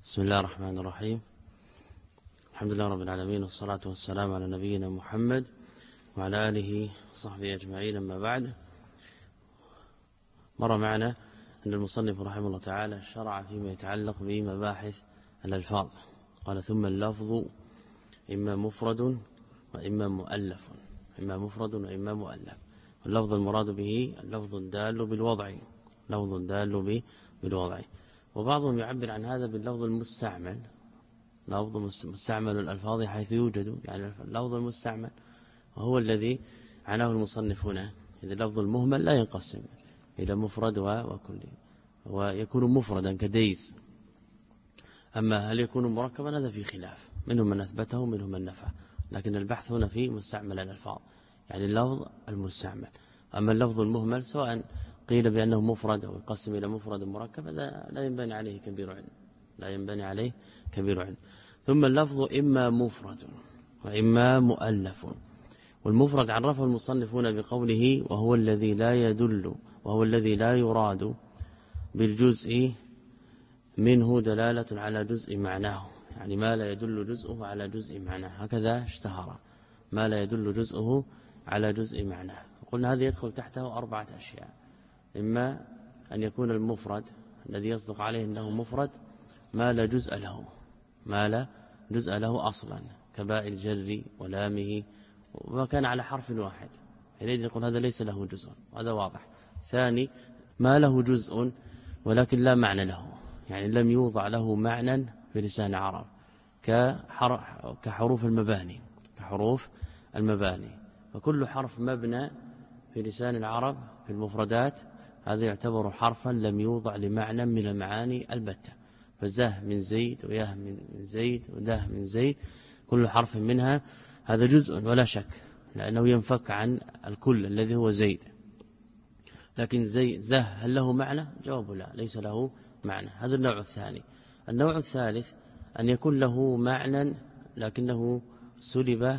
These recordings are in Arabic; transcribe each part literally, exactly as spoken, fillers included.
بسم الله الرحمن الرحيم. الحمد لله رب العالمين، والصلاة والسلام على نبينا محمد وعلى آله وصحبه أجمعين. أما بعد، مر معنا أن المصنف رحمه الله تعالى شرع فيما يتعلق بمباحث الألفاظ. قال: ثم اللفظ إما مفرد وإما مؤلف، إما مفرد وإما مؤلف. واللفظ المراد به اللفظ الدال بالوضع، لفظ الدال بالوضع. وبعضهم يعبر عن هذا باللفظ المستعمل، لفظ مستعمل الألفاظ حيث يوجد، يعني اللفظ المستعمل وهو الذي عناه المصنف هنا. إذا اللفظ المهمل لا ينقسم إلى مفرد وكل، ويكون مفردا كديس. أما هل يكون مركبا هذا في خلاف، منهم من أثبته ومنهم من نفى، لكن البحث هنا في مستعمل الألفاظ، يعني اللفظ المستعمل. أما اللفظ المهمل سواء قيل بأنه مفرد أو يقسم إلى مفرد مركب، هذا لا ينبني عليه كبير علم، لا ينبني عليه كبير علم. ثم اللفظ إما مفرد وإما مؤلف. والمفرد عرفه المصنف هنا بقوله: وهو الذي لا يدل، وهو الذي لا يراد بالجزء منه دلالة على جزء معناه، يعني ما لا يدل جزءه على جزء معناه. هكذا اشتهر، ما لا يدل جزءه على جزء معناه. قلنا هذا يدخل تحته أربعة أشياء: إما أن يكون المفرد الذي يصدق عليه أنه مفرد ما لا جزء له، ما لا جزء له أصلا، كباء الجر ولامه، وما كان على حرف واحد، حينئذ يقول هذا ليس له جزء، هذا واضح. ثاني، ما له جزء ولكن لا معنى له، يعني لم يوضع له معنى في لسان العرب، كحروف المباني، كحروف المباني. وكل حرف مبنى في لسان العرب في المفردات هذا يعتبر حرفا لم يوضع لمعنى من المعاني البتة. فزه من زيد، ويه من زيد، وده من زيد، كل حرف منها هذا جزء ولا شك، لأنه ينفك عن الكل الذي هو زيد. لكن زي زه هل له معنى؟ جواب لا، ليس له معنى. هذا النوع الثاني. النوع الثالث أن يكون له معنى لكنه سلب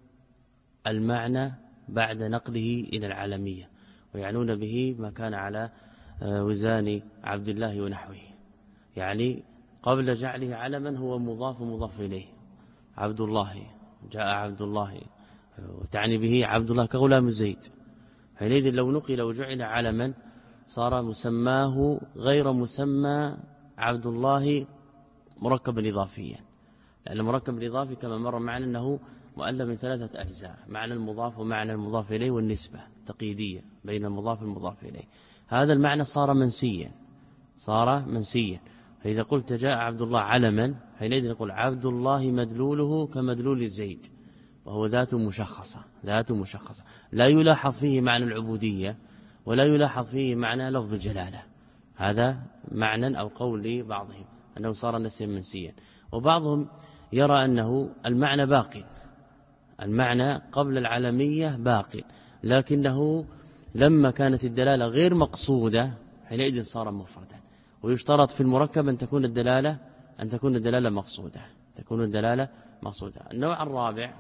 المعنى بعد نقله إلى العالمية، ويعنون به ما كان على وزان عبد الله ونحوه، يعني قبل جعله علما هو مضاف مضاف إليه. عبد الله، جاء عبد الله، وتعني به عبد الله كغلام زيد. حينئذ لو نقل وجعل علما صار مسماه غير مسمى عبد الله مركبا إضافيا، لأن المركب الإضافي كما مر معنا أنه مؤلف من ثلاثة أجزاء: معنى المضاف ومعنى المضاف إليه والنسبة التقييدية بين المضاف والمضاف إليه. هذا المعنى صار منسيا، صار منسيا. فإذا قلت جاء عبد الله علما، حينئذ نقول عبد الله مدلوله كمدلول زيد، وهو ذات مشخصة، ذات مشخصة لا يلاحظ فيه معنى العبودية ولا يلاحظ فيه معنى لفظ الجلالة. هذا معنى أو قول لبعضهم أنه صار نسيا منسيا. وبعضهم يرى أنه المعنى باق، المعنى قبل العالمية باق، لكنه لما كانت الدلالة غير مقصودة حينئذ صار مفردا. ويشترط في المركب أن تكون الدلالة أن تكون الدلالة مقصودة، تكون الدلالة مقصودة. النوع الرابع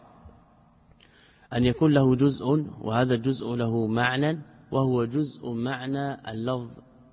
أن يكون له جزء، وهذا الجزء له معنى، وهو جزء معنى اللفظ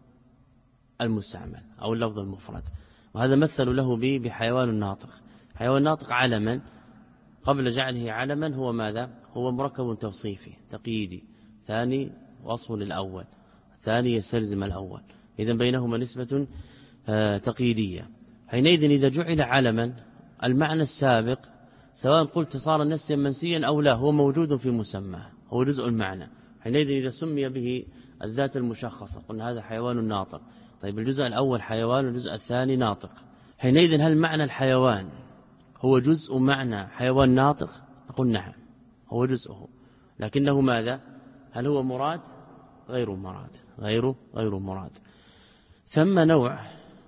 المستعمل أو اللفظ المفرد. وهذا مثل له به بحيوان الناطق. حيوان الناطق علما قبل جعله علما هو ماذا؟ هو مركب توصيفي تقييدي، ثاني وصف للأول، ثاني يستلزم الأول، إذا بينهما نسبة تقييدية. حينئذ إذا جعل علما المعنى السابق سواء قلت صار نسيا منسيا أو لا هو موجود في مسماه، هو جزء المعنى. حينئذ إذا سمي به الذات المشخصة قلنا هذا حيوان ناطق. طيب الجزء الأول حيوان والجزء الثاني ناطق، حينئذ هل معنى الحيوان هو جزء معنى حيوان ناطق؟ نقول نعم هو جزءه، لكنه ماذا؟ هل هو مراد؟ غير مراد، غير غير مراد. ثم نوع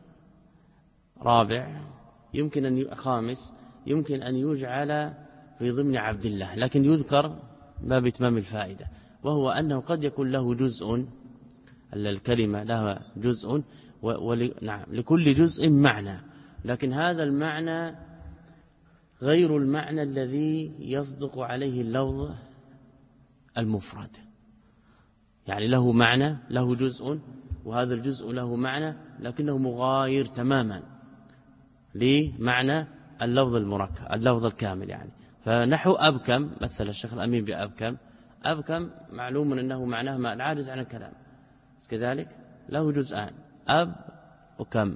رابع يمكن أن خامس يمكن أن يجعل في ضمن عبد الله، لكن يذكر باب إتمام الفائدة، وهو أنه قد يكون له جزء، الكلمة لها جزء، ول... نعم لكل جزء معنى، لكن هذا المعنى غير المعنى الذي يصدق عليه اللفظ المفرد، يعني له معنى، له جزء، وهذا الجزء له معنى لكنه مغاير تماما لمعنى اللفظ المركب اللفظ الكامل يعني. فنحو أبكم مثل الشيخ الأمين بأبكم، أبكم معلوم أنه معناه ما العاجز عن الكلام، كذلك له جزءان أب وكم،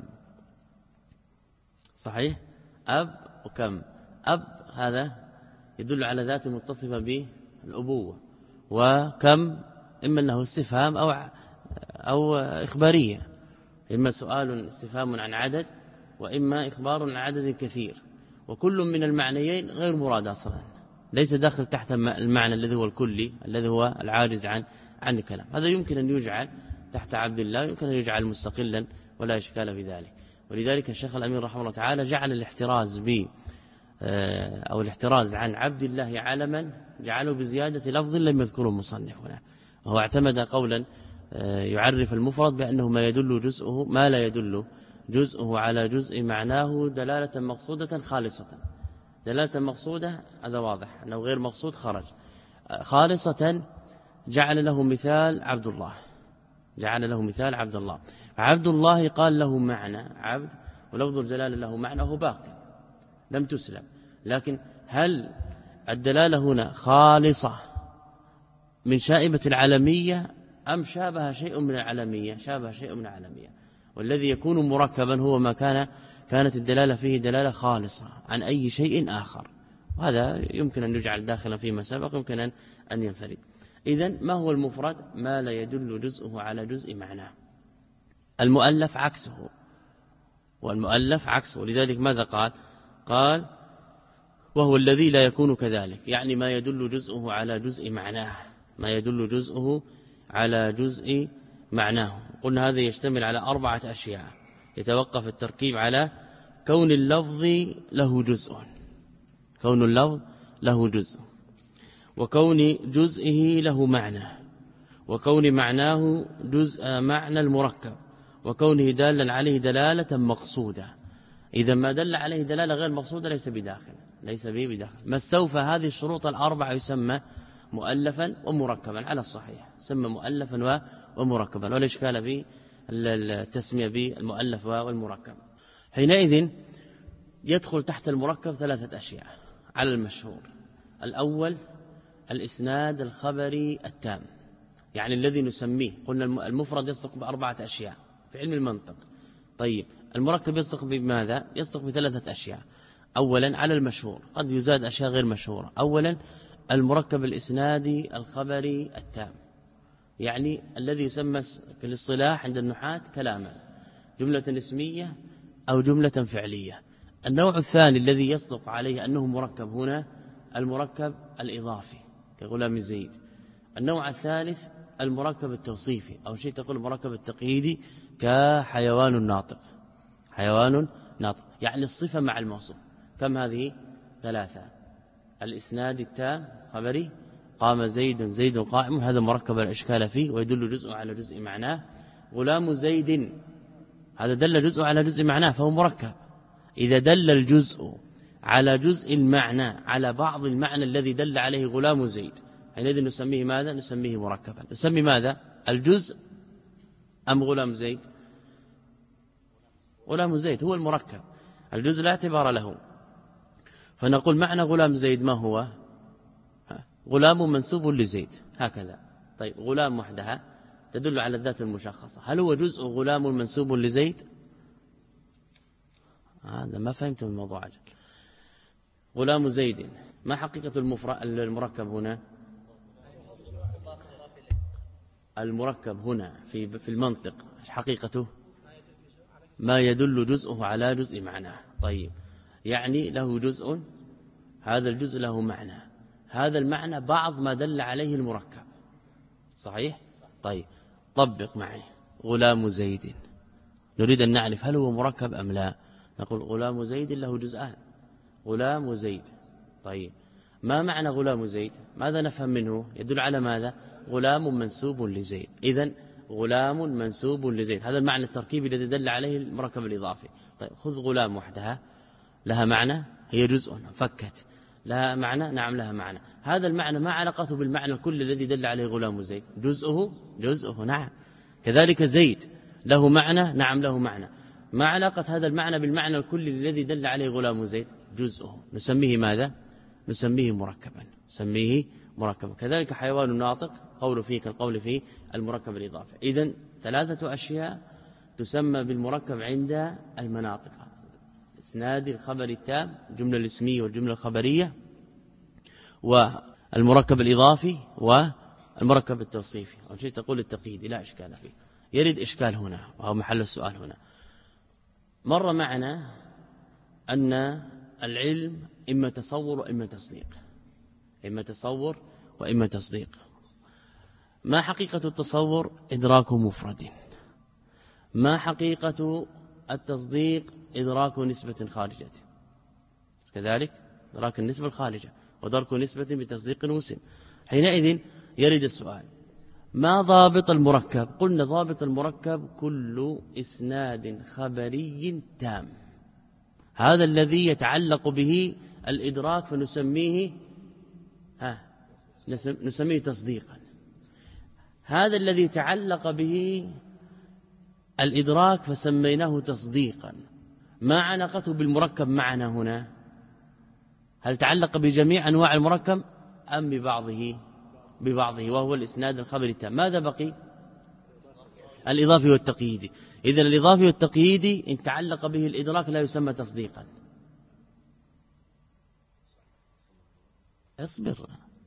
صحيح؟ أب وكم. أب هذا يدل على ذات متصفة بالأبوة، وكم إما أنه استفهام أو أو إخبارية، إما سؤال استفهام عن عدد وإما إخبار عن عدد كثير، وكل من المعنيين غير مراد أصلا، ليس داخل تحت المعنى الذي هو الكلي الذي هو العاجز عن عن الكلام. هذا يمكن أن يجعل تحت عبد الله، يمكن أن يجعل مستقلا ولا إشكال في ذلك. ولذلك الشيخ الأمين رحمه الله تعالى جعل الاحتراز ب أو الاحتراز عن عبد الله علما جعله بزيادة لفظ لم يذكره المصنف هنا، وهو اعتمد قولا يعرف المفرد بأنه ما يدل جزءه ما لا يدل جزءه على جزء معناه دلالة مقصودة خالصة. دلالة مقصودة هذا واضح أنه غير مقصود خرج. خالصة جعل له مثال عبد الله، جعل له مثال عبد الله. عبد الله قال له معنى عبد، ولفظ الجلالة له معنى وهو باقي لم تسلم، لكن هل الدلالة هنا خالصة من شائبة العالمية أم شابه شيء من العالمية؟ شابه شيء من العالمية، والذي يكون مركبا هو ما كان كانت الدلالة فيه دلالة خالصة عن أي شيء آخر، وهذا يمكن أن يجعل داخلا فيما سبق، يمكن أن ينفرد. إذن ما هو المفرد؟ ما لا يدل جزءه على جزء معناه. المؤلف عكسه، والمؤلف عكسه، ولذلك ماذا قال؟ قال وهو الذي لا يكون كذلك، يعني ما يدل جزءه على جزء معناه، ما يدل جزءه على جزء معناه. قلنا هذا يشتمل على أربعة أشياء، يتوقف التركيب على كون اللفظ له جزء، كون اللفظ له جزء، وكون جزئه له معنى، وكون معناه جزء معنى المركب، وكونه دالا عليه دلالة مقصودة. إذا ما دل عليه دلالة غير مقصودة ليس بداخل، ليس به بداخل. ما استوفى هذه الشروط الأربعة يسمى مؤلفا ومركبا على الصحيح، يسمى مؤلفا ومركبا، ولا إشكال في التسمية بالمؤلف والمركب. حينئذ يدخل تحت المركب ثلاثة أشياء على المشهور. الأول الإسناد الخبري التام، يعني الذي نسميه، قلنا المفرد يصدق بأربعة أشياء في علم المنطق. طيب المركب يصدق بماذا؟ يصدق بثلاثة أشياء. أولا على المشهور، قد يزاد أشياء غير مشهورة. أولا المركب الإسنادي الخبري التام، يعني الذي يسمى في الاصطلاح عند النحاة كلاما، جملة اسمية أو جملة فعلية. النوع الثاني الذي يصدق عليه أنه مركب هنا المركب الإضافي كغلام زيد. النوع الثالث المركب التوصيفي، أو شيء تقول المركب التقييدي كحيوان ناطق، حيوان ناطق يعني الصفة مع الموصوف. كم هذه؟ ثلاثة. الإسناد التام خبري، قام زيد زيد قائم، هذا مركب الإشكال فيه ويدل جزء على جزء معناه. غلام زيد هذا دل جزء على جزء معناه فهو مركب. إذا دل الجزء على جزء المعنى على بعض المعنى الذي دل عليه غلام زيد، حينئذ نسميه ماذا؟ نسميه مركبا. نسمي ماذا؟ الجزء أم غلام زيد؟ غلام زيد هو المركب، الجزء لا اعتبار له. فنقول معنى غلام زيد ما هو؟ غلام منسوب لزيد هكذا. طيب غلام وحدها تدل على الذات المشخصة، هل هو جزء غلام منسوب لزيد؟ هذا ما فهمتم الموضوع عجل. غلام زيد ما حقيقة المركب هنا؟ المركب هنا في في المنطق حقيقته ما يدل جزءه على جزء معناه. طيب يعني له جزء، هذا الجزء له معنى، هذا المعنى بعض ما دل عليه المركب، صحيح؟ طيب طبق معي غلام زيد، نريد أن نعرف هل هو مركب أم لا. نقول غلام زيد له جزءان، غلام زيد. طيب ما معنى غلام زيد؟ ماذا نفهم منه؟ يدل على ماذا؟ غلام منسوب لزيد. إذن غلام منسوب لزيد، هذا المعنى التركيبي الذي دل عليه المركب الإضافي. طيب خذ غلام وحدها، لها معنى، هي جزء فكت، لها معنى، نعم لها معنى. هذا المعنى ما علاقته بالمعنى الكل الذي دل عليه غلام زيد؟ جزءه جزءه نعم. كذلك زيد له معنى، نعم له معنى. ما علاقة هذا المعنى بالمعنى الكلي الذي دل عليه غلام زيد؟ جزءه، نسميه ماذا؟ نسميه مركبا، نسميه مركبا. كذلك حيوان ناطق قول فيه كالقول فيه المركب الإضافي. إذن ثلاثة أشياء تسمى بالمركب عند المناطق: إسناد الخبر التام، الجملة الاسمية والجملة الخبرية، والمركب الإضافي والمركب التوصيفي. أو شيء تقول التقييدي، لا إشكال فيه. يرد إشكال هنا وهو محل السؤال هنا. مر معنا أن العلم إما تصور وإما تصديق، إما تصور وإما تصديق. ما حقيقة التصور؟ إدراك مفرد. ما حقيقة التصديق؟ إدراك نسبة خارجة. كذلك إدراك النسبة الخارجة ودرك نسبة بتصديق وسم. حينئذ يرد السؤال: ما ضابط المركب؟ قلنا ضابط المركب كل إسناد خبري تام، هذا الذي يتعلق به الإدراك فنسميه ها نسميه تصديقا. هذا الذي تعلق به الإدراك فسميناه تصديقا. ما علاقته بالمركب معنا هنا؟ هل تعلق بجميع أنواع المركب أم ببعضه؟ ببعضه، وهو الإسناد الخبري التام. ماذا بقي؟ الإضافي والتقييدي. إذن الإضافي والتقييدي إن تعلق به الإدراك لا يسمى تصديقا. اصبر.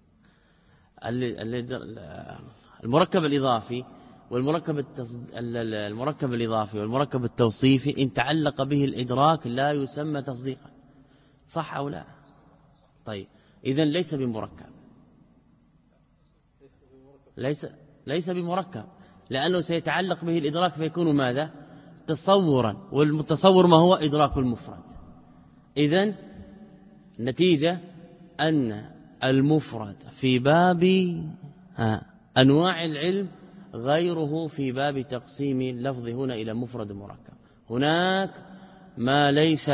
المركب الإضافي والمركب المركب الإضافي والمركب التوصيفي إن تعلق به الإدراك لا يسمى تصديقا، صح أو لا؟ طيب، إذن ليس بمركب، ليس ليس بمركب، لأنه سيتعلق به الإدراك فيكون ماذا؟ تصورا، والمتصور ما هو؟ إدراك المفرد. إذن النتيجة أن المفرد في باب أنواع العلم غيره في باب تقسيم اللفظ هنا إلى مفرد مركب. هناك ما ليس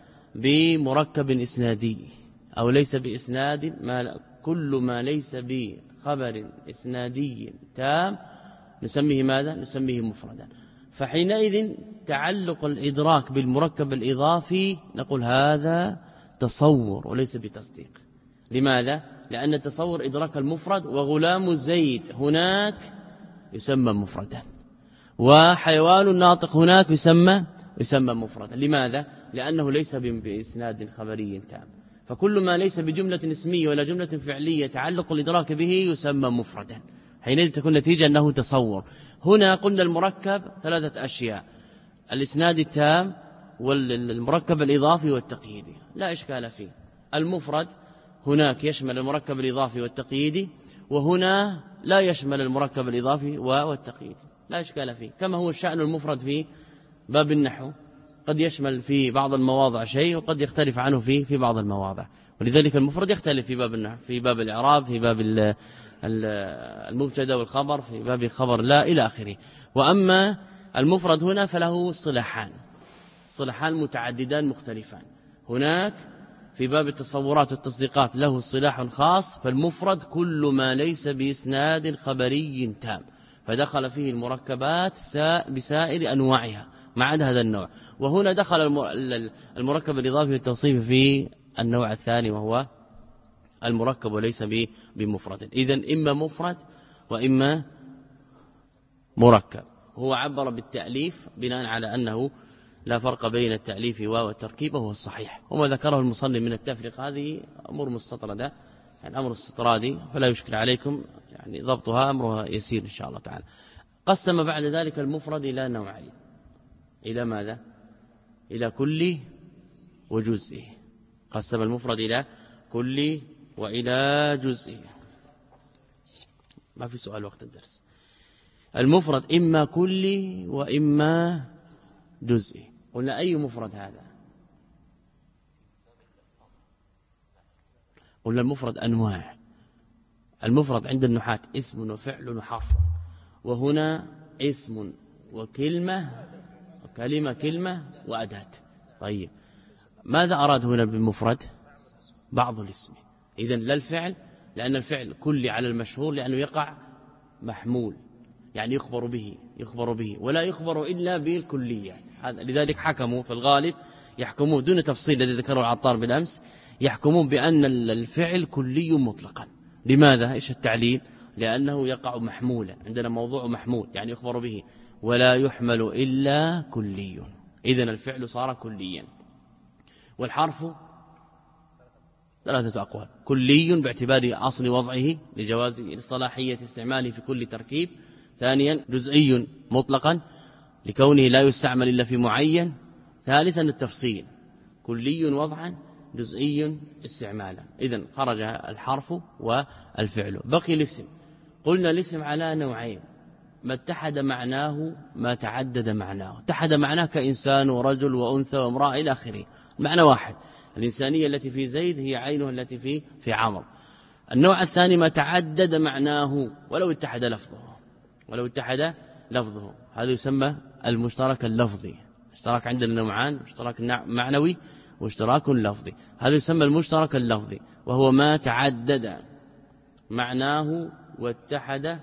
بمركب إسنادي أو ليس بإسناد، ما كل ما ليس بخبر إسنادي تام نسميه ماذا؟ نسميه مفردا. فحينئذ تعلق الإدراك بالمركب الإضافي نقول هذا تصور وليس بتصديق. لماذا؟ لأن التصور إدراك المفرد، وغلام زيد هناك يسمى مفردا، وحيوان الناطق هناك يسمى يسمى مفردا. لماذا؟ لأنه ليس بإسناد خبري تام. فكل ما ليس بجملة اسمية ولا جملة فعلية تعلق الإدراك به يسمى مفردا. حينئذ تكون نتيجة أنه تصور. هنا قلنا المركب ثلاثة أشياء: الإسناد التام والمركب الإضافي والتقييدي، لا إشكال فيه. المفرد هناك يشمل المركب الإضافي والتقييدي، وهنا لا يشمل المركب الإضافي والتقييدي، لا إشكال فيه. كما هو الشأن المفرد في باب النحو، قد يشمل في بعض المواضع شيء وقد يختلف عنه في في بعض المواضع. ولذلك المفرد يختلف في باب النحو، في باب الإعراب، في باب المبتدا والخبر، في باب الخبر لا إلى آخره. وأما المفرد هنا فله صلاحان، صلاحان متعددان مختلفان. هناك في باب التصورات والتصديقات له صلاح خاص، فالمفرد كل ما ليس بإسناد خبري تام، فدخل فيه المركبات بسائر أنواعها ما عدا هذا النوع. وهنا دخل المركب الإضافي والتوصيفي في النوع الثاني وهو المركب وليس بمفرد. إذن إما مفرد وإما مركب. هو عبر بالتأليف بناء على أنه لا فرق بين التأليف والتركيب، وهو الصحيح. وما ذكره المصنف من التفريق هذه أمور مستطردة، يعني أمر استطرادي فلا يشكل عليكم، يعني ضبطها أمرها يسير إن شاء الله تعالى. قسم بعد ذلك المفرد إلى نوعين. إلى ماذا؟ إلى كل وجزئه. قسم المفرد إلى كل وإلى جزئه. ما في سؤال وقت الدرس. المفرد إما كلي وإما جزئي. قلنا أي مفرد هذا؟ قلنا المفرد أنواع. المفرد عند النحاة اسم وفعل وحرف، وهنا اسم وكلمة وكلمة كلمة وأداة. طيب، ماذا أراد هنا بالمفرد؟ بعض الاسم. إذن لا الفعل، لأن الفعل كلي على المشهور لأنه يقع محمول، يعني يخبر به يخبر به ولا يخبر إلا بالكليات. هذا لذلك حكموا في الغالب يحكمون دون تفصيل الذي ذكره العطار بالأمس، يحكمون بأن الفعل كلي مطلقا. لماذا؟ إيش التعليل؟ لأنه يقع محمولا، عندنا موضوع محمول يعني يخبر به، ولا يحمل إلا كلي، إذن الفعل صار كليا. والحرف ثلاثة أقوال: كلي باعتبار أصل وضعه لجواز صلاحية استعماله في كل تركيب، ثانيا جزئي مطلقا لكونه لا يستعمل إلا في معين، ثالثا التفصيل كلي وضعا جزئي استعمالا. إذن خرج الحرف والفعل. بقي الاسم. قلنا الاسم على نوعين: ما اتحد معناه ما تعدد معناه. اتحد معناه كإنسان ورجل وأنثى وامرأة إلى آخره، معنى واحد. الإنسانية التي في زيد هي عينه التي في في عمرو. النوع الثاني ما تعدد معناه ولو اتحد لفظه ولو اتحد لفظه هذا يسمى المشترك اللفظي. اشتراك عندنا نوعان: اشتراك معنوي واشتراك لفظي. هذا يسمى المشترك اللفظي، وهو ما تعدد معناه واتحد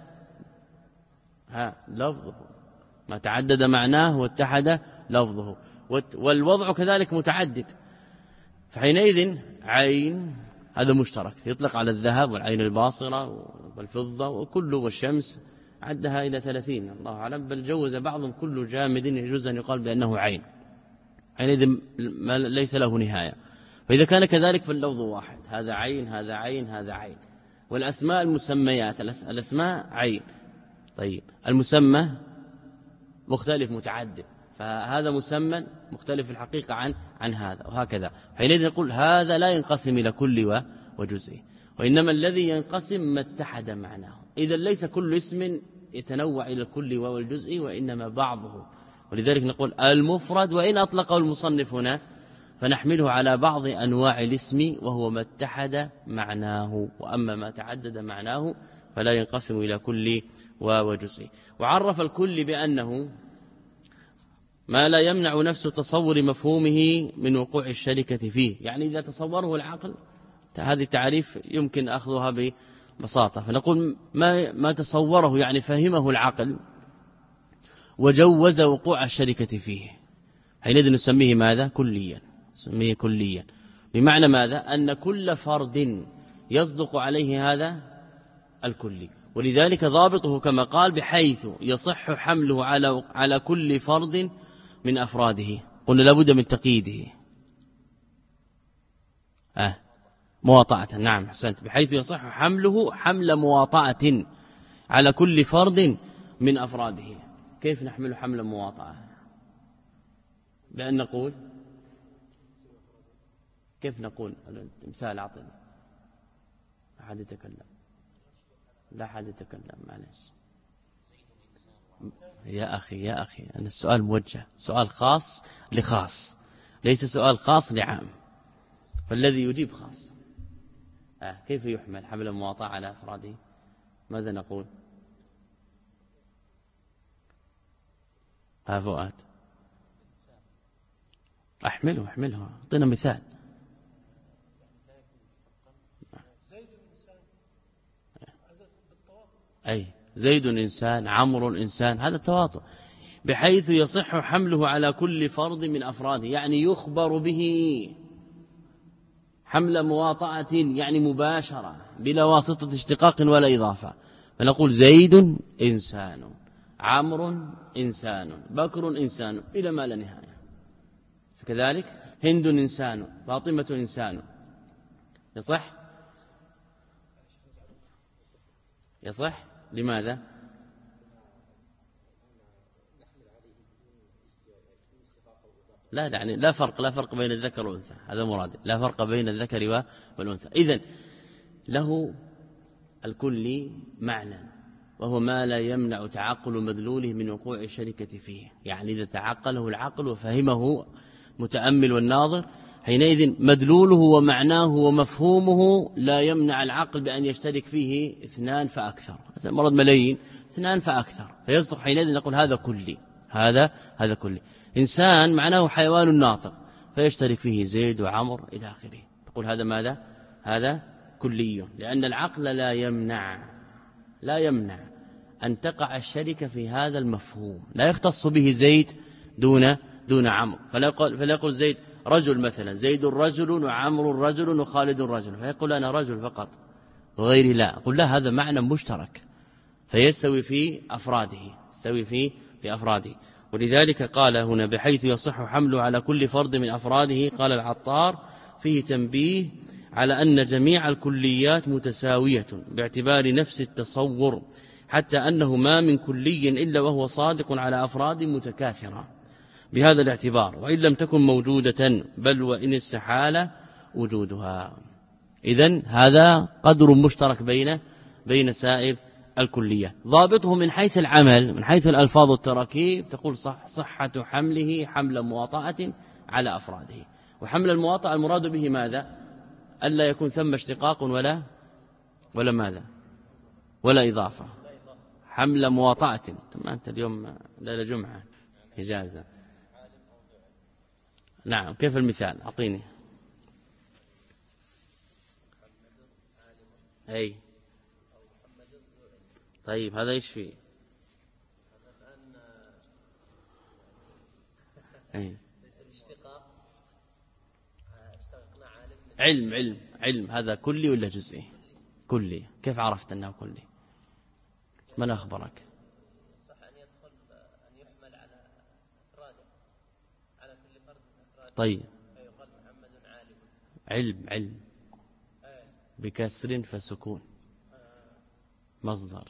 ها لفظه. ما تعدد معناه واتحد لفظه. والوضع كذلك متعدد، فحينئذ عين هذا مشترك يطلق على الذهب والعين الباصرة والفضة وكله، والشمس عدها إلى ثلاثين الله أعلم، بل جوز بعضهم كل جامد يجوز أن يقال بأنه عين، حينئذ ليس له نهاية. فإذا كان كذلك فاللفظ واحد، هذا عين هذا عين هذا عين. والأسماء المسميات، الأسماء عين، طيب المسمى مختلف متعدد، فهذا مسمى مختلف الحقيقة عن عن هذا، وهكذا. حينئذ نقول هذا لا ينقسم إلى كل وجزء، وإنما الذي ينقسم ما اتحد معناه. إذا ليس كل اسم يتنوع إلى الكل والجزء، وإنما بعضه. ولذلك نقول المفرد وإن أطلقه المصنف هنا فنحمله على بعض أنواع الاسم، وهو ما اتحد معناه. وأما ما تعدد معناه فلا ينقسم إلى كل وجزء. وعرف الكل بأنه ما لا يمنع نفس تصور مفهومه من وقوع الشركة فيه، يعني إذا تصوره العقل. هذه التعريف يمكن أخذها ببساطة، فنقول ما ما تصوره يعني فهمه العقل وجوز وقوع الشركة فيه، حينئذ نسميه ماذا؟ كليا. نسميه كليا بمعنى ماذا؟ أن كل فرد يصدق عليه هذا الكلي، ولذلك ضابطه كما قال بحيث يصح حمله على على كل فرد من أفراده. قلنا لابد من تقييده. آه مواطعة، نعم حسنت، بحيث يصح حمله حمل مواطعة على كل فرد من أفراده. كيف نحمل حمل مواطعة؟ بأن نقول، كيف نقول؟ مثال أعطنا. أحد يتكلم، لا أحد يتكلم، معلش يا أخي يا أخي أنا السؤال موجه، سؤال خاص لخاص، ليس سؤال خاص لعام، فالذي يجيب خاص. آه كيف يحمل حمل المواطعة على أفراده؟ ماذا نقول؟ ها فؤاد أحمله أحمله أعطينا مثال. أي زيد إنسان، عمرو إنسان، هذا التواطؤ، بحيث يصح حمله على كل فرد من أفراده، يعني يخبر به حمل مواطعة، يعني مباشرة بلا واسطة اشتقاق ولا إضافة. فنقول زيد إنسان، عمرو إنسان، بكر إنسان، إلى ما لا نهاية. كذلك هند إنسان، فاطمة إنسان. يصح؟ يصح؟ لماذا؟ لا يعني لا فرق لا فرق بين الذكر والأنثى، هذا مراد، لا فرق بين الذكر والأنثى. إذن له الكل معنى، وهو ما لا يمنع تعقل مدلوله من وقوع الشركة فيه، يعني إذا تعقله العقل وفهمه متأمل والناظر، حينئذ مدلوله ومعناه ومفهومه لا يمنع العقل بأن يشترك فيه اثنان فأكثر، مثلا مرض ملايين اثنان فأكثر، فيصدق حينئذ نقول هذا كلي، هذا هذا كلي. إنسان معناه حيوان ناطق، فيشترك فيه زيد وعمر إلى آخره، نقول هذا ماذا؟ هذا كلي، لأن العقل لا يمنع لا يمنع أن تقع الشركة في هذا المفهوم، لا يختص به زيد دون دون عمرو، فلا يقول, فلا يقول زيد رجل مثلا، زيد رجل وعمرو رجل وخالد رجل، فيقول أنا رجل فقط وغيري لا، قل لا، هذا معنى مشترك فيستوي في أفراده، يستوي في في أفراده. ولذلك قال هنا بحيث يصح حمله على كل فرد من أفراده. قال العطار فيه تنبيه على أن جميع الكليات متساوية باعتبار نفس التصور، حتى أنه ما من كلي إلا وهو صادق على أفراد متكاثرة بهذا الاعتبار، وإن لم تكن موجودة، بل وإن استحال وجودها. إذن هذا قدر مشترك بين بين سائر الكلية. ضابطه من حيث العمل، من حيث الألفاظ والتراكيب، تقول صح صحة حمله حمل مواطأة على أفراده. وحمل المواطأة المراد به ماذا؟ ألا يكون ثم اشتقاق ولا ولا ماذا ولا إضافة، حمل مواطأة. ثم أنت اليوم ليلة جمعة إجازة. نعم، كيف المثال؟ أعطيني. أي طيب، هذا إيش فيه؟ أي علم علم علم هذا كلي ولا جزئي؟ كلي. كيف عرفت أنه كلي؟ من أخبرك؟ صح أن يدخل أن يحمل على إفراده على كل فرد. طيب، فيقال محمد عالم. علم علم بكسر فسكون مصدر.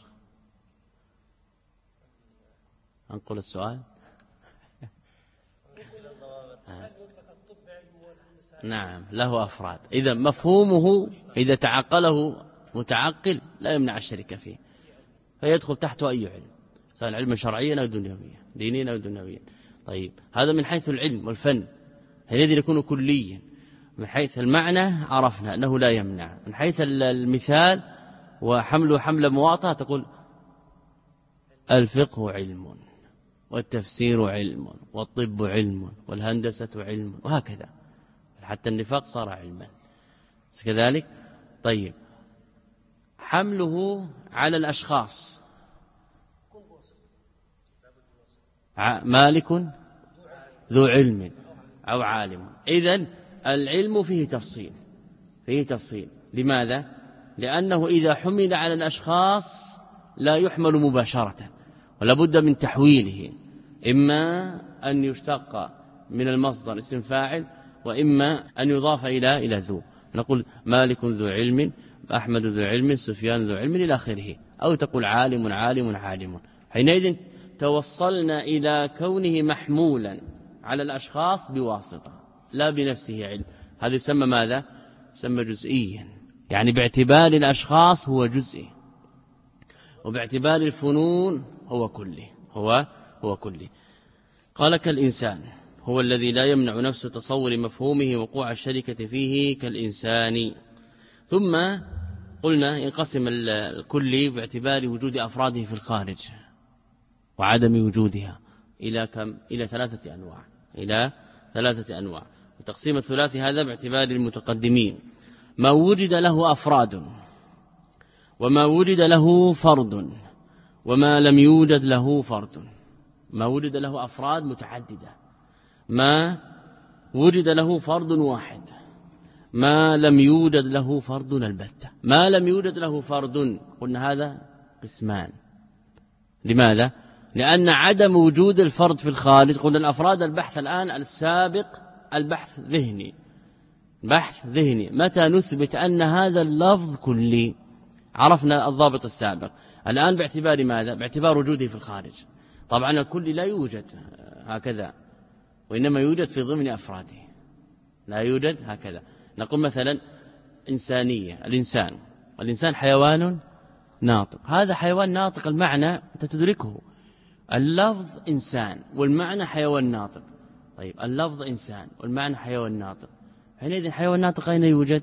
أنقل السؤال. نعم، له أفراد. إذا مفهومه إذا تعقله متعقل لا يمنع الشركة فيه، فيدخل تحته أي علم، سواء علما شرعيا أو دنيويا، دينيا أو دنيويا. طيب، هذا من حيث العلم والفن، الذي يكون كليا. من حيث المعنى عرفنا أنه لا يمنع. من حيث المثال وحمل حمل مواطأة، تقول الفقه علم، والتفسير علم، والطب علم، والهندسة علم، وهكذا حتى النفاق صار علما كذلك. طيب، حمله على الأشخاص، مالك ذو علم أو عالم. إذن العلم فيه تفصيل، فيه تفصيل. لماذا؟ لأنه إذا حمل على الأشخاص لا يحمل مباشرة، ولا بد من تحويله، إما أن يشتق من المصدر اسم فاعل، وإما أن يضاف إلى إلى ذو. نقول مالك ذو علم، أحمد ذو علم، سفيان ذو علم إلى آخره، أو تقول عالم عالم عالم. حينئذ توصلنا إلى كونه محمولا على الأشخاص بواسطة لا بنفسه علم. هذا يسمى ماذا؟ يسمى جزئيا، يعني باعتبار الأشخاص هو جزئي، وباعتبار الفنون هو كلي، هو هو كلي. قال كالإنسان هو الذي لا يمنع نفس تصور مفهومه وقوع الشركة فيه كالإنسان. ثم قلنا ينقسم الكلي باعتبار وجود أفراده في الخارج وعدم وجودها إلى كم؟ إلى ثلاثة أنواع، إلى ثلاثة أنواع. وتقسيم الثلاثي هذا باعتبار المتقدمين: ما وجد له أفراد، وما وجد له فرد، وما لم يوجد له فرد. ما وجد له أفراد متعددة، ما وجد له فرد واحد، ما لم يوجد له فرد البتة. ما لم يوجد له فرد قلنا هذا قسمان. لماذا؟ لأن عدم وجود الفرد في الخارج، قلنا الأفراد البحث الآن السابق البحث ذهني، بحث ذهني. متى نثبت أن هذا اللفظ كلي؟ عرفنا الضابط السابق. الآن باعتبار ماذا؟ باعتبار وجوده في الخارج. طبعا الكل لا يوجد هكذا، وإنما يوجد في ضمن أفراده، لا يوجد هكذا. نقول مثلا إنسانية، الإنسان، الإنسان حيوان ناطق. هذا حيوان ناطق، المعنى أنت تدركه، اللفظ إنسان والمعنى حيوان ناطق. طيب، اللفظ إنسان والمعنى حيوان ناطق، حينئذ حيوان ناطق أين يوجد؟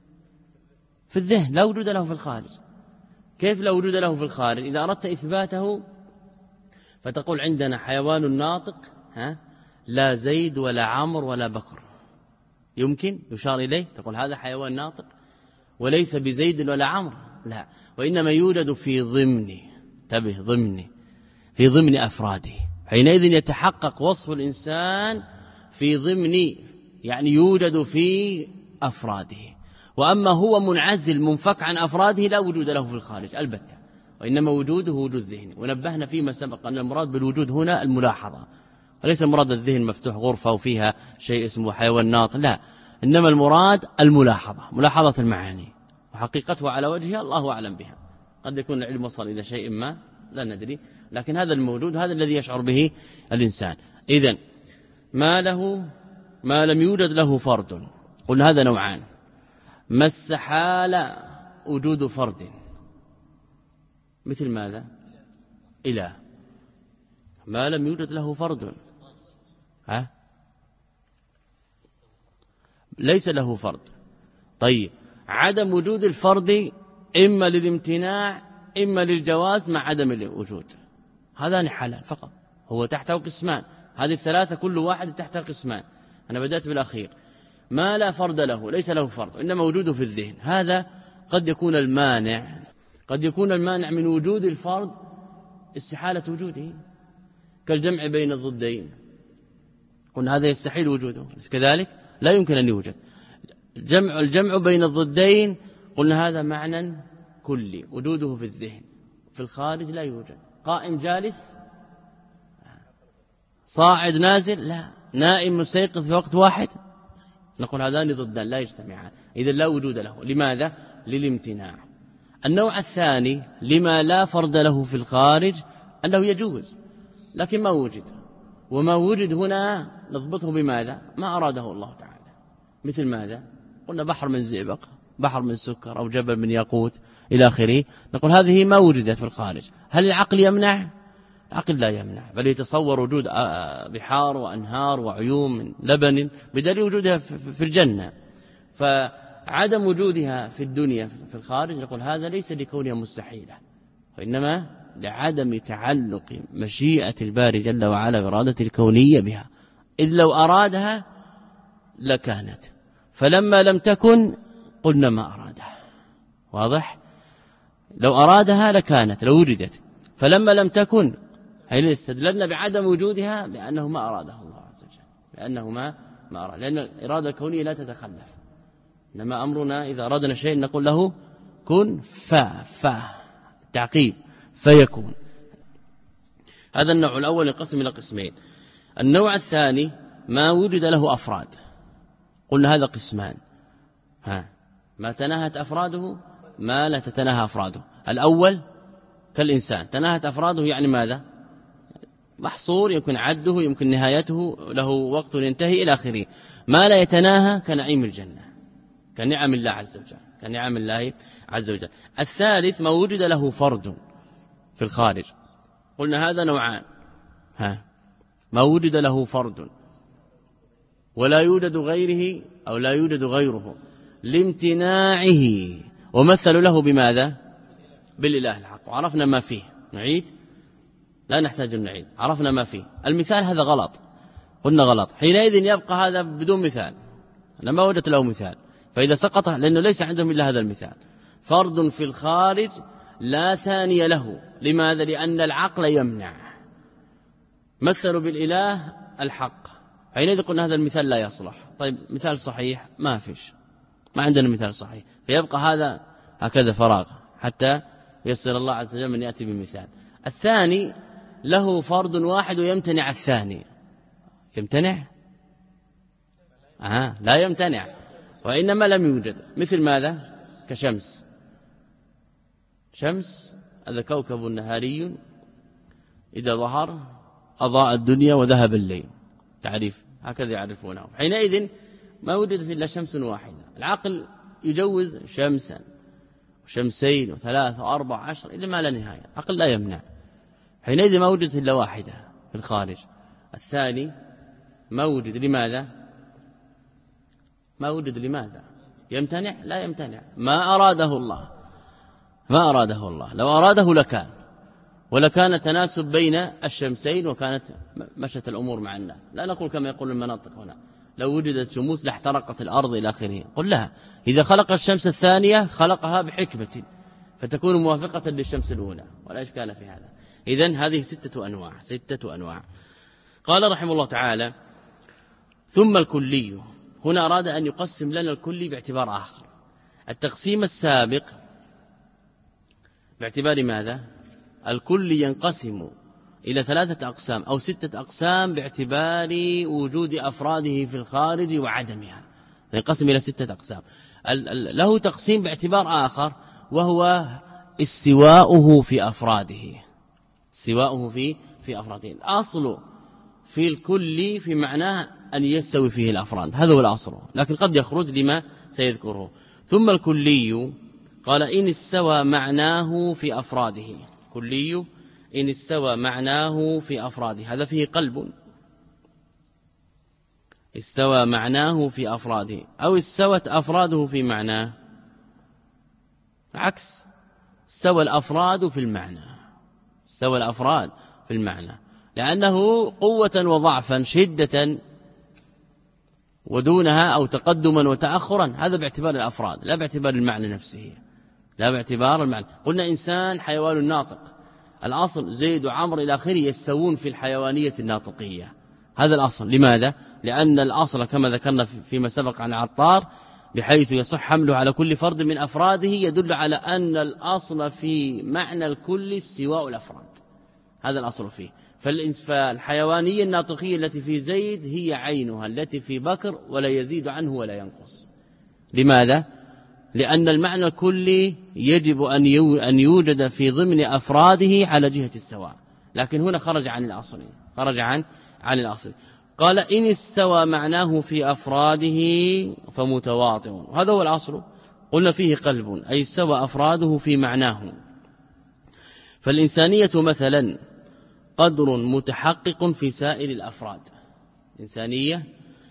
في الذهن، لا وجود له في الخارج. كيف لا وجود له في الخارج؟ إذا أردت إثباته فتقول عندنا حيوان ناطق، ها، لا زيد ولا عمر ولا بكر. يمكن يشار إليه، تقول هذا حيوان ناطق وليس بزيد ولا عمر، لا، وإنما يوجد في ضمن انتبه ضمني في ضمن أفراده، حينئذ يتحقق وصف الإنسان في ضمن يعني يوجد في أفراده. وأما هو منعزل منفك عن أفراده لا وجود له في الخارج البتة، وإنما وجوده وجود ذهني. ونبهنا فيما سبق أن المراد بالوجود هنا الملاحظة، وليس مراد الذهن مفتوح غرفة وفيها شيء اسمه حيوانات، لا، إنما المراد الملاحظة، ملاحظة المعاني، وحقيقتها على وجهها الله أعلم بها. قد يكون العلم وصل إلى شيء ما لا ندري، لكن هذا الموجود هذا الذي يشعر به الإنسان. إذن ما له ما لم يوجد له فرد، قلنا هذا نوعان. ما استحال وجود فرد مثل ماذا؟ إله. ما لم يوجد له فرد ها؟ ليس له فرد. طيب عدم وجود الفرد إما للامتناع إما للجواز مع عدم الوجود، هذان حالان فقط، هو تحته قسمان، هذه الثلاثة كل واحد تحته قسمان. أنا بدأت بالأخير، ما لا فرد له، ليس له فرد إنما وجوده في الذهن، هذا قد يكون المانع، قد يكون المانع من وجود الفرد استحالة وجوده، كالجمع بين الضدين، قلنا هذا يستحيل وجوده، بس كذلك لا يمكن أن يوجد. الجمع الجمع بين الضدين قلنا هذا معنى كلي، وجوده في الذهن، في الخارج لا يوجد. قائم جالس، صاعد نازل، لا، نائم مستيقظ في وقت واحد، نقول هذان ضدان لا يجتمعان، إذا لا وجود له. لماذا؟ للامتناع. النوع الثاني لما لا فرد له في الخارج أنه يجوز لكن ما وجد، وما وجد هنا نضبطه بماذا؟ ما أراده الله تعالى. مثل ماذا؟ قلنا بحر من زئبق، بحر من سكر، أو جبل من ياقوت إلى آخره، نقول هذه ما وجدت في الخارج. هل العقل يمنع؟ العقل لا يمنع، بل يتصور وجود بحار وأنهار وعيون من لبن بدليل وجودها في الجنة. فعدم وجودها في الدنيا في الخارج نقول هذا ليس لكونها مستحيلة، وإنما لعدم تعلق مشيئة الباري جل وعلا بإرادة الكونية بها، إذ لو أرادها لكانت، فلما لم تكن قلنا ما أرادها. واضح؟ لو أرادها لكانت، لو وجدت، فلما لم تكن حين استدللنا بعدم وجودها بأنه ما أراده الله عز وجل، بأنه ما ما أراد، لأن الإرادة الكونية لا تتخلف، إنما أمرنا إذا أردنا شيء نقول له كن فا فا تعقيب فيكون. هذا النوع الأول ينقسم إلى قسمين. النوع الثاني ما وجد له أفراد، قلنا هذا قسمان، ها ما تناهت أفراده، ما لا تتناهى أفراده. الأول كالإنسان تناهت أفراده، يعني ماذا؟ محصور، يمكن عده، يمكن نهايته، له وقت ينتهي إلى آخره. ما لا يتناهى كنعيم الجنة، كنعم الله عز وجل، كنعم الله عز وجل. الثالث ما وجد له فرد في الخارج، قلنا هذا نوعان، ها ما وجد له فرد ولا يوجد غيره أو لا يوجد غيره لامتناعه، ومثل له بماذا؟ بالإله الحق، وعرفنا ما فيه، نعيد؟ لا نحتاج أن نعيد، عرفنا ما فيه. المثال هذا غلط، قلنا غلط، حينئذ يبقى هذا بدون مثال، أنا ما وجدت له مثال، فإذا سقط لأنه ليس عندهم إلا هذا المثال، فرد في الخارج لا ثاني له. لماذا؟ لأن العقل يمنع. مثلوا بالإله الحق، حينئذ قلنا هذا المثال لا يصلح. طيب مثال صحيح ما فيش، ما عندنا مثال صحيح، فيبقى هذا هكذا فراغ حتى يسر الله عز وجل من يأتي بمثال. الثاني له فرد واحد ويمتنع الثاني، يمتنع؟ آه لا يمتنع، وإنما لم يوجد. مثل ماذا؟ كشمس، شمس هذا كوكب نهاري إذا ظهر أضاء الدنيا وذهب الليل، تعريف هكذا يعرفونه. حينئذ ما وجدت إلا شمس واحدة، العقل يجوز شمسا وشمسين وثلاث وأربع عشر إلا ما لا نهاية، العقل لا يمنع. حينئذ ما وجدت إلا واحدة في الخارج. الثاني ما وجد، لماذا؟ ما وجد لماذا؟ يمتنع؟ لا يمتنع، ما أراده الله، ما أراده الله، لو أراده لكان، ولكان تناسب بين الشمسين وكانت مشت الأمور مع الناس. لا نقول كما يقول المناطق هنا لو وجدت شموس لاحترقت الأرض إلى آخره، قل لها إذا خلق الشمس الثانية خلقها بحكمة، فتكون موافقة للشمس الأولى ولا إشكال في هذا. إذن هذه ستة أنواع ستة أنواع. قال رحمه الله تعالى: ثم الكلي. هنا أراد أن يقسم لنا الكلي باعتبار آخر. التقسيم السابق باعتبار ماذا؟ الكلي ينقسم إلى ثلاثة أقسام أو ستة أقسام باعتبار وجود أفراده في الخارج وعدمها، ينقسم إلى ستة أقسام. له تقسيم باعتبار آخر وهو استواؤه في أفراده، استواؤه في في أفراده. الأصل في الكل في معناه أن يستوي فيه الأفراد، هذا هو الأصل، لكن قد يخرج لما سيذكره. ثم الكلي قال: إن استوى معناه في أفراده. كلي إن استوى معناه في أفراده، هذا فيه قلب. استوى معناه في أفراده أو استوت أفراده في معناه، عكس، استوى الأفراد في المعنى، استوى الأفراد في المعنى، لأنه قوة وضعفا، شدة ودونها أو تقدما وتأخرا، هذا باعتبار الأفراد لا باعتبار المعنى نفسه، لا باعتبار المعنى. قلنا إنسان حيوان ناطق، الأصل زيد وعمر إلى آخره يستوون في الحيوانية الناطقية، هذا الأصل. لماذا؟ لأن الأصل كما ذكرنا فيما سبق عن العطار بحيث يصح حمله على كل فرد من أفراده، يدل على أن الأصل في معنى الكل استواء الأفراد، هذا الأصل فيه. فالحيوانية الناطقية التي في زيد هي عينها التي في بكر، ولا يزيد عنه ولا ينقص. لماذا؟ لأن المعنى الكلي يجب أن يوجد في ضمن أفراده على جهة السواء، لكن هنا خرج عن الأصل، خرج عن عن الأصل. قال: إن استوى معناه في أفراده فمتواطئ، هذا هو الأصل. قلنا فيه قلب، أي استوى أفراده في معناه. فالإنسانية مثلا قدر متحقق في سائر الأفراد، إنسانية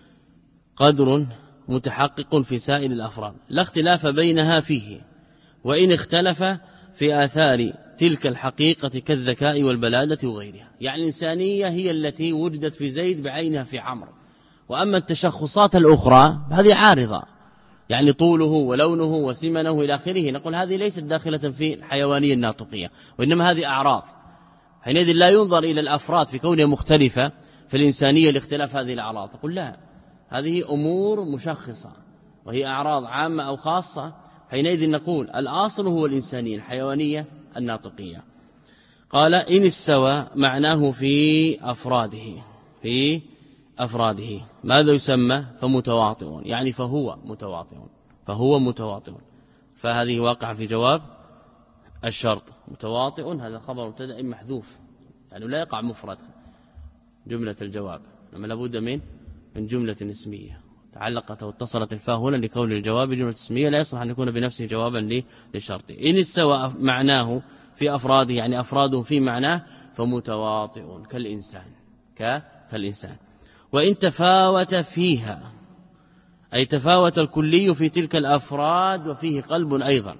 قدر متحقق في سائر الأفراد، لا اختلاف بينها فيه، وإن اختلف في آثار تلك الحقيقة كالذكاء والبلادة وغيرها. يعني الإنسانية هي التي وجدت في زيد بعينها في عمرو، وأما التشخصات الأخرى هذه عارضة، يعني طوله ولونه وسمنه إلى آخره، نقول هذه ليست داخلة في الحيوانية الناطقية، وإنما هذه أعراض. حينئذ لا ينظر إلى الأفراد في كونها مختلفة في الإنسانية لاختلاف هذه الأعراض، نقول لا، هذه أمور مشخصة وهي أعراض عامة أو خاصة. حينئذ نقول الأصل هو الإنسانية الحيوانية الناطقية. قال: إن استوى معناه في أفراده، في أفراده ماذا يسمى؟ فمتواطئ، يعني فهو متواطئ، فهو متواطئ. فهذه واقع في جواب الشرط. متواطئ هذا خبر مبتدأ محذوف، يعني لا يقع مفرد جملة الجواب، لما لابد من من جملة اسمية تعلقت واتصلت الفاء هنا لكون الجواب جملة اسمية، لا يصلح أن يكون بنفسه جوابا للشرط. إن استوى معناه في أفراده، يعني أفراده في معناه، فمتواطئ كالإنسان، كالإنسان. وإن تفاوت فيها، أي تفاوت الكلي في تلك الأفراد وفيه قلب أيضا،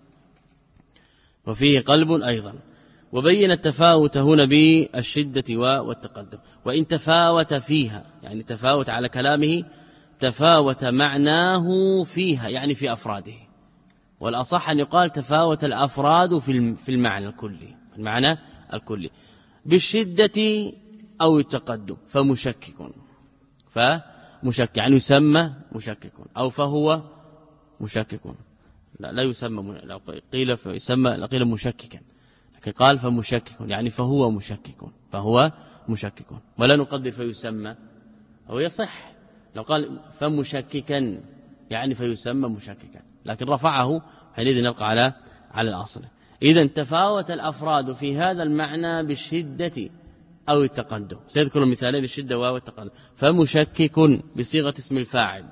وفيه قلب أيضا. وبين التفاوت هنا بالشدة والتقدم. وإن تفاوت فيها، يعني تفاوت على كلامه، تفاوت معناه فيها، يعني في أفراده، والأصح أن يقال تفاوت الأفراد في المعنى الكلي، المعنى الكلي بالشدة أو التقدم، فمشكك، فمشكك يعني يسمى مشكك، أو فهو مشكك، لا لا يسمى، لو قيل يسمى لقيل مشككا، لكن قال فمشكك يعني فهو مشكك، فهو مشكك، ولا نقدر فيسمى، هو يصح لو قال فمشككا يعني فيسمى مشككا، لكن رفعه حينئذ نبقى على على الأصل. إذن تفاوت الأفراد في هذا المعنى بالشدة أو التقدم. سيذكر مثالين الشدة والتقدم. فمشكك بصيغة اسم الفاعل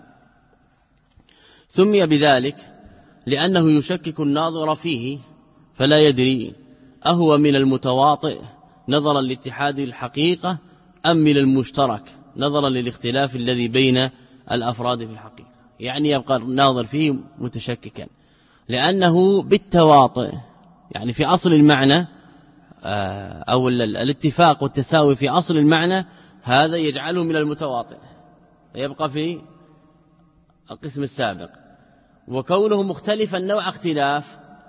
سمي بذلك لأنه يشكك الناظر فيه، فلا يدري أهو من المتواطئ نظرا لاتحاد الحقيقة أم من المشترك نظرا للاختلاف الذي بين الأفراد في الحقيقة. يعني يبقى الناظر فيه متشككا، لأنه بالتواطئ يعني في أصل المعنى أو الاتفاق والتساوي في أصل المعنى، هذا يجعله من المتواطئ، يبقى في القسم السابق. وكونه مختلفا نوع اختلاف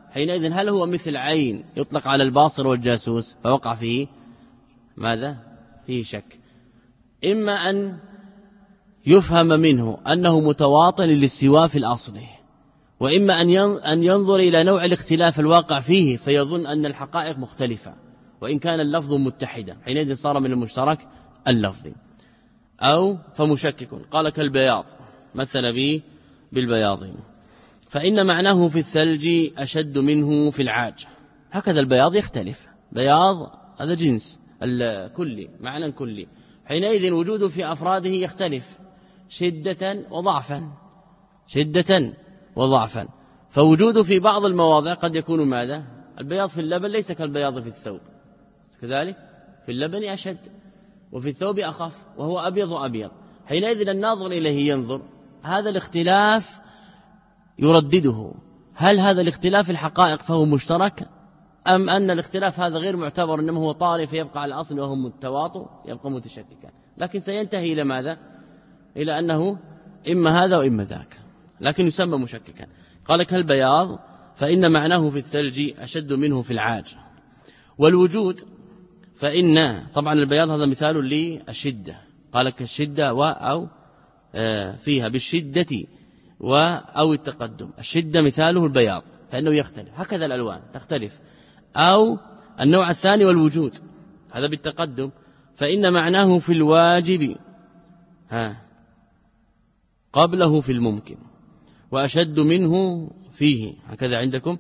حينئذ هل هو مثل عين يطلق على الباصر والجاسوس فوقع فيه ماذا؟ فيه شك. إما أن يفهم منه أنه متواطن للاستواء في الأصل، وإما أن ينظر إلى نوع الاختلاف الواقع فيه فيظن أن الحقائق مختلفة وإن كان اللفظ متحدا، حينئذ صار من المشترك اللفظي. أو فمشكك قال كالبياض، مثل به بالبياض، فإن معناه في الثلج أشد منه في العاج. هكذا البياض يختلف، بياض هذا جنس الكلي معنى كلي، حينئذ وجوده في أفراده يختلف شدة وضعفا، شدة وضعفا. فوجوده في بعض المواضع قد يكون ماذا؟ البياض في اللبن ليس كالبياض في الثوب، كذلك في اللبن أشد وفي الثوب أخف، وهو أبيض أبيض. حينئذ الناظر إليه ينظر هذا الاختلاف يردده، هل هذا الاختلاف الحقائق فهو مشترك أم أن الاختلاف هذا غير معتبر إنما هو طارئ فيبقى على الأصل وهو التواطؤ يبقى متشككا، لكن سينتهي إلى ماذا؟ إلى أنه إما هذا وإما ذاك، لكن يسمى مشككا. قال كالبياض فإن معناه في الثلج أشد منه في العاج. والوجود فإن طبعا البياض هذا مثال للشدة، قال كالشدة و أو فيها بالشدة و أو التقدم، الشدة مثاله البياض فإنه يختلف، هكذا الألوان تختلف. أو النوع الثاني والوجود هذا بالتقدم، فإن معناه في الواجب ها قبله في الممكن وأشد منه فيه، هكذا عندكم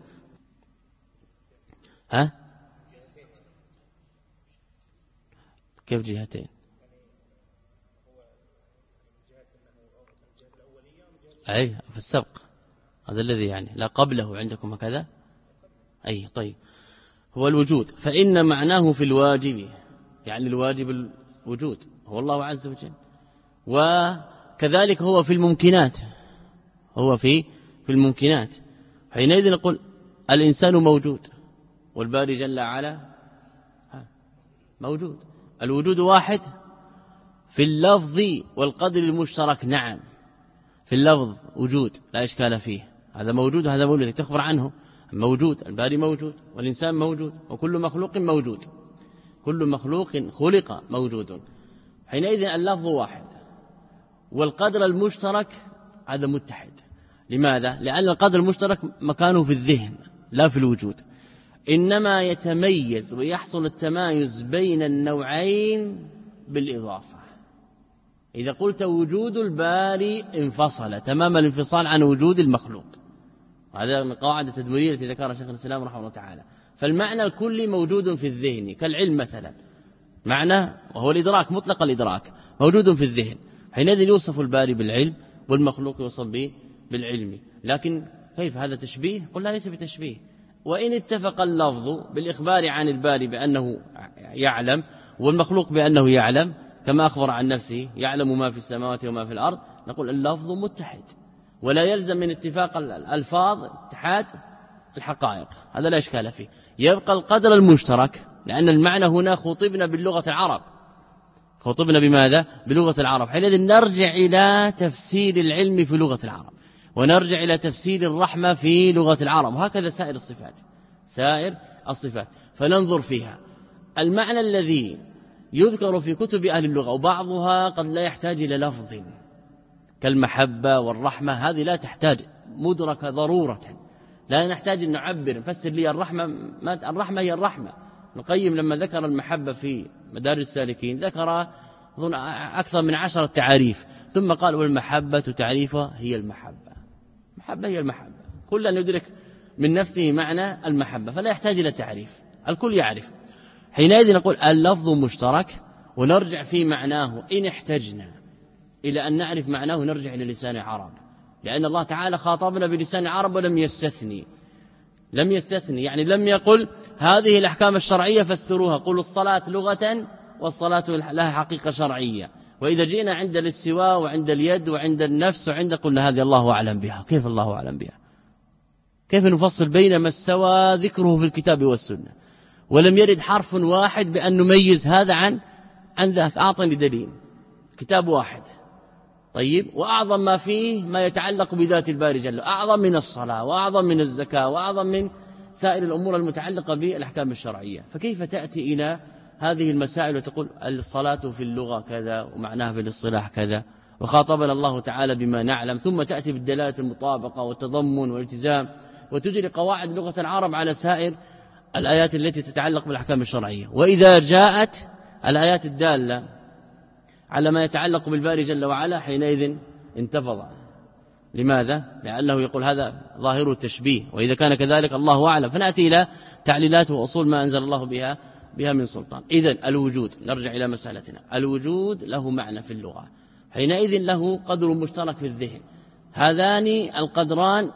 ها كيف جهتين؟ أي في السبق هذا الذي يعني لا قبله عندكم هكذا. أي طيب، هو الوجود فإن معناه في الواجب، يعني الواجب الوجود هو الله عز وجل، وكذلك هو في الممكنات، هو في في الممكنات. حينئذ نقول الإنسان موجود والباري جل وعلا موجود. الوجود واحد في اللفظ والقدر المشترك، نعم في اللفظ وجود لا إشكال فيه، هذا موجود وهذا موجود تخبر عنه موجود، الباري موجود والإنسان موجود وكل مخلوق موجود، كل مخلوق خلق موجود. حينئذ اللفظ واحد والقدر المشترك هذا متحد. لماذا؟ لأن القدر المشترك مكانه في الذهن لا في الوجود، إنما يتميز ويحصل التمايز بين النوعين بالإضافة. إذا قلت وجود الباري انفصل تمام الانفصال عن وجود المخلوق، هذا من قواعد التدويرية التي ذكرها شيخ الإسلام رحمه الله تعالى. فالمعنى الكلي موجود في الذهن كالعلم مثلا، معنى وهو الإدراك مطلق الإدراك موجود في الذهن، حينئذ يوصف الباري بالعلم والمخلوق يوصف به بالعلم. لكن كيف هذا تشبيه؟ قل لا ليس بتشبيه. وإن اتفق اللفظ بالإخبار عن الباري بأنه يعلم والمخلوق بأنه يعلم كما أخبر عن نفسه يعلم ما في السماوات وما في الأرض، نقول اللفظ متحد، ولا يلزم من اتفاق الألفاظ اتحاد الحقائق، هذا لا إشكال فيه. يبقى القدر المشترك، لأن المعنى هنا خطبنا باللغة العرب، خطبنا بماذا؟ بلغة العرب. حينئذ نرجع إلى تفسير العلم في لغة العرب، ونرجع إلى تفسير الرحمة في لغة العرب، وهكذا سائر الصفات، سائر الصفات فننظر فيها. المعنى الذي يذكر في كتب أهل اللغة وبعضها قد لا يحتاج إلى لفظ كالمحبة والرحمة، هذه لا تحتاج مدركة ضرورة، لا نحتاج أن نعبر نفسر لي الرحمة، ما الرحمة هي الرحمة. القيم لما ذكر المحبة في مدارج السالكين ذكر أكثر من عشرة تعاريف، ثم قال والمحبة تعريفها هي المحبة، المحبة هي المحبة، كل أن يدرك من نفسه معنى المحبة فلا يحتاج إلى تعريف، الكل يعرف. حينئذ نقول اللفظ مشترك ونرجع في معناه إن احتجنا إلى أن نعرف معناه نرجع إلى لسان عرب، لأن الله تعالى خاطبنا بلسان عرب ولم يستثني، لم يستثني يعني لم يقل هذه الأحكام الشرعية فسروها، قل الصلاة لغة والصلاة لها حقيقة شرعية، وإذا جئنا عند الاستواء وعند اليد وعند النفس وعند قلنا هذه الله أعلم بها. كيف الله أعلم بها؟ كيف نفصل بين ما استوى ذكره في الكتاب والسنة ولم يرد حرف واحد بأن نميز هذا عن عن ذاك؟ أعطني دليل، كتاب واحد طيب، وأعظم ما فيه ما يتعلق بذات الباري جل، أعظم من الصلاة وأعظم من الزكاة وأعظم من سائر الأمور المتعلقة بالأحكام الشرعية. فكيف تأتي إلى هذه المسائل وتقول الصلاة في اللغة كذا ومعناها في الاصطلاح كذا، وخاطبنا الله تعالى بما نعلم، ثم تأتي بالدلالة المطابقة والتضمن والالتزام وتجري قواعد لغة العرب على سائر الآيات التي تتعلق بالأحكام الشرعية. وإذا جاءت الآيات الدالة على ما يتعلق بالباري جل وعلا حينئذ انتفض. لماذا؟ لأنه يقول هذا ظاهر التشبيه، وإذا كان كذلك الله أعلم. فنأتي إلى تعليلات وأصول ما أنزل الله بها بها من سلطان. إذن الوجود، نرجع إلى مسألتنا، الوجود له معنى في اللغة، حينئذ له قدر مشترك في الذهن. هذان القدران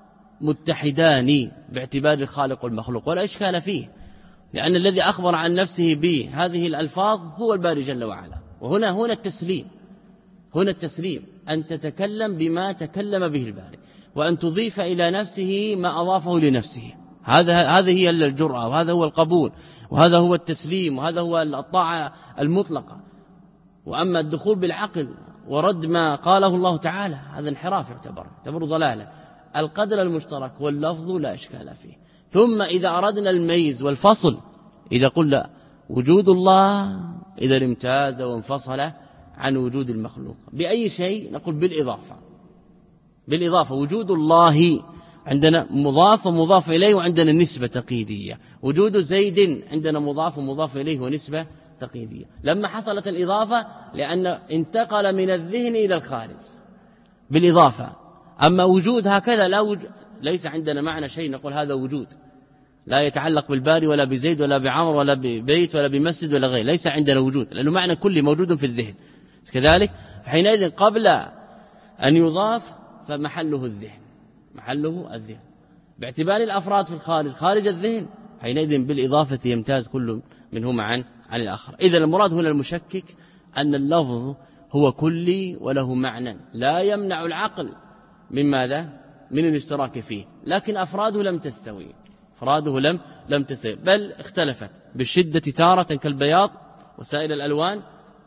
متحدان باعتبار الخالق والمخلوق، ولا إشكال فيه، لأن الذي أخبر عن نفسه بهذه الألفاظ هو الباري جل وعلا. وهنا هنا التسليم، هنا التسليم أن تتكلم بما تكلم به الباري، وأن تضيف إلى نفسه ما أضافه لنفسه. هذا هذه هي الجرأة، وهذا هو القبول، وهذا هو التسليم، وهذا هو الطاعة المطلقة. وأما الدخول بالعقل ورد ما قاله الله تعالى هذا انحراف، يعتبر يعتبر ضلالا. القدر المشترك واللفظ لا إشكال فيه. ثم إذا أردنا الميز والفصل، إذا قلنا وجود الله إذا امتاز وانفصل عن وجود المخلوق بأي شيء، نقول بالإضافة. بالإضافة وجود الله عندنا مضاف ومضاف إليه، وعندنا نسبة تقييدية. وجود زيد عندنا مضاف ومضاف إليه ونسبة تقييدية. لما حصلت الإضافة لأن انتقل من الذهن إلى الخارج بالإضافة. أما وجود هكذا لا وجود، ليس عندنا معنى شيء نقول هذا وجود، لا يتعلق بالباري ولا بزيد ولا بعمر ولا ببيت ولا بمسجد ولا غير، ليس عندنا وجود، لأنه معنى كلي موجود في الذهن. كذلك حينئذ قبل أن يضاف فمحله الذهن، محله الذهن باعتبار الأفراد في الخارج خارج الذهن، حينئذ بالإضافة يمتاز كل منهما عن عن الآخر. إذن المراد هنا المشكك أن اللفظ هو كلي وله معنى لا يمنع العقل من ماذا؟ من الاشتراك فيه، لكن أفراده لم تستوي، أفراده لم لم تستوي، بل اختلفت بالشدة تارة كالبياض وسائر الألوان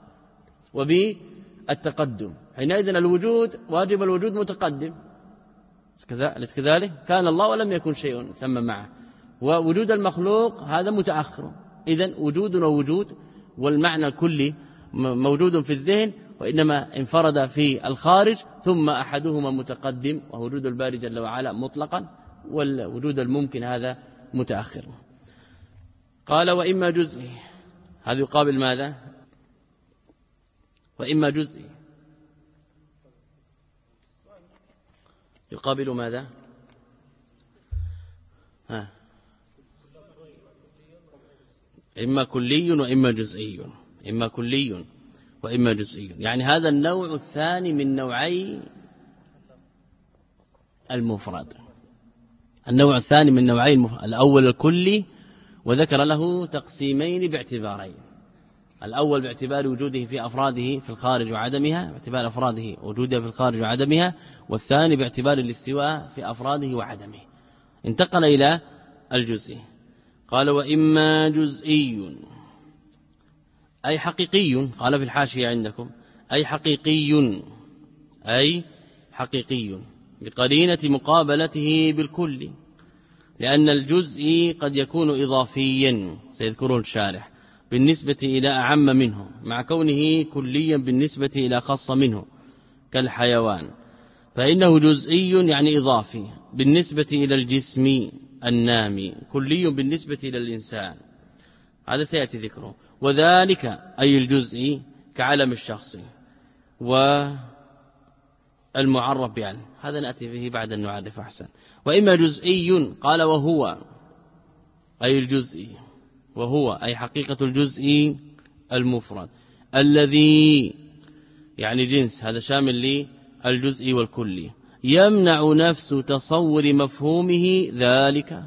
وبالتقدم. حينئذ الوجود واجب الوجود متقدم، كذلك كان الله ولم يكن شيء ثم معه، ووجود المخلوق هذا متأخر. إذن وجود ووجود والمعنى الكلي موجود في الذهن، وإنما انفرد في الخارج، ثم أحدهما متقدم وهو وجود الباري جل وعلا مطلقا، والوجود الممكن هذا متأخر. قال وإما جزئي، هذا يقابل ماذا؟ وإما جزئي يقابل ماذا؟ ها. إما كلي وإما جزئي، إما كلي وإما جزئي، يعني هذا النوع الثاني من نوعي المفرد. النوع الثاني من نوعي المفرد، الأول الكلي وذكر له تقسيمين باعتبارين، الأول باعتبار وجوده في أفراده في الخارج وعدمها، باعتبار أفراده وجوده في الخارج وعدمها، والثاني باعتبار الاستواء في أفراده وعدمه. انتقل إلى الجزئي. قال وإما جزئي أي حقيقي، قال في الحاشية عندكم أي حقيقي، أي حقيقي بقرينة مقابلته بالكل، لأن الجزء قد يكون إضافيا سيذكره الشارح بالنسبة إلى أعم منه، مع كونه كليا بالنسبة إلى خاص منه كالحيوان، فإنه جزئي يعني إضافي بالنسبة إلى الجسم النامي، كلي بالنسبة إلى الإنسان، هذا سيأتي ذكره. وذلك أي الجزء كعلم الشخص والمعرف بعنه، هذا نأتي به بعد أن نعرف أحسن. وإما جزئي قال وهو أي الجزء، وهو أي حقيقة الجزء المفرد الذي يعني جنس، هذا شامل للجزء والكلي، يمنع نفس تصور مفهومه ذلك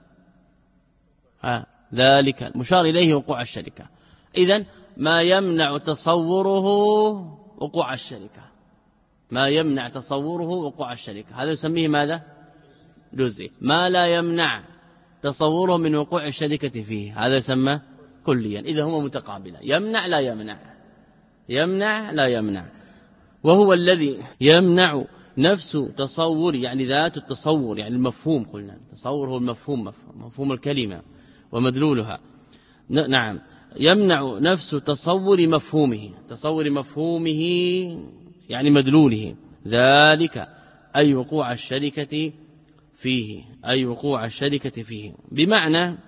ها ذلك مشار إليه وقوع الشركة. إذن ما يمنع تصوره وقوع الشركة، ما يمنع تصوره وقوع الشركة هذا يسميه ماذا؟ جزئي. ما لا يمنع تصوره من وقوع الشركة فيه هذا يسمى كليا. إذا هما متقابلا، يمنع لا يمنع، يمنع لا يمنع. وهو الذي يمنع نفس تصور يعني ذات التصور يعني المفهوم، قلنا التصور هو المفهوم، مفهوم الكلمة ومدلولها. نعم، يمنع نفس تصور مفهومه، تصور مفهومه يعني مدلوله، ذلك أي وقوع الشركة فيه، أي وقوع الشركة فيه، بمعنى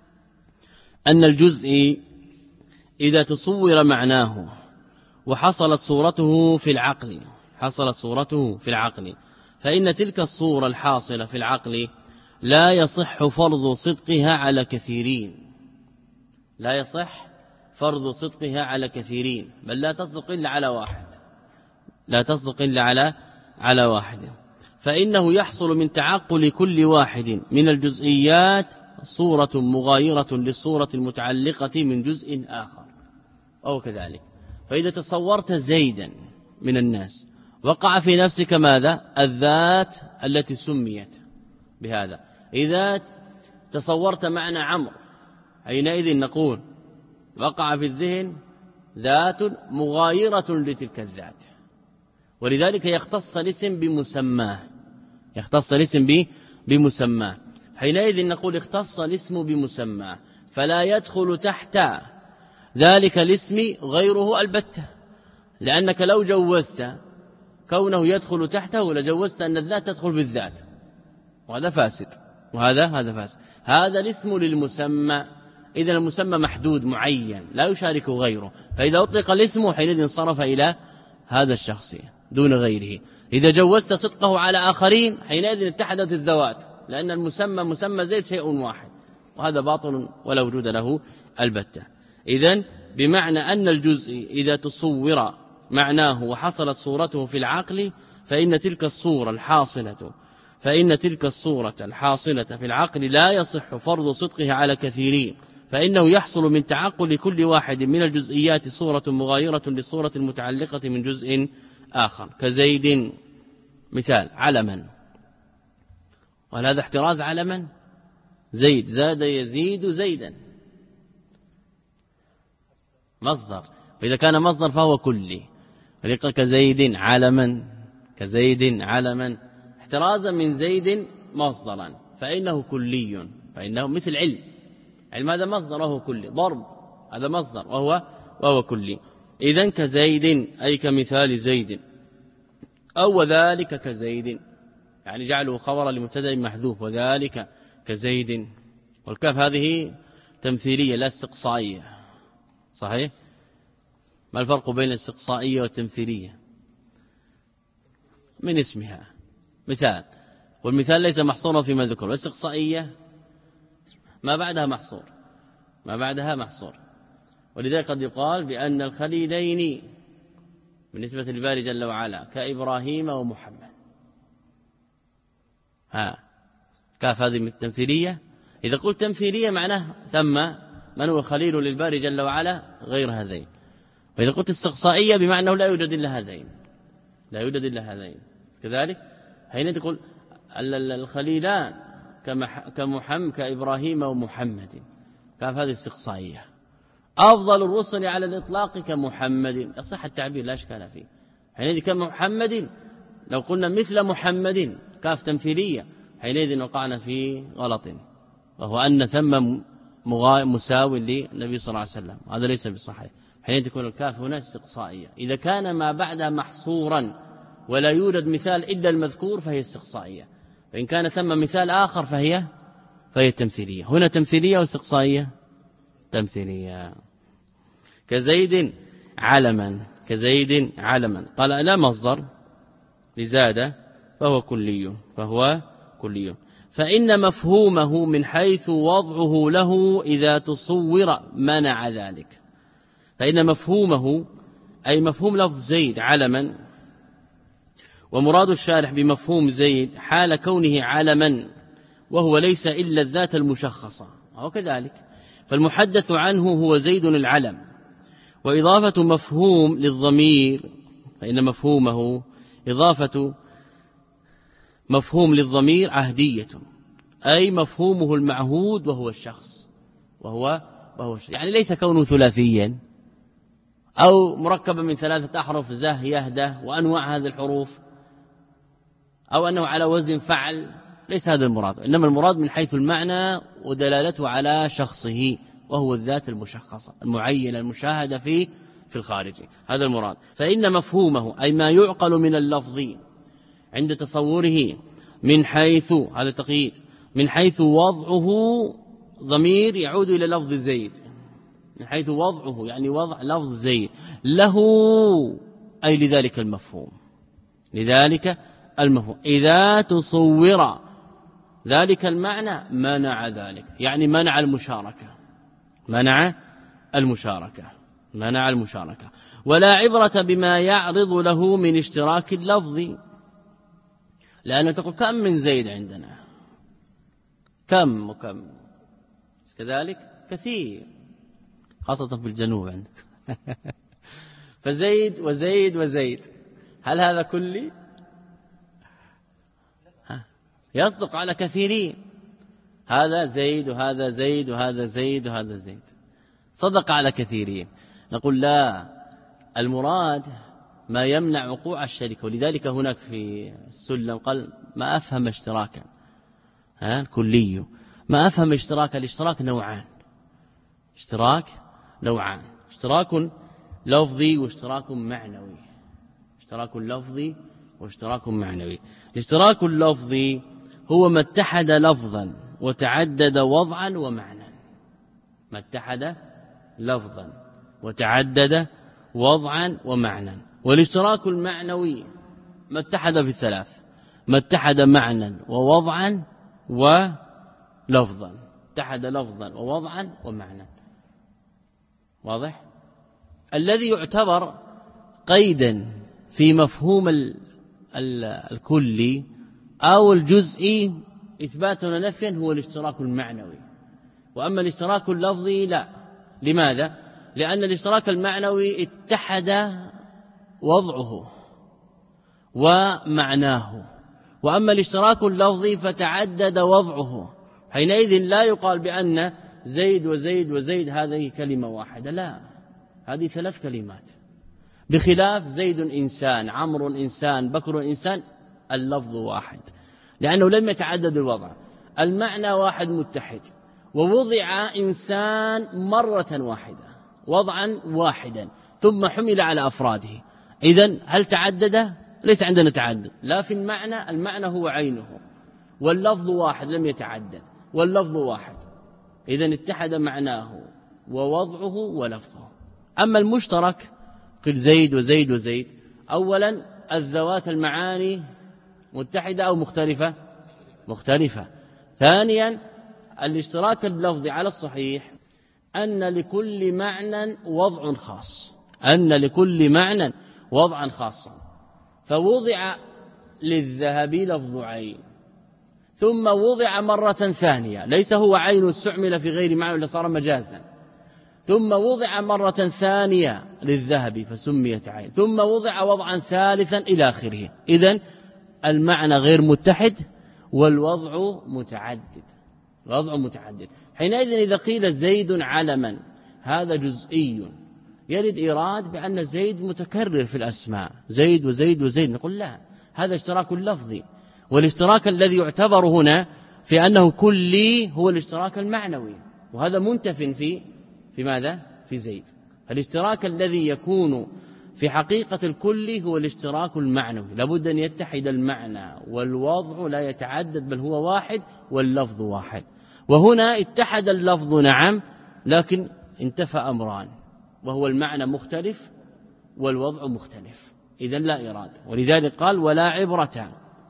أن الجزء إذا تصور معناه وحصلت صورته في العقل، حصلت صورته في العقل، فإن تلك الصورة الحاصلة في العقل لا يصح فرض صدقها على كثيرين، لا يصح فرض صدقها على كثيرين، بل لا تصدق إلا على واحد، لا تصدق إلا على على واحد، فإنه يحصل من تعقل كل واحد من الجزئيات صورة مغايرة للصورة المتعلقة من جزء آخر، أو كذلك. فإذا تصورت زيدا من الناس وقع في نفسك ماذا؟ الذات التي سميت بهذا. إذا تصورت معنى عمرو حينئذ نقول وقع في الذهن ذات مغايرة لتلك الذات، ولذلك يختص الاسم بمسماه، يختص الاسم بمسماه، حينئذ نقول اختص الاسم بمسماه، فلا يدخل تحت ذلك الاسم غيره البتة، لأنك لو جوزت كونه يدخل تحته لجوزت أن الذات تدخل بالذات، وهذا فاسد، وهذا هذا فاسد. هذا الاسم للمسمى، إذا المسمى محدود معين لا يشارك غيره، فإذا أطلق الاسم حينئذ انصرف إلى هذا الشخص دون غيره. إذا جوزت صدقه على آخرين حينئذ اتحدت الذوات، لأن المسمى مسمى زيد شيء واحد، وهذا باطل ولا وجود له البتة. إذن بمعنى أن الجزء إذا تصور معناه وحصلت صورته في العقل فإن تلك الصورة الحاصلة فإن تلك الصورة الحاصلة في العقل لا يصح فرض صدقها على كثيرين، فإنه يحصل من تعقل كل واحد من الجزئيات صورة مغايرة للصورة المتعلقة من جزء آخر، كزيد مثال علما، وهل هذا احتراز علما؟ زيد زاد يزيد زيدا مصدر، وإذا كان مصدر فهو كلي، ولقى كزيد علما، كزيد علما احترازا من زيد مصدرا، فإنه كلي، فإنه مثل علم، علم هذا مصدر وهو كلي، ضرب هذا مصدر وهو وهو كلي. إذن كزيد أي كمثال زيد، أو وذلك كزيد يعني جعله خبرا لمبتدا محذوف، وذلك كزيد، والكاف هذه تمثيلية لا استقصائية، صحيح؟ ما الفرق بين الاستقصائية والتمثيلية؟ من اسمها مثال، والمثال ليس محصورا فيما ذكر، والاستقصائية ما بعدها محصور، ما بعدها محصور، ولذلك قد يقال بأن الخليلين بالنسبة للباري جل وعلا كإبراهيم ومحمد، ها كاف هذه من التمثيلية. إذا قلت تمثيلية معناه ثم من هو خليل للباري جل وعلا غير هذين، وإذا قلت استقصائية بمعنى لا يوجد إلا هذين، لا يوجد إلا هذين، كذلك حين تقول الخليلان كمحمد كإبراهيم ومحمد، كاف هذه استقصائية. أفضل الرسل على الإطلاق كمحمد، يصح التعبير لا إشكال فيه، حينئذ كمحمد لو قلنا مثل محمد كاف تمثيلية حينئذ وقعنا في غلط، وهو أن ثم مساو للنبي صلى الله عليه وسلم، هذا ليس بصحيح، حينئذ تكون الكاف هنا استقصائية. إذا كان ما بعدها محصورا ولا يوجد مثال إلا المذكور فهي استقصائية، فإن كان ثم مثال آخر فهي فهي تمثيلية. هنا تمثيلية واستقصائية؟ تمثيلية. كزيد علما، كزيد علما، قال لا مصدر لزاد فهو كلي، فهو كلي، فإن مفهومه من حيث وضعه له إذا تصور منع ذلك. فإن مفهومه أي مفهوم لفظ زيد علما، ومراد الشارح بمفهوم زيد حال كونه علما وهو ليس إلا الذات المشخصة، وهو كذلك، فالمحدث عنه هو زيد العلم. وإضافة مفهوم للضمير، فإن مفهومه إضافة مفهوم للضمير عهدية، أي مفهومه المعهود وهو الشخص، وهو وهو الشخص. يعني ليس كونه ثلاثيا أو مركبا من ثلاثة أحرف زه يهده وأنواع هذه الحروف، أو أنه على وزن فعل، ليس هذا المراد، إنما المراد من حيث المعنى ودلالته على شخصه، وهو الذات المشخصة المعينة المشاهدة في في الخارج، هذا المراد. فإن مفهومه أي ما يعقل من اللفظ عند تصوره من حيث، هذا تقييد، من حيث وضعه ضمير يعود إلى لفظ زيد، من حيث وضعه يعني وضع لفظ زيد له، أي لذلك المفهوم، لذلك المفهوم إذا تصور ذلك المعنى منع ذلك، يعني منع المشاركة، منع المشاركة منع المشاركة ولا عبرة بما يعرض له من اشتراك اللفظ، لأنه تقول كم من زيد عندنا، كم وكم، كذلك كثير خاصة في الجنوب عندك فزيد وزيد وزيد، هل هذا كلي؟ يصدق على كثيرين، هذا زيد وهذا زيد وهذا زيد وهذا زيد، صدق على كثيرين. نقول لا، المراد ما يمنع وقوع الشركة، ولذلك هناك في السلم قال ما أفهم اشتراكا، ها الكلي ما أفهم اشتراكا، الاشتراك نوعان، اشتراك نوعان، اشتراك لفظي واشتراك معنوي، اشتراك لفظي واشتراك معنوي. الاشتراك اللفظي هو ما اتحد لفظا وتعدد وضعا ومعنى، ما اتحد لفظا وتعدد وضعا ومعنى. والاشتراك المعنوي ما اتحد في الثلاث، ما اتحد معنى ووضعا ولفظا، اتحد لفظا ووضعا ومعنى. واضح؟ الذي يعتبر قيدا في مفهوم ال ال الكلي أو الجزئي إثباتا ونفيا هو الاشتراك المعنوي، وأما الاشتراك اللفظي لا. لماذا؟ لأن الاشتراك المعنوي اتحد وضعه ومعناه، وأما الاشتراك اللفظي فتعدد وضعه، حينئذ لا يقال بأن زيد وزيد وزيد هذه كلمة واحدة، لا، هذه ثلاث كلمات، بخلاف زيد إنسان، عمرو إنسان، بكر إنسان، اللفظ واحد، لأنه لم يتعدد الوضع، المعنى واحد متحد، ووضع إنسان مرة واحدة وضعا واحدا ثم حمل على أفراده. إذن هل تعدد؟ ليس عندنا تعدد، لا في المعنى، المعنى هو عينه، واللفظ واحد لم يتعدد، واللفظ واحد، إذن اتحد معناه ووضعه ولفظه. أما المشترك قل زيد وزيد وزيد، أولا الذوات المعاني متحدة أو مختلفة؟ مختلفة. ثانيا الاشتراك اللفظي على الصحيح أن لكل معنى وضع خاص، أن لكل معنى وضعا خاصا، فوضع للذهب لفظ عين ثم وضع مرة ثانية، ليس هو عين استعمل في غير معنى إلا صار مجازا، ثم وضع مرة ثانية للذهب فسميت عين، ثم وضع وضعا ثالثا إلى آخره. إذن المعنى غير متحد والوضع متعدد، الوضع متعدد. حينئذ إذا قيل زيد علما هذا جزئي، يرد إيراد بأن زيد متكرر في الأسماء، زيد وزيد وزيد، نقول لا، هذا اشتراك لفظي، والاشتراك الذي يعتبر هنا في أنه كلي هو الاشتراك المعنوي، وهذا منتف في في ماذا؟ في زيد. الاشتراك الذي يكون في حقيقة الكل هو الاشتراك المعنوي، لابد أن يتحد المعنى والوضع لا يتعدد بل هو واحد واللفظ واحد. وهنا اتحد اللفظ نعم، لكن انتفى أمران، وهو المعنى مختلف والوضع مختلف، إذن لا إرادة. ولذلك قال ولا عبرة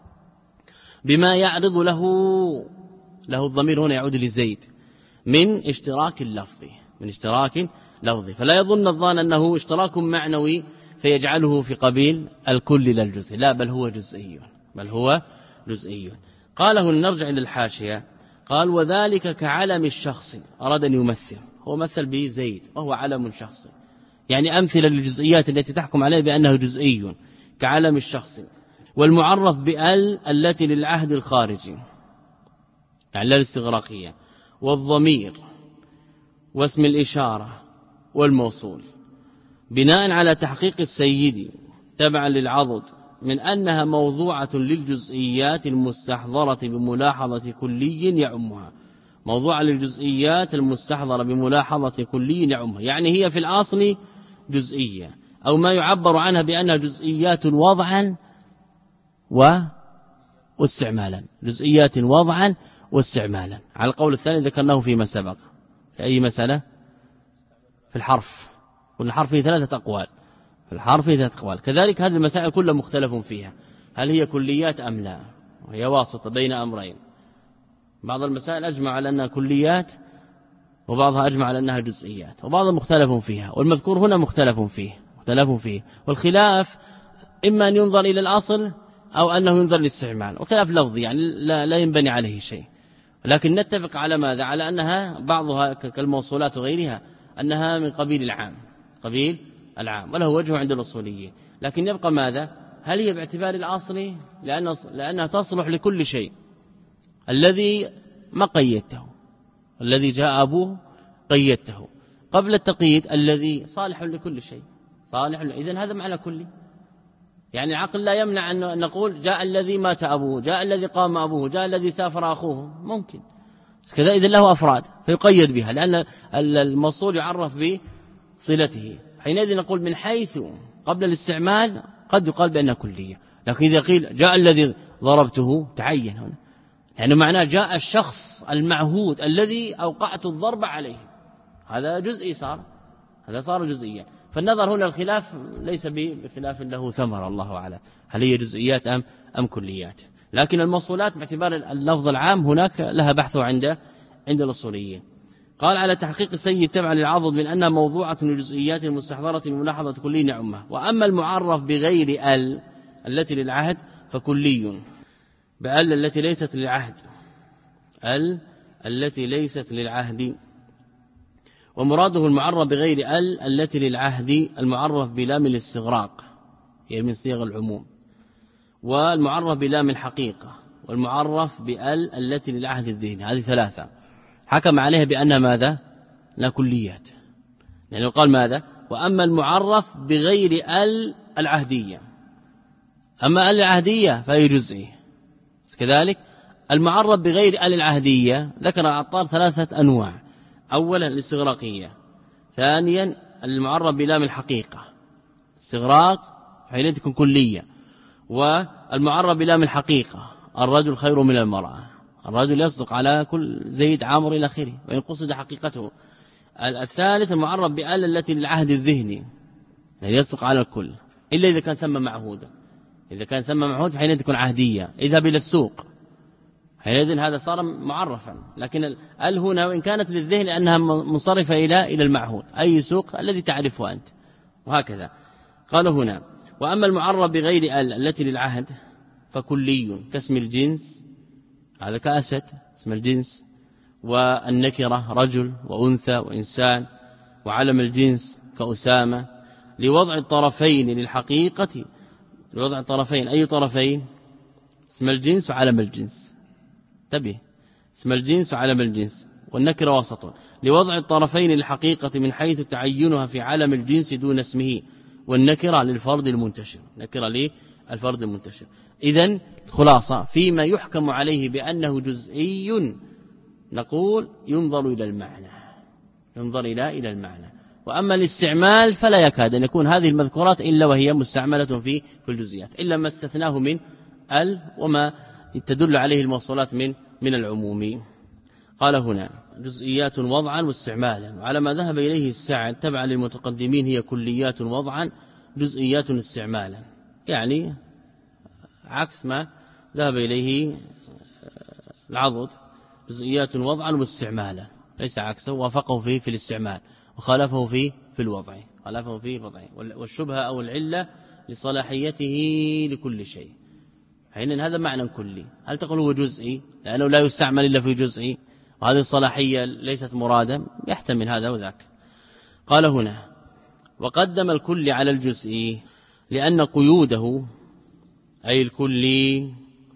بما يعرض له، له الضمير هنا يعود لزيد، من اشتراك اللفظ، من اشتراك لفظي. فلا يظن الظان أنه اشتراك معنوي فيجعله في قبيل الكل لا الجزء، لا، بل هو جزئي، بل هو جزئي. قاله نرجع إلى الحاشية، قال وذلك كعلم الشخص، أراد أن يمثل، هو مثل به زيد وهو علم شخصي، يعني أمثلة للجزئيات التي تحكم عليه بأنه جزئي كعلم الشخص. والمعرف بأل التي للعهد الخارجي، يعني لا الاستغراقية، والضمير واسم الإشارة والموصول، بناء على تحقيق السيد تبعا للعضد من أنها موضوعة للجزئيات المستحضرة بملاحظة كلي يعمها، موضوعة للجزئيات المستحضرة بملاحظة كلي يعمها، يعني هي في الأصل جزئية، أو ما يعبر عنها بأنها جزئيات وضعا واستعمالا، جزئيات وضعا واستعمالا، على القول الثاني ذكرناه فيما سبق. في أي مسألة؟ في الحرف، قلنا الحرف فيه ثلاثة أقوال، في الحرف فيه ثلاثة أقوال، كذلك هذه المسائل كلها مختلف فيها، هل هي كليات أم لا، وهي واسطة بين أمرين، بعض المسائل أجمع على أنها كليات وبعضها أجمع على أنها جزئيات، وبعضها مختلف فيها، والمذكور هنا مختلف فيه مختلف فيه والخلاف إما أن ينظر إلى الأصل أو أنه ينظر للاستعمال، وخلاف لفظي يعني لا, لا ينبني عليه شيء، لكن نتفق على ماذا؟ على أنها بعضها كالموصولات وغيرها أنها من قبيل العام، قبيل العام، وله وجه عند الأصوليين، لكن يبقى ماذا؟ هل هي باعتبار الأصل؟ لأن لأنها تصلح لكل شيء، الذي ما قيدته، الذي جاء أبوه قيدته، قبل التقييد الذي صالح لكل شيء، صالح، إذن هذا معنى كلي، يعني العقل لا يمنع أن نقول جاء الذي مات أبوه، جاء الذي قام أبوه، جاء الذي سافر أخوه، ممكن، بس كذا إذن له أفراد فيقيد بها، لأن الموصول يعرف بصلته، حينئذ نقول من حيث قبل الاستعمال قد يقال بأنها كلية، لكن إذا قيل جاء الذي ضربته تعين هنا، يعني معناه جاء الشخص المعهود الذي أوقعت الضرب عليه، هذا جزئي صار، هذا صار جزئيا، فالنظر هنا الخلاف ليس بخلاف له ثمر، الله أعلم هل هي جزئيات أم أم كليات، لكن الموصولات باعتبار اللفظ العام هناك لها بحث عند عند الأصوليين. قال على تحقيق السيد تبعا للعضد من أنها موضوعة للجزئيات المستحضرة بملاحظة كلي نعمة، وأما المعرف بغير ال التي للعهد فكلي، بأل التي ليست للعهد، ال التي ليست للعهد، ومراده المعرف بغير ال التي للعهد المعرف بلام الاستغراق، هي من صيغ العموم، والمعرف بلام الحقيقة، والمعرف بال التي للعهد الذهني، هذه ثلاثة حكم عليها بأنها ماذا؟ لا كليات، لأنه قال ماذا؟ وأما المعرف بغير ال العهدية، أما ال العهدية فهي جزئي، كذلك المعرف بغير ال العهدية ذكر العطار ثلاثة أنواع، أولا الاستغراقية، ثانيا المعرف بلام الحقيقة، استغراق حينئذ تكون كلية، والمعرف بلام الحقيقة الرجل خير من المرأة، الرجل يصدق على كل زيد عامر إلى آخره وإن قصد حقيقته. الثالث المعرف بال التي للعهد الذهني، يعني يصدق على الكل إلا إذا كان ثم معهودا، إذا كان ثم معهود حينئذ تكون عهدية، اذهب إلى السوق حينئذ هذا صار معرفا، لكن ال هنا وإن كانت للذهن أنها منصرفة إلى إلى المعهود، أي سوق الذي تعرفه أنت، وهكذا. قال هنا وأما المعرف بغير ال التي للعهد فكلي، كاسم الجنس، هذا كأسد اسم الجنس، والنكرة رجل وأنثى وإنسان، وعلم الجنس كأسامة، لوضع الطرفين للحقيقة، لوضع الطرفين أي طرفين؟ اسم الجنس وعلم الجنس، انتبه، اسم الجنس وعلم الجنس، والنكرة وسط، لوضع الطرفين للحقيقة من حيث تعينها في علم الجنس دون اسمه، والنكرة للفرد المنتشر، نكرة للفرد المنتشر. إذن خلاصة فيما يحكم عليه بأنه جزئي نقول ينظر إلى المعنى، ينظر إلى إلى المعنى، وأما الاستعمال فلا يكاد أن يكون هذه المذكورات إلا وهي مستعملة في في الجزئيات، إلا ما استثناه من ال وما تدل عليه الموصولات من من العموم. قال هنا جزئيات وضعا واستعمالا، وعلى ما ذهب إليه السعد تبعا للمتقدمين هي كليات وضعا جزئيات استعمالا، يعني عكس ما ذهب إليه العضد، جزئيات وضعا واستعمالا، ليس عكسه، وافقه فيه في الاستعمال وخالفه فيه في الوضع، خالفه فيه في الوضع، والشبهة أو العلة لصلاحيته لكل شيء، حين هذا معنى كلي. هل تقول هو جزئي لأنه لا يستعمل إلا في جزئي وهذه الصلاحية ليست مرادة؟ يحتمل هذا وذاك. قال هنا وقدم الكل على الجزئي لأن قيوده أي الكلي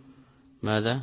ماذا؟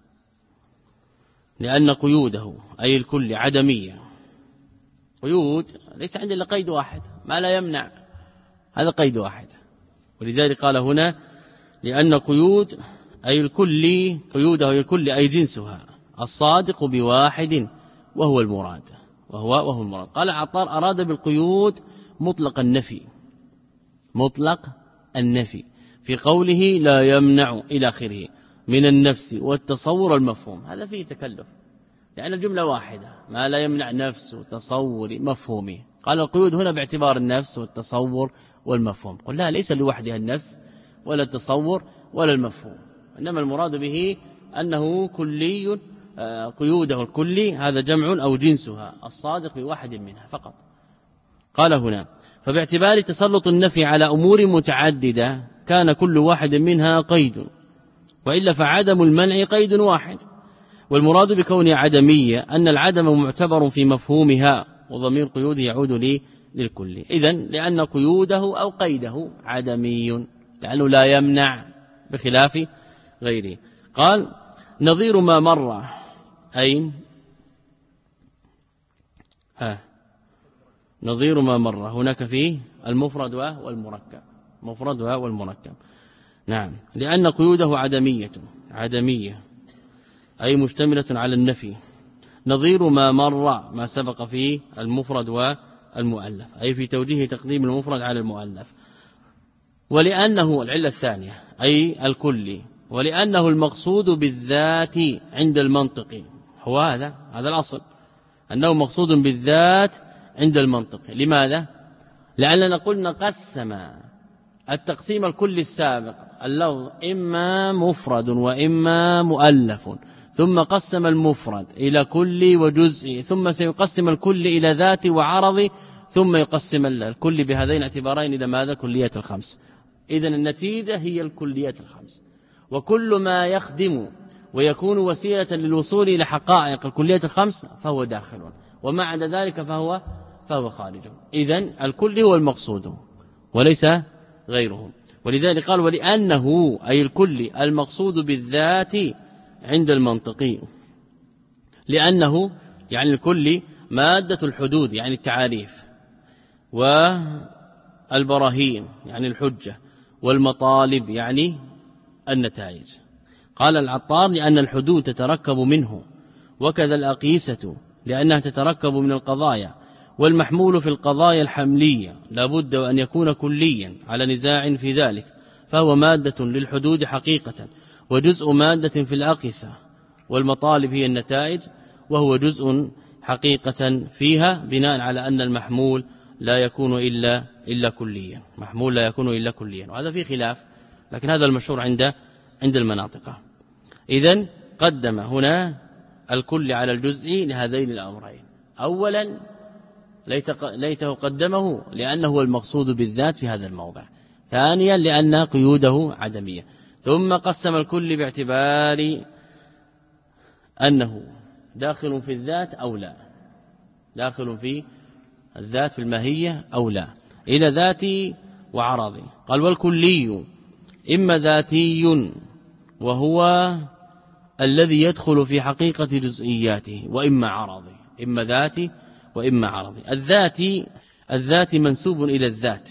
لأن قيوده أي الكل عدمية، قيود ليس عندنا إلا قيد واحد ما لا يمنع، هذا قيد واحد، ولذلك قال هنا لأن قيود أي الكل قيوده أي الكل أي جنسها الصادق بواحد وهو المراد وهو وهو المراد. قال عطار أراد بالقيود مطلق النفي مطلق النفي في قوله لا يمنع إلى آخره من النفس والتصور المفهوم. هذا فيه تكلف لأن الجملة واحدة ما لا يمنع نفس تصور مفهومه. قال القيود هنا باعتبار النفس والتصور والمفهوم. قل لا ليس لوحدها النفس ولا التصور ولا المفهوم، إنما المراد به أنه كلي قيوده الكلي هذا جمع أو جنسها الصادق بواحد منها فقط. قال هنا فباعتبار تسلط النفي على أمور متعددة كان كل واحد منها قيد، وإلا فعدم المنع قيد واحد. والمراد بكونها عدمية أن العدم معتبر في مفهومها وضمير قيوده يعود لي للكل. إذن لأن قيوده أو قيده عدمي لأنه لا يمنع بخلاف غيره. قال نظير ما مر أين ها نظير ما مر هناك فيه المفرد والمركب مفرد والمركب. نعم لأن قيوده عدمية عدمية أي مشتملة على النفي. نظير ما مر ما سبق فيه المفرد والمؤلف أي في توجيه تقديم المفرد على المؤلف. ولأنه العلة الثانية أي الكلي ولأنه المقصود بالذات عند المنطق. هو هذا هذا الأصل أنه مقصود بالذات عند المنطق. لماذا؟ لأننا قلنا قسم التقسيم الكلي السابق اللفظ إما مفرد وإما مؤلف، ثم قسم المفرد إلى كلي وجزئي، ثم سيقسم الكل إلى ذات وعرض، ثم يقسم الكل بهذين الاعتبارين إلى ماذا؟ كليات الخمس. إذن النتيجة هي الكليات الخمس، وكل ما يخدم ويكون وسيلة للوصول إلى حقائق الكليات الخمس فهو داخل، وما عدا ذلك فهو فهو خارج. إذن الكل هو المقصود وليس غيره. ولذلك قال ولأنه أي الكل المقصود بالذات عند المنطقي، لأنه يعني الكل مادة الحدود يعني التعاريف، والبراهين يعني الحجة، والمطالب يعني النتائج. قال العطار لأن الحدود تتركب منه، وكذا الأقيسة لأنها تتركب من القضايا، والمحمول في القضايا الحملية لا بد أن يكون كليا على نزاع في ذلك، فهو مادة للحدود حقيقة وجزء مادة في الأقيسة، والمطالب هي النتائج وهو جزء حقيقة فيها، بناء على أن المحمول لا يكون إلا إلا كليا، محمول لا يكون إلا كليا، وهذا فيه خلاف، لكن هذا المشهور عند عند المناطق. إذن قدم هنا الكل على الجزء لهذين الأمرين. أولا ليته قدمه لأنه هو المقصود بالذات في هذا الموضع، ثانيا لأن قيوده عدمية، ثم قسم الكل باعتبار أنه داخل في الذات أو لا، داخل في الذات في الماهية أو لا، إلى ذاتي وعرضي. قال والكلي إما ذاتي وهو الذي يدخل في حقيقة جزئياته، وإما عرضي، إما ذاتي وإما عرضي. الذاتي الذاتي منسوب إلى الذات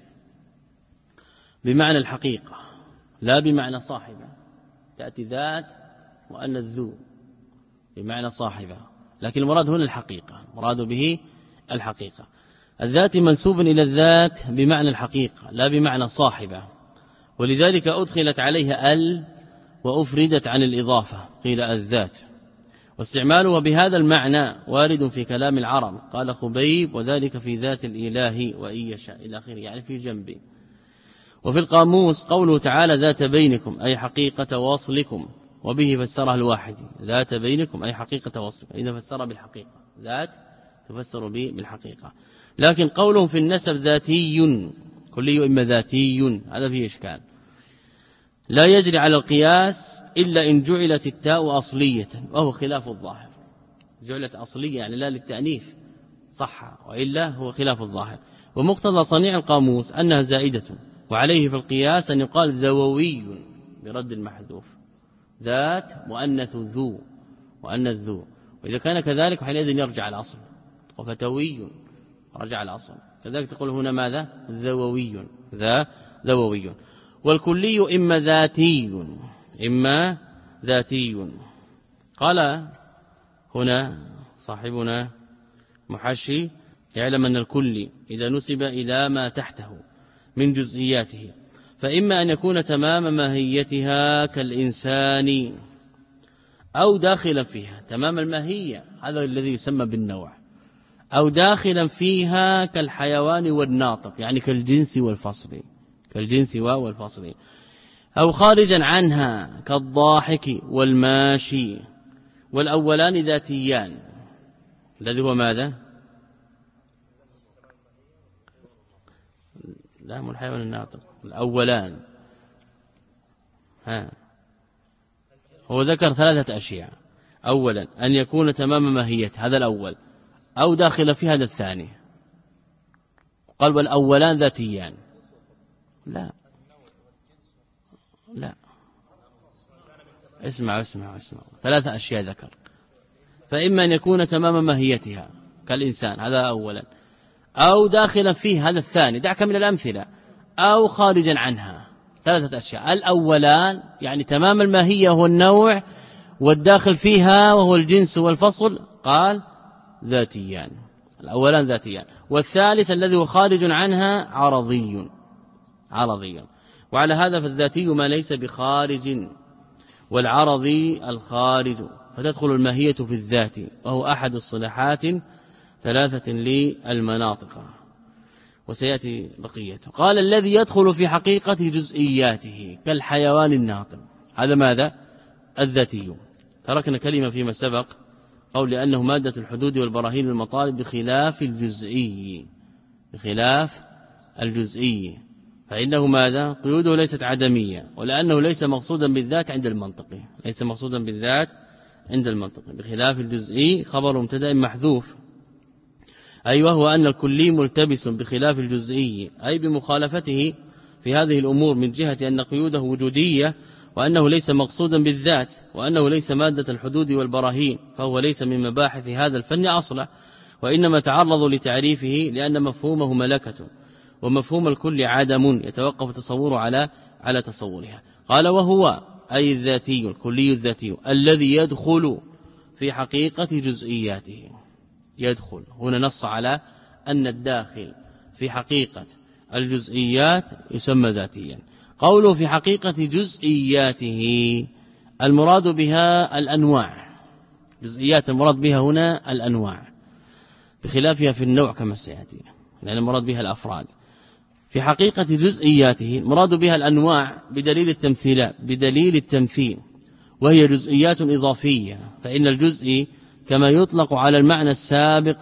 بمعنى الحقيقة لا بمعنى صاحبة، تأتي ذات وأن الذو بمعنى صاحبة، لكن المراد هنا الحقيقة، مراد به الحقيقة. الذات منسوب إلى الذات بمعنى الحقيقة لا بمعنى صاحبة، ولذلك أدخلت عليها ال وأفردت عن الإضافة قيل الذات، واستعمالها بهذا المعنى وارد في كلام العرب. قال خبيب وذلك في ذات الإله وإن يشاء إلى آخره، يعني في جنبه. وفي القاموس قوله تعالى ذات بينكم أي حقيقة وصلكم، وبه فسرها الواحدي ذات بينكم أي حقيقة وصلكم، إذا فسر بالحقيقة ذات تفسر به بالحقيقة. لكن قولهم في النسب ذاتي كلي إما ذاتي هذا فيه إشكال، لا يجري على القياس إلا إن جعلت التاء أصلية، وهو خلاف الظاهر. جعلت أصلية يعني لا للتأنيث صح، وإلا هو خلاف الظاهر. ومقتضى صنيع القاموس أنها زائدة، وعليه في القياس أن يقال ذووي برد المحذوف، ذات مؤنث ذو مؤنث ذو، وإذا كان كذلك حينئذ يرجع الأصل، وفتوي رجع الأصل. كذلك تقول هنا ماذا؟ ذووي ذا ذووي. والكلي إما ذاتي إما ذاتي. قال هنا صاحبنا محشي: يعلم أن الكل إذا نسب إلى ما تحته من جزئياته فإما أن يكون تمام ماهيتها كالإنسان أو داخلا فيها تمام الماهية، هذا الذي يسمى بالنوع، أو داخلا فيها كالحيوان والناطق يعني كالجنس والفصل كالجنس والفصل، أو خارجا عنها كالضاحك والماشي. والأولان ذاتيان الذي هو ماذا؟ لا من الحيوان الناطق. الأولان ها هو ذكر ثلاثة أشياء: أولا أن يكون تمام ماهية، هذا الأول، أو داخل في هذا الثاني. قال والأولان ذاتيان. لا لا اسمع اسمع اسمع ثلاثة أشياء ذكر: فإما أن يكون تمام ماهيتها كالإنسان، هذا أولا، أو داخلا فيه، هذا الثاني، دعك من الأمثلة، أو خارجا عنها، ثلاثة أشياء. الأولان يعني تمام الماهية هو النوع، والداخل فيها وهو الجنس والفصل قال ذاتيان، الأولان ذاتيان. والثالث الذي هو خارج عنها عرضي عرضي. وعلى هذا فالذاتي ما ليس بخارج، والعرضي الخارج، فتدخل الماهية في الذات، وهو أحد الصلاحات ثلاثة للمناطق، وسيأتي بقيته. قال الذي يدخل في حقيقة جزئياته كالحيوان الناطق، هذا ماذا؟ الذاتي. تركنا كلمة فيما سبق قول لأنه مادة الحدود والبراهين والمطالب بخلاف الجزئي بخلاف الجزئي فإنه ماذا؟ قيوده ليست عدمية، ولأنه ليس مقصودا بالذات عند المنطقي ليس مقصودا بالذات عند المنطقي بخلاف الجزئي خبر مبتدأ محذوف، أي وهو أن الكلي ملتبس بخلاف الجزئي، أي بمخالفته في هذه الأمور من جهة أن قيوده وجودية، وأنه ليس مقصودا بالذات، وأنه ليس مادة الحدود والبراهين، فهو ليس من مباحث هذا الفن أصلا، وإنما تعرض لتعريفه لأن مفهومه ملكة، ومفهوم الكل عدم يتوقف تصوره على على تصورها. قال وهو أي الذاتي الكلي الذاتي الذي يدخل في حقيقة جزئياته. يدخل هنا نص على أن الداخل في حقيقة الجزئيات يسمى ذاتيا. قوله في حقيقة جزئياته المراد بها الأنواع، جزئيات المراد بها هنا الأنواع بخلافها في النوع كما سيأتي، لأن المراد بها الأفراد. في حقيقة جزئياته المراد بها الأنواع بدليل التمثيل بدليل التمثيل وهي جزئيات إضافية، فإن الجزء كما يطلق على المعنى السابق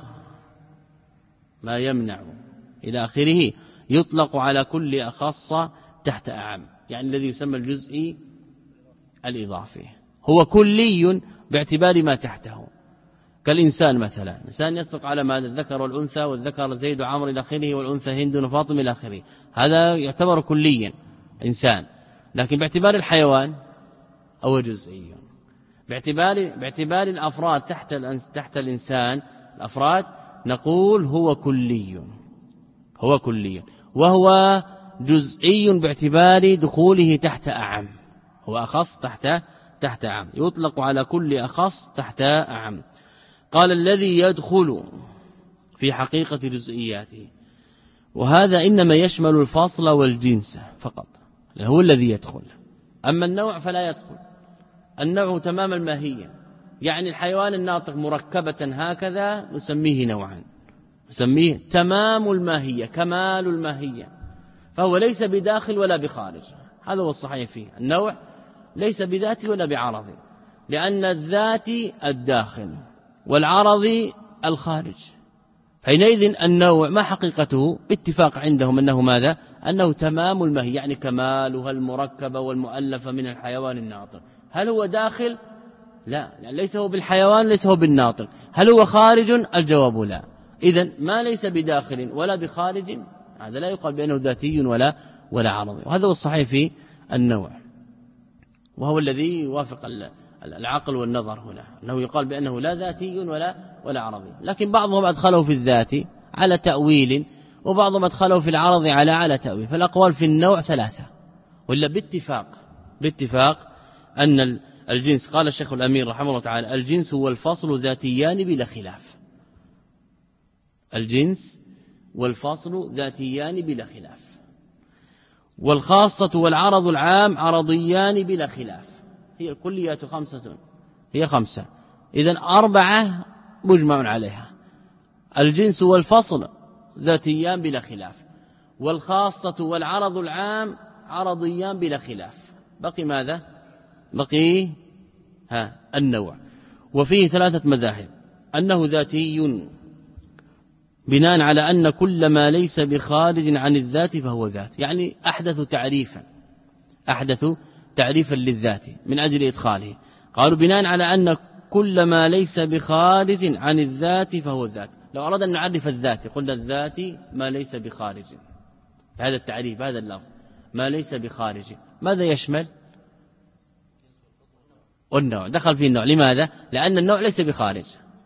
ما يمنع إلى آخره يطلق على كل أخص تحت أعم، يعني الذي يسمى الجزء الإضافي هو كلي باعتبار ما تحته، كالإنسان مثلا، الإنسان يصدق على ما الذكر والأنثى، والذكر زيد وعمر إلى آخره، والأنثى هند وفاطمة إلى آخره، هذا يعتبر كليا إنسان. لكن باعتبار الحيوان أو جزئي، باعتبار باعتبار الأفراد تحت تحت الإنسان الأفراد نقول هو كلي هو كلي وهو جزئي باعتبار دخوله تحت أعم، هو أخص تحت تحت أعم، يطلق على كل أخص تحت أعم. قال الذي يدخل في حقيقة جزئياته، وهذا إنما يشمل الفصل والجنس فقط، هو الذي يدخل. أما النوع فلا يدخل، النوع تمام الماهية، يعني الحيوان الناطق مركبة هكذا نسميه نوعا، نسميه تمام الماهية كمال الماهية، فهو ليس بداخل ولا بخارج، هذا هو الصحيح فيه. النوع ليس بذاتي ولا بعرضي، لأن الذاتي الداخل والعرضي الخارج، حينئذ النوع ما حقيقته باتفاق عندهم أنه ماذا؟ أنه تمام الماهية، يعني كمالها المركبة والمؤلفة من الحيوان الناطق. هل هو داخل؟ لا، يعني ليس هو بالحيوان ليس هو بالناطق. هل هو خارج؟ الجواب لا. إذن ما ليس بداخل ولا بخارج هذا لا يقال بأنه ذاتي ولا ولا عرضي، وهذا هو الصحيح في النوع، وهو الذي يوافق العقل والنظر هنا، أنه يقال بأنه لا ذاتي ولا ولا عرضي. لكن بعضهم أدخله في الذات على تأويل، وبعضهم أدخله في العرض على على تأويل، فالأقوال في النوع ثلاثة، ولا باتفاق باتفاق أن الجنس. قال الشيخ الأمير رحمه الله تعالى: الجنس والفصل ذاتيان بلا خلاف. الجنس والفصل ذاتيان بلا خلاف، والخاصة والعرض العام عرضيان بلا خلاف. هي الكليات خمسة، هي خمسة، إذن أربعة مجمع عليها. الجنس والفصل ذاتيان بلا خلاف، والخاصة والعرض العام عرضيان بلا خلاف. بقي ماذا؟ بقي ها النوع. وفيه ثلاثة مذاهب: أنه ذاتي بناء على أن كل ما ليس بخارج عن الذات فهو ذات، يعني أحدث تعريفا أحدث تعريفا للذات من أجل إدخاله. قالوا بناء على أن كل ما ليس بخارج عن الذات فهو الذات. لو أردنا أن نعرف الذات قلنا الذات ما ليس بخارج، هذا التعريف هذا اللفظ ما ليس بخارج ماذا يشمل؟ والنوع دخل فيه النوع. لماذا؟ لأن النوع ليس بخارج،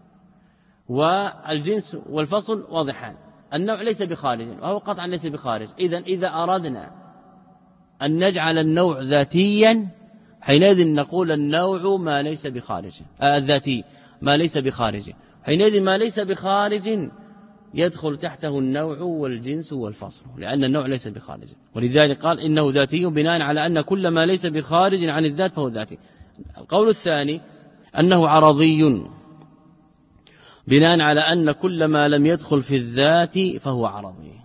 والجنس والفصل واضحان. النوع ليس بخارج وهو قطعا ليس بخارج. إذن إذا أردنا أن نجعل النوع ذاتيا حينئذ نقول النوع ما ليس بخارج، آه الذاتي ما ليس بخارج. حينئذ ما ليس بخارج يدخل تحته النوع والجنس والفصل، لأن النوع ليس بخارج. ولذلك قال إنه ذاتي بناء على أن كل ما ليس بخارج عن الذات فهو ذاتي. القول الثاني أنه عرضي بناء على أن كل ما لم يدخل في الذات فهو عرضي.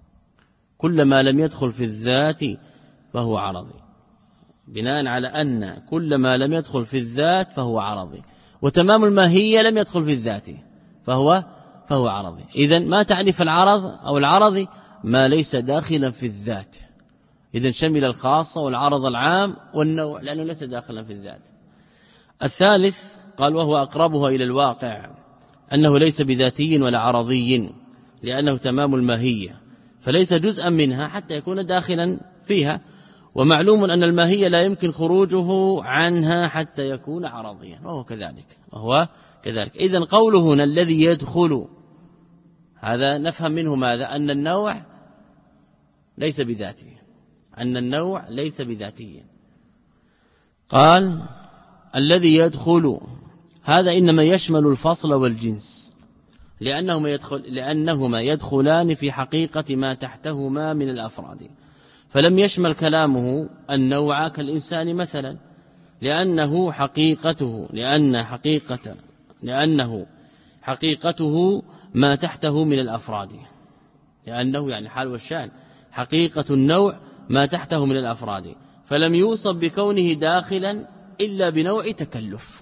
كل ما لم يدخل في الذات فهو عرضي بناء على أن كل ما لم يدخل في الذات فهو عرضي. وتمام الماهية لم يدخل في الذات فهو فهو عرضي. إذن ما تعرف العرض أو العرضي؟ ما ليس داخلا في الذات. إذن شمل الخاصة والعرض العام والنوع لأنه ليس داخلا في الذات. الثالث قال وهو أقربها إلى الواقع أنه ليس بذاتي ولا عرضي، لأنه تمام الماهية فليس جزءا منها حتى يكون داخلا فيها. ومعلوم أن الماهية لا يمكن خروجه عنها حتى يكون عرضيا، وهو كذلك وهو كذلك. إذن قوله هنا الذي يدخل، هذا نفهم منه ماذا؟ أن النوع ليس بذاتي، أن النوع ليس بذاتي. قال الذي يدخل هذا إنما يشمل الفصل والجنس، لأنهما, يدخل لأنهما يدخلان في حقيقة ما تحتهما من الأفراد. فلم يشمل كلامه النوع كالإنسان مثلا، لأنه حقيقته لأن حقيقة لأنه حقيقته ما تحته من الأفراد، لأنه يعني حال والشان حقيقة النوع ما تحته من الأفراد، فلم يوصف بكونه داخلا إلا بنوع تكلف.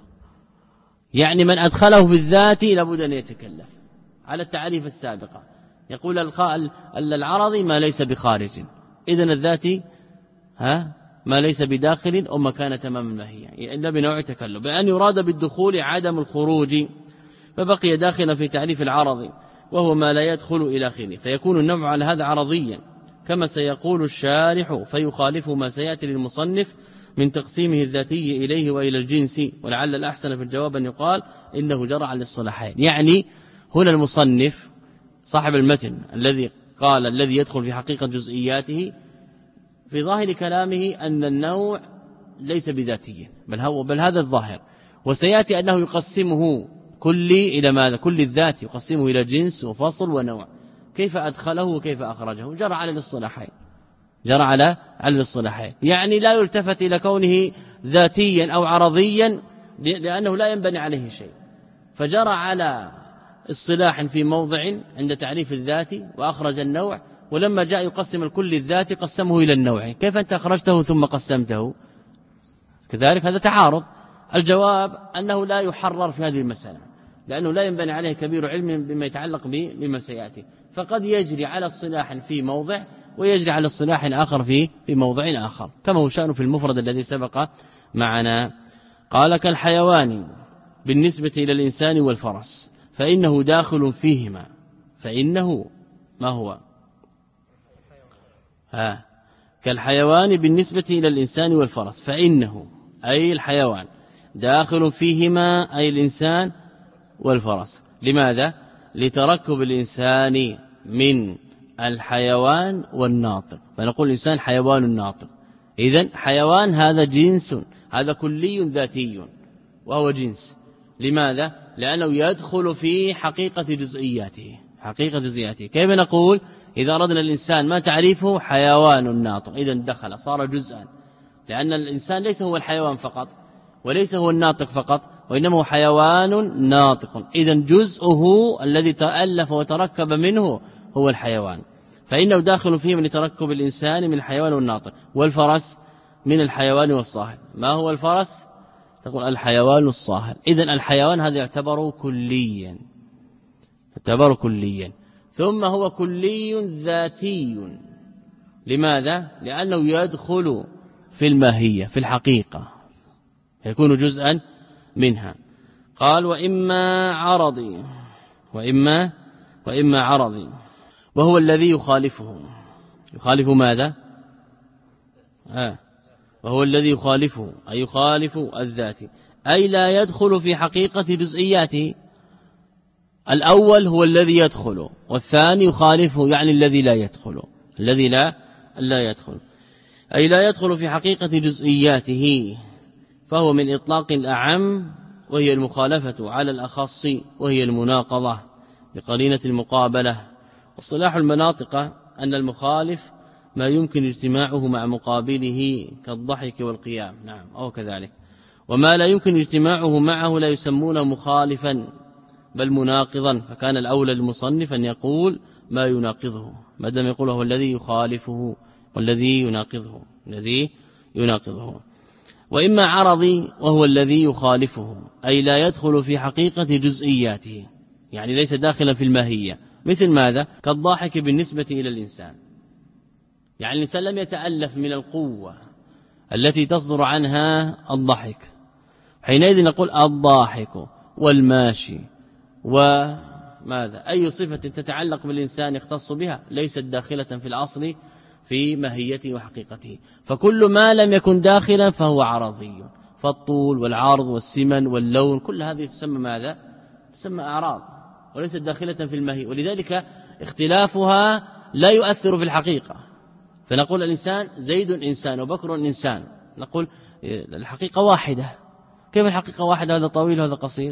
يعني من أدخله في الذات لابد أن يتكلف على التعريف السابقة. يقول العرضي ما ليس بخارج، إذن الذاتي ها ما ليس بداخل أو مكان تمام الماهية إلا بنوع تكلف، بأن يراد بالدخول عدم الخروج، فبقي داخلا في تعريف العرض وهو ما لا يدخل إلى آخره، فيكون النوع على هذا عرضيا كما سيقول الشارح، فيخالف ما سيأتي للمصنف من تقسيمه الذاتي إليه وإلى الجنس. ولعل الأحسن في الجواب أن يقال إنه جرى على الصلاحين. يعني هنا المصنف صاحب المتن الذي قال الذي يدخل في حقيقة جزئياته، في ظاهر كلامه أن النوع ليس بذاتي بل هو بل هذا الظاهر، وسيأتي أنه يقسمه كلي إلى ماذا؟ كل الذات يقسمه إلى جنس وفصل ونوع. كيف أدخله وكيف أخرجه؟ جرى على الاصطلاحين جرى على على الاصطلاحين يعني لا يلتفت إلى كونه ذاتيا أو عرضيا لأنه لا ينبني عليه شيء، فجرى على اصطلاح في موضع عند تعريف الذات وأخرج النوع، ولما جاء يقسم الكل الذات قسمه إلى النوع. كيف أنت أخرجته ثم قسمته؟ كذلك هذا تعارض. الجواب أنه لا يحرر في هذه المسألة، لأنه لا ينبني عليه كبير علم بما يتعلق بما سيأتي، فقد يجري على الصلاح في موضع ويجري على الصلاح آخر في في موضع آخر، كما هو شأنه في المفرد الذي سبق معنا. قال كالحيوان بالنسبة إلى الإنسان والفرس فإنه داخل فيهما. فإنه ما هو؟ ها كالحيوان بالنسبة إلى الإنسان والفرس فإنه أي الحيوان داخل فيهما أي الإنسان والفرس. لماذا؟ لتركب الإنسان من الحيوان والناطق، فنقول الإنسان حيوان ناطق، إذن حيوان هذا جنس، هذا كلي ذاتي وهو جنس. لماذا؟ لأنه يدخل في حقيقة جزئياته، حقيقة جزئياته. كيف نقول إذا أردنا الإنسان ما تعريفه؟ حيوان ناطق، إذن دخل صار جزءا، لأن الإنسان ليس هو الحيوان فقط وليس هو الناطق فقط، وإنما هو حيوان ناطق، إذن جزءه الذي تألف وتركب منه هو الحيوان، فإنه داخل فيه من تركب الإنسان من الحيوان والناطق. والفرس من الحيوان والصاهل. ما هو الفرس؟ تقول الحيوان الصاهل. إذن الحيوان هذا يعتبر كليا، يعتبر كليا. ثم هو كلي ذاتي. لماذا؟ لأنه يدخل في الماهية في الحقيقة، يكون جزءا منها. قال وإما عرضي، وإما وإما عرضي، وهو الذي يخالفه. يخالف ماذا؟ آه. وهو الذي يخالفه، أي يخالف الذات، أي لا يدخل في حقيقة جزئياته. الأول هو الذي يدخل، والثاني يخالفه، يعني الذي لا يدخل، الذي لا لا يدخل، أي لا يدخل في حقيقة جزئياته، فهو من إطلاق الأعم، وهي المخالفة على الأخص، وهي المناقضة بقرينة المقابلة. والصلاح المناطق أن المخالف ما يمكن اجتماعه مع مقابله كالضحك والقيام، نعم أو كذلك، وما لا يمكن اجتماعه معه لا يسمونه مخالفا بل مناقضا، فكان الأولى المصنف أن يقول ما يناقضه، ما دام يقول هو الذي يخالفه والذي يناقضه، الذي يناقضه. وإما عرضي، وهو الذي يخالفه، أي لا يدخل في حقيقة جزئياته، يعني ليس داخلا في الماهية. مثل ماذا؟ كالضاحك بالنسبة إلى الإنسان، يعني الإنسان لم يتألف من القوة التي تصدر عنها الضحك، حينئذ نقول الضاحك والماشي وماذا، أي صفة تتعلق بالإنسان يختص بها ليست داخلة في الأصل في ماهيته وحقيقته. فكل ما لم يكن داخلا فهو عرضي، فالطول والعرض والسمن واللون كل هذه تسمى ماذا؟ تسمى أعراض وليست داخلة في الماهية، ولذلك اختلافها لا يؤثر في الحقيقة. فنقول الإنسان زيد إنسان وبكر إنسان، نقول الحقيقة واحدة. كيف الحقيقة واحدة؟ هذا طويل وهذا قصير،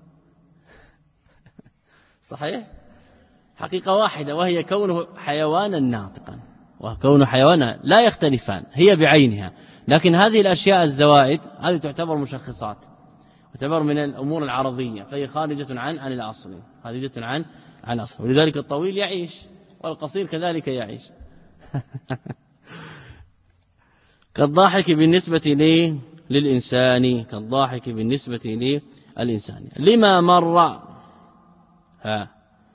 صحيح؟ حقيقة واحدة، وهي كونه حيوانا ناطقا وكونه حيوانا لا يختلفان، هي بعينها. لكن هذه الأشياء الزوائد هذه تعتبر مشخصات، تعتبر من الأمور العرضية، فهي خارجة عن عن الأصل، خارجة عن عن الأصل. ولذلك الطويل يعيش والقصير كذلك يعيش. كالضاحك بالنسبة لي للإنسان، كالضاحك بالنسبة للإنسان لما مر ها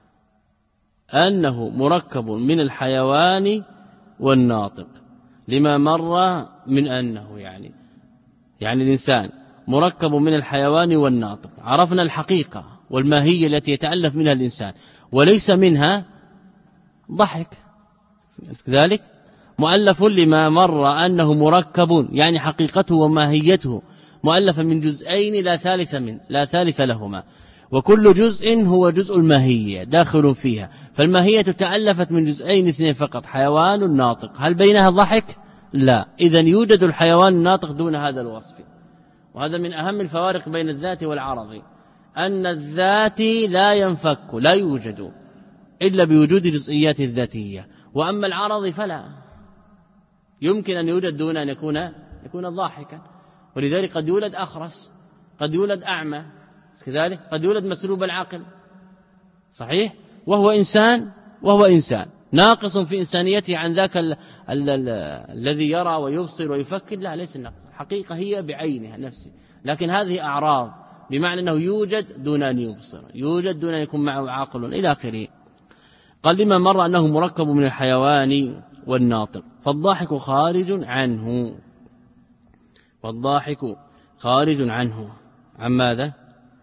أنه مركب من الحيوان والناطق، لما مر من أنه يعني يعني الإنسان مركب من الحيوان والناطق. عرفنا الحقيقة والماهية التي يتألف منها الإنسان، وليس منها ضحك، كذلك مؤلف لما مر أنه مركب، يعني حقيقته وماهيته مؤلفة من جزئين لا ثالث من لا ثالث لهما، وكل جزء هو جزء الماهية داخل فيها. فالماهية تألفت من جزئين اثنين فقط، حيوان ناطق، هل بينها ضحك؟ لا. إذن يوجد الحيوان الناطق دون هذا الوصف. وهذا من أهم الفوارق بين الذات والعرض، أن الذات لا ينفك، لا يوجد إلا بوجود جزئيات الذاتية، وأما العرض فلا يمكن أن يوجد دون أن يكون يكون ضاحكا. ولذلك قد يولد أخرس، قد يولد أعمى، كذلك قد يولد مسلوب العقل، صحيح، وهو إنسان وهو إنسان ناقص في إنسانيته عن ذاك ال ال ال الذي يرى ويبصر ويفكر، لا ليس النقص، الحقيقة هي بعينها نفسه، لكن هذه أعراض، بمعنى أنه يوجد دون أن يبصر، يوجد دون أن يكون معه عاقل إلى آخره. قال لما مر أنه مركب من الحيوان والناطق، فالضاحك خارج عنه، والضاحك خارج عنه عن ماذا؟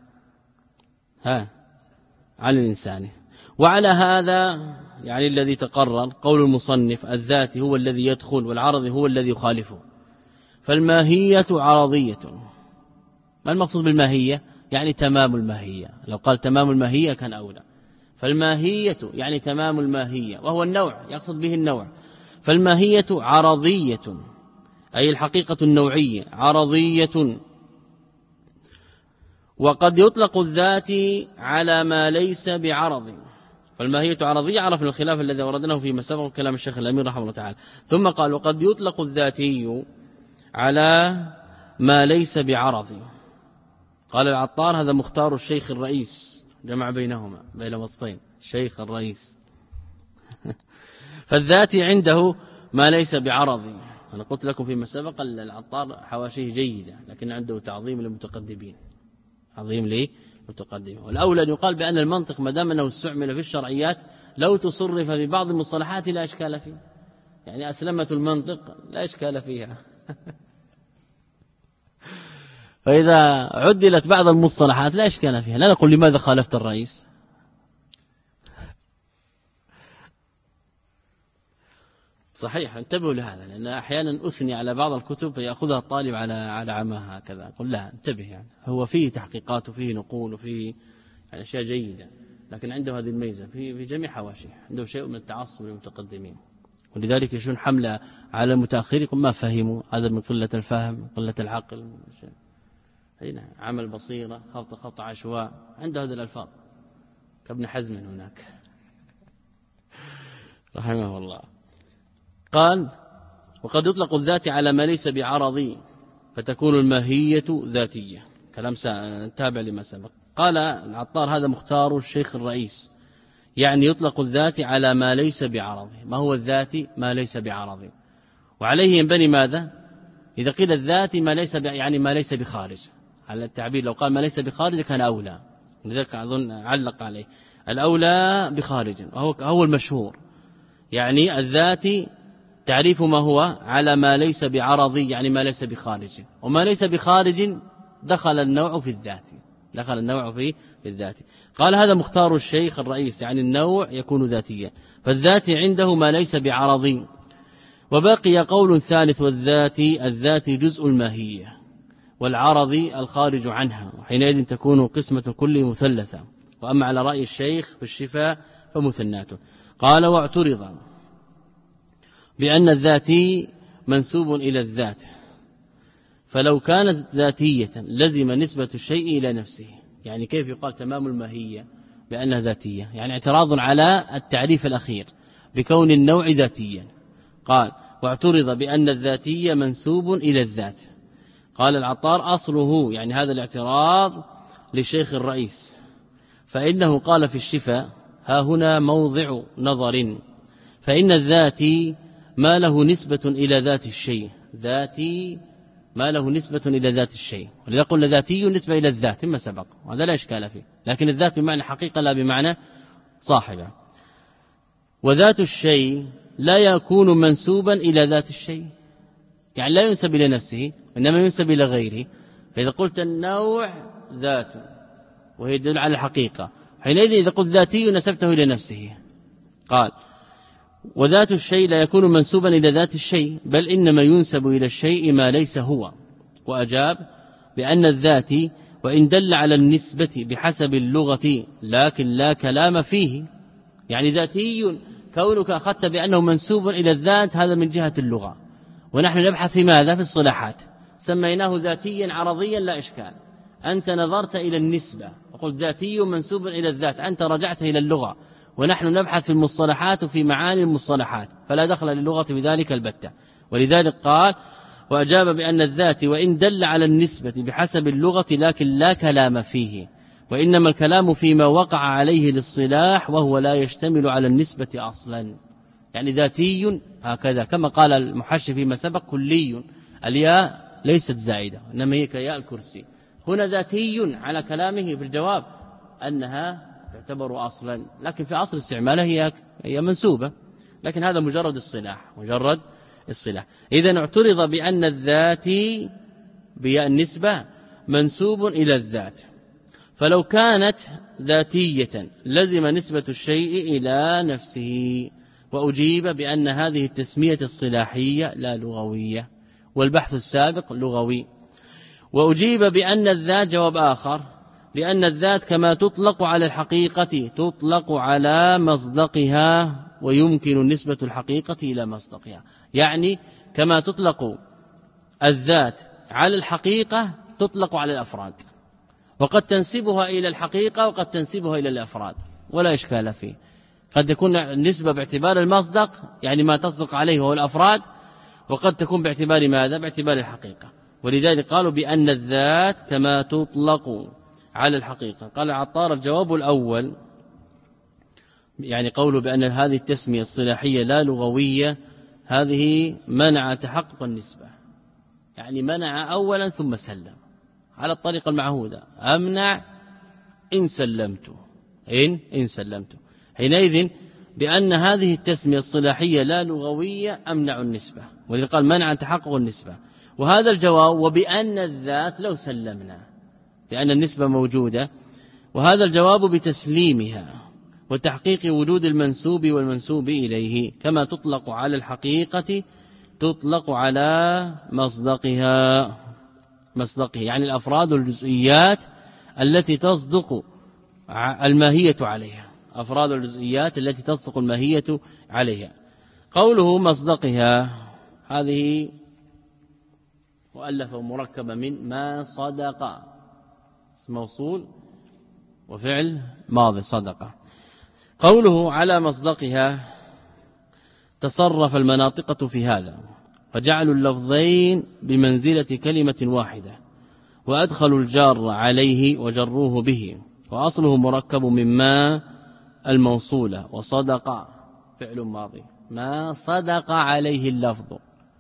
ها عن الإنسان. وعلى هذا يعني الذي تقرر قول المصنف الذات هو الذي يدخل والعرض هو الذي يخالفه، فالماهية عرضية. ما المقصود بالماهية؟ يعني تمام الماهية، لو قال تمام الماهية كان أولى. فالماهية يعني تمام الماهية، وهو النوع، يقصد به النوع. فالماهية عرضية، أي الحقيقة النوعية عرضية. وقد يطلق الذات على ما ليس بعرض، فالماهية عرضية، عرفنا الخلاف الذي وردناه في مسابق كلام الشيخ الأمير رحمه الله تعالى. ثم قال وقد يطلق الذاتي على ما ليس بعرض. قال العطار هذا مختار الشيخ الرئيس، جمع بينهما بين وصفين شيخ الرئيس. فالذاتي عنده ما ليس بعرض. أنا قلت لكم في مسابق العطار حواشيه جيدة، لكن عنده تعظيم للمتقدمين، عظيم للمتقدمين. والأولى أن يقال بأن المنطق ما دام أنه استعمل في الشرعيات لو تصرف ببعض المصطلحات لا إشكال فيه، يعني أسلمة المنطق لا إشكال فيها. فإذا عدلت بعض المصطلحات لا إشكال فيها، لا نقول لماذا خالفت الرئيس. صحيح، انتبهوا لهذا، لأن أحيانا أثني على بعض الكتب فيأخذها الطالب على على عمها هكذا. قل لا، انتبه، يعني هو فيه تحقيقات وفيه نقول وفيه يعني أشياء جيدة، لكن عنده هذه الميزة في في جميع حواشيه، عنده شيء من التعصب للمتقدمين، ولذلك يشون حملة على المتأخرين ما فهموا، هذا من قلة الفهم، قلة العقل، هنا عمل بصيرة، خط خط عشواء، عنده هذه الألفاظ كابن حزم هناك رحمه الله. قال وقد يطلق الذات على ما ليس بعرضي فتكون الماهية ذاتية، كلام تابع لما سبق. قال العطار هذا مختار الشيخ الرئيس، يعني يطلق الذات على ما ليس بعرضه. ما هو الذات؟ ما ليس بعرضه، وعليه ينبني ماذا؟ إذا قيل الذات ما ليس يعني ما ليس بخارج، على التعبير لو قال ما ليس بخارج كان أولى، لذلك أظن علق عليه الأولى بخارج، وهو هو المشهور. يعني الذات تعريف ما هو على ما ليس بعرضي، يعني ما ليس بخارج، وما ليس بخارج دخل النوع في الذات، دخل النوع في الذات. قال هذا مختار الشيخ الرئيس، يعني النوع يكون ذاتيا، فالذات عنده ما ليس بعرضي. وبقي قول ثالث والذات، الذات جزء الماهية والعرض الخارج عنها، وحينئذ تكون قسمة كل مثلثة. وأما على رأي الشيخ في الشفاء فمثناته. قال واعترض بأن الذاتي منسوب إلى الذات، فلو كانت ذاتية لزم نسبة الشيء إلى نفسه. يعني كيف يقال تمام الماهية بأنها ذاتية؟ يعني اعتراض على التعريف الأخير بكون النوع ذاتيا. قال واعترض بأن الذاتية منسوب إلى الذات. قال العطار أصله، يعني هذا الاعتراض للشيخ الرئيس، فإنه قال في الشفاء ها هنا موضع نظر، فإن الذاتي ما له نسبة إلى ذات الشيء، ذاتي ما له نسبة إلى ذات الشيء، ولذا قلنا ذاتي نسبة إلى الذات مما سبق، وهذا لا إشكال فيه، لكن الذات بمعنى حقيقة لا بمعنى صاحبة. وذات الشيء لا يكون منسوبا إلى ذات الشيء، يعني لا ينسب إلى نفسه إنما ينسب إلى غيره. فإذا قلت النوع ذات وهي يدل على الحقيقة، حينئذ إذا قلت ذاتي نسبته إلى نفسه. قال وذات الشيء لا يكون منسوبا إلى ذات الشيء، بل إنما ينسب إلى الشيء ما ليس هو. وأجاب بأن الذات وإن دل على النسبة بحسب اللغة لكن لا كلام فيه، يعني ذاتي كونك أخذت بأنه منسوب إلى الذات هذا من جهة اللغة، ونحن نبحث في ماذا؟ في الصلاحات، سميناه ذاتيا عرضيا لا إشكال. أنت نظرت إلى النسبة وقلت ذاتي منسوب إلى الذات، أنت رجعت إلى اللغة، ونحن نبحث في المصطلحات وفي معاني المصطلحات، فلا دخل للغة بذلك البتة. ولذلك قال وأجاب بأن الذات وإن دل على النسبة بحسب اللغة لكن لا كلام فيه، وإنما الكلام فيما وقع عليه للصلاح وهو لا يشتمل على النسبة أصلا. يعني ذاتي هكذا كما قال المحشي فيما سبق كلي، الياء ليست زائدة إنما هي كياء الكرسي. هنا ذاتي على كلامه في الجواب أنها تعتبر أصلا، لكن في أصل استعمالها هي هي منسوبة، لكن هذا مجرد الصلاح، مجرد الصلاح. إذن اعترض بأن الذات بياء النسبة منسوب إلى الذات، فلو كانت ذاتية لزم نسبة الشيء إلى نفسه. وأجيب بأن هذه التسمية الصلاحية لا لغوية، والبحث السابق لغوي. وأجيب بأن الذات جواب آخر، لأن الذات كما تطلق على الحقيقة تطلق على مصدقها، ويمكن نسبة الحقيقة إلى مصدقها. يعني كما تطلق الذات على الحقيقة تطلق على الأفراد، وقد تنسبها إلى الحقيقة وقد تنسبها إلى الأفراد ولا إشكال فيه. قد تكون النسبة باعتبار المصدق يعني ما تصدق عليه هو الأفراد، وقد تكون باعتبار ماذا؟ باعتبار الحقيقة. ولذلك قالوا بأن الذات كما تطلق على الحقيقة. قال العطار الجواب الأول يعني قوله بأن هذه التسمية الصلاحية لا لغوية، هذه منع تحقق النسبة، يعني منع أولا ثم سلم على الطريقة المعهودة. أمنع إن سلمت إن إن سلمت حينئذ بأن هذه التسمية الصلاحية لا لغوية أمنع النسبة، ولذلك قال منع تحقق النسبة. وهذا الجواب وبأن الذات لو سلمنا لأن النسبة موجودة، وهذا الجواب بتسليمها وتحقيق وجود المنسوب والمنسوب إليه كما تطلق على الحقيقة تطلق على مصدقها مصدقه يعني الأفراد والجزئيات التي تصدق الماهية عليها، أفراد الجزئيات التي تصدق الماهية عليها. قوله مصدقها هذه مؤلفة مركبة من ما صدق، اسم موصول وفعل ماضي صدق. قوله على مصدقها تصرف المناطق في هذا، فجعلوا اللفظين بمنزلة كلمة واحدة، وأدخلوا الجار عليه وجروه به، وأصله مركب مما الموصولة، وصدق فعل ماضي ما صدق عليه اللفظ.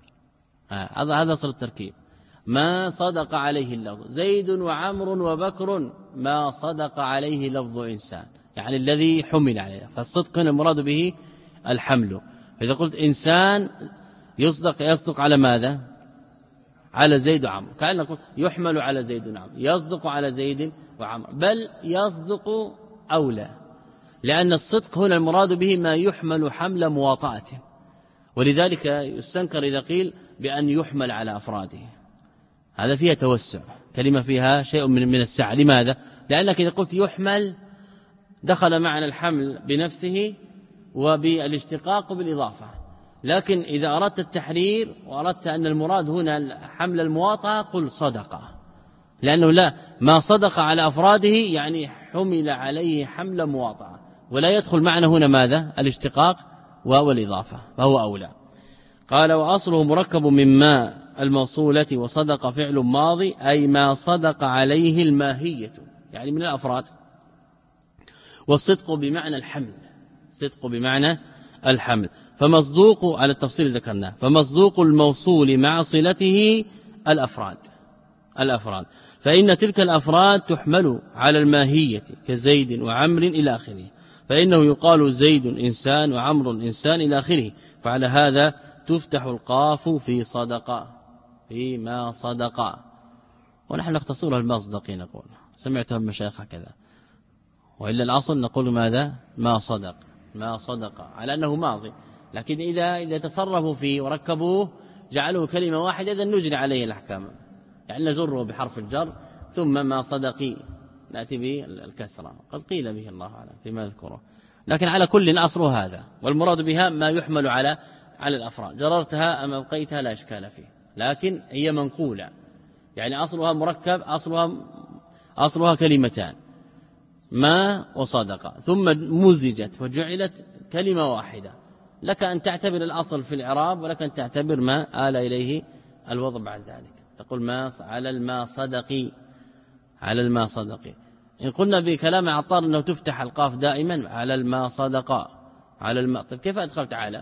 هذا هذا أصل التركيب، ما صدق عليه اللفظ. زيد وعمر وبكر ما صدق عليه لفظ إنسان، يعني الذي حمل عليه. فالصدق هنا المراد به الحمل. إذا قلت إنسان يصدق يصدق على ماذا؟ على زيد وعمر، كأنه قلت يحمل على زيد وعمر، يصدق على زيد وعمر، بل يصدق أولى، لأن الصدق هنا المراد به ما يحمل حمل مواطأة، ولذلك يستنكر إذا قيل بأن يحمل على أفراده، هذا فيها توسع، كلمة فيها شيء من من السعة. لماذا؟ لأنك إذا قلت يحمل دخل معنى الحمل بنفسه وبالاشتقاق بالإضافة، لكن إذا أردت التحرير وأردت أن المراد هنا حمل المواطأة قل صدقة، لأنه لا ما صدق على أفراده يعني حمل عليه حمل مواطأة، ولا يدخل معنا هنا ماذا؟ الاشتقاق والإضافة، فهو أولى. قال وأصله مركب مما الموصولة، وصدق فعل ماضي أي ما صدق عليه الماهية يعني من الأفراد، والصدق بمعنى الحمل، صدق بمعنى الحمل. فمصدوق على التفصيل ذكرناه، فمصدوق الموصول مع صلته الأفراد الأفراد فإن تلك الأفراد تحمل على الماهية كزيد وعمر إلى آخره، فإنه يقال زيد إنسان وعمر إنسان إلى آخره. فعلى هذا تفتح القاف في صدق فيما صدق، ونحن نختصرها المصدق نقول سمعتهم مشايخ كذا، وإلا الأصل نقول ماذا؟ ما صدق ما صدق على أنه ماضي، لكن إذا إذا تصرفوا فيه وركبوه جعلوه كلمة واحدة إذا نجري عليه الأحكام، يعني نجره بحرف الجر ثم ما صدقي نأتي به الكسرة، قد قيل به الله أعلم فيما يذكره، لكن على كل أصل هذا، والمراد بها ما يحمل على على الأفراد. جررتها أم أبقيتها لا إشكال فيه، لكن هي منقولة، يعني أصلها مركب، أصلها أصلها كلمتان ما وصدق ثم مزجت وجعلت كلمة واحدة. لك أن تعتبر الأصل في الإعراب، ولك أن تعتبر ما آل إليه الوضع بعد ذلك، تقول ما على الماء صدقي على الماء صدقي. إن قلنا بكلام عطار أنه تفتح القاف دائما على الماء صدق على الماء، طيب كيف أدخلت على؟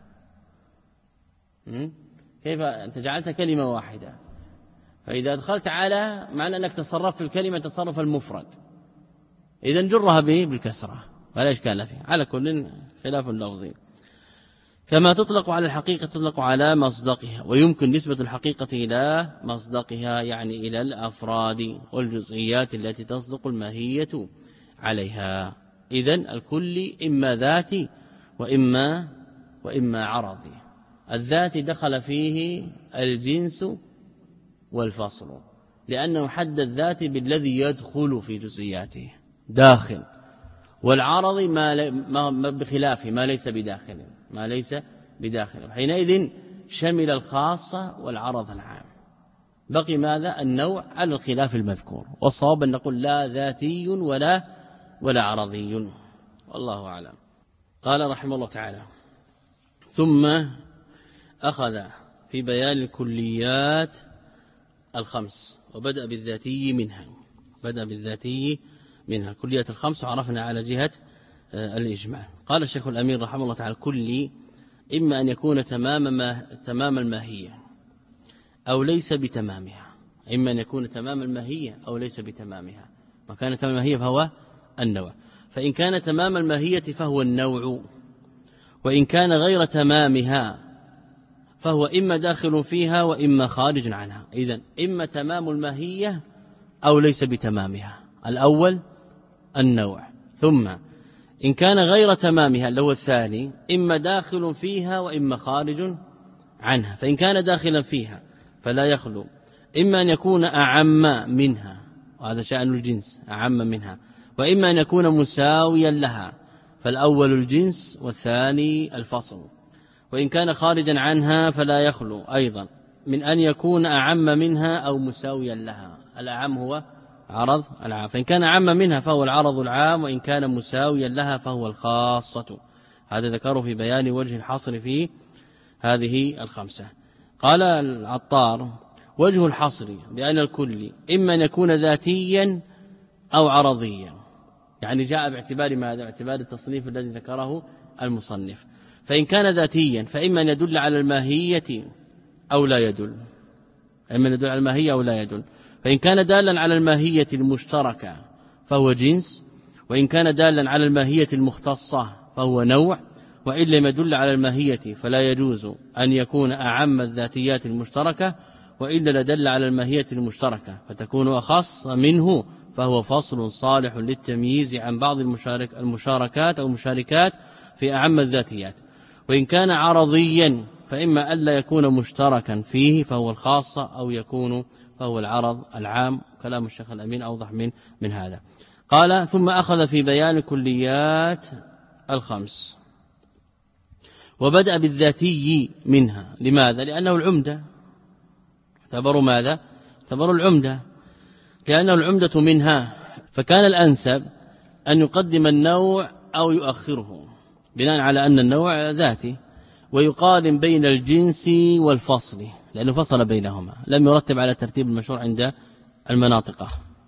كيف أنت جعلتها كلمة واحدة؟ فإذا أدخلت على معنى أنك تصرفت في الكلمة تصرف المفرد، إذا نجرها به بالكسرة ولا إشكال فيه، على كل خلاف اللفظ. كما تطلق على الحقيقة تطلق على مصدقها، ويمكن نسبة الحقيقة إلى مصدقها يعني إلى الأفراد والجزئيات التي تصدق الماهية عليها. إذن الكل إما ذاتي وإما وإما عرضي. الذاتي دخل فيه الجنس والفصل، لأنه حد الذاتي بالذي يدخل في جزئياته داخل، والعرضي ما, ما بخلافه ما ليس بداخل ما ليس بداخل حينئذ شمل الخاصة والعرض العام. بقي ماذا؟ النوع على الخلاف المذكور، والصواب أن نقول لا ذاتي ولا ولا عرضي، والله أعلم. قال رحمه الله تعالى: ثم أخذ في بيان الكليات الخمس وبدأ بالذاتي منها بدأ بالذاتي منها كليات الخمس، وعرفنا على جهة الإجماع. قال الشيخ الأمير رحمه الله تعالى: كلي إما أن يكون تمام ما تمام الماهية أو ليس بتمامها، إما أن يكون تمام الماهية أو ليس بتمامها. ما كان تمام الماهية فهو النوع، فإن كان تمام الماهية فهو النوع، وإن كان غير تمامها فهو إما داخل فيها وإما خارج عنها. إذن إما تمام الماهية أو ليس بتمامها، الأول النوع، ثم إن كان غير تمامها اللي هو الثاني إما داخل فيها وإما خارج عنها. فإن كان داخلا فيها فلا يخلو إما أن يكون أعم منها، وهذا شأن الجنس، أعم منها، وإما أن يكون مساويا لها، فالأول الجنس والثاني الفصل. وإن كان خارجا عنها فلا يخلو أيضا من أن يكون أعم منها أو مساويا لها. الأعم هو عرض العام، فإن كان أعم منها فهو العرض العام، وإن كان مساويا لها فهو الخاصة. هذا ذكره في بيان وجه الحصر في هذه الخمسة. قال العطار: وجه الحصر بأن الكل إما أن يكون ذاتيا أو عرضيا، يعني جاء باعتبار ماذا؟ باعتبار التصنيف الذي ذكره المصنف. فإن كان ذاتيا فإما أن يدل على الماهية أو لا يدل، إما أن يدل على الماهية أو لا يدل. فإن كان دالا على الماهية المشتركة فهو جنس، وإن كان دالا على الماهية المختصة فهو نوع، وإن لم يدل على الماهية فلا يجوز أن يكون أعم الذاتيات المشتركة، وإلا لدل على الماهية المشتركة فتكون أخص منه، فهو فصل صالح للتمييز عن بعض المشارك المشاركات أو المشاركات في أعم الذاتيات. وإن كان عرضيا فإما ألا يكون مشتركا فيه فهو الخاصة، أو يكون فهو العرض العام. كلام الشيخ الأمين أوضح من من هذا. قال: ثم أخذ في بيان كليات الخمس وبدأ بالذاتي منها. لماذا؟ لأنه العمدة، اعتبروا ماذا؟ اعتبروا العمدة، لأنه العمدة منها، فكان الأنسب أن يقدم النوع أو يؤخره بناء على أن النوع ذاتي، ويقارن بين الجنس والفصل لأنه فصل بينهما، لم يرتب على ترتيب المشروع عند المناطق،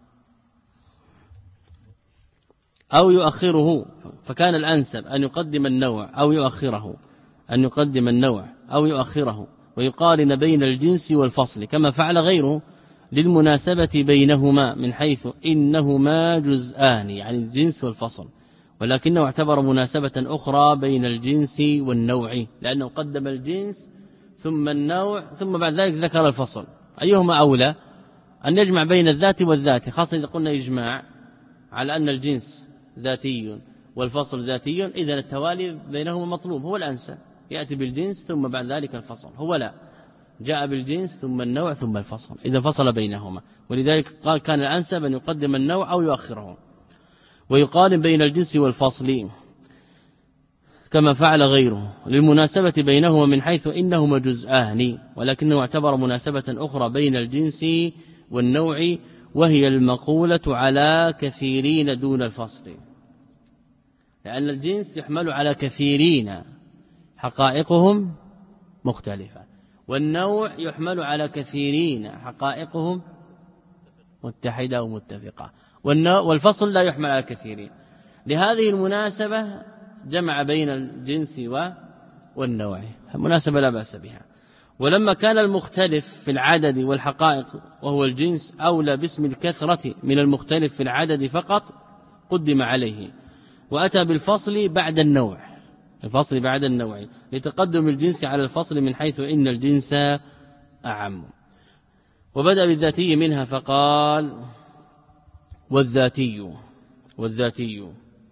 أو يؤخره. فكان الأنسب أن يقدم النوع أو يؤخره أن يقدم النوع أو يؤخره ويقارن بين الجنس والفصل كما فعل غيره للمناسبة بينهما، من حيث إنهما جزءان، يعني الجنس والفصل، ولكنه اعتبر مناسبة أخرى بين الجنس والنوع، لأنه قدم الجنس ثم النوع ثم بعد ذلك ذكر الفصل. أيهما أولى؟ أن يجمع بين الذات والذات، خاصة إذا قلنا إجماع على أن الجنس ذاتي والفصل ذاتي، إذن التوالي بينهما مطلوب، هو الأنسب يأتي بالجنس ثم بعد ذلك الفصل. هو لا، جاء بالجنس ثم النوع ثم الفصل، إذا فصل بينهما، ولذلك قال كان الأنسب أن يقدم النوع أو يؤخره ويقارن بين الجنس والفصل كما فعل غيره للمناسبة بينهما، من حيث إنهما جزءان، ولكنه اعتبر مناسبة أخرى بين الجنس والنوع، وهي المقولة على كثيرين دون الفصل، لأن الجنس يحمل على كثيرين حقائقهم مختلفة، والنوع يحمل على كثيرين حقائقهم متحدة ومتفقة، والفصل لا يحمل على كثيرين. لهذه المناسبة جمع بين الجنس والنوع، مناسبة لا بأس بها. ولما كان المختلف في العدد والحقائق وهو الجنس أولى باسم الكثرة من المختلف في العدد فقط، قدم عليه وأتى بالفصل بعد النوع، الفصل بعد النوع لتقدم الجنس على الفصل، من حيث إن الجنس أعم. وبدأ بالذاتي منها فقال: والذاتي والذاتي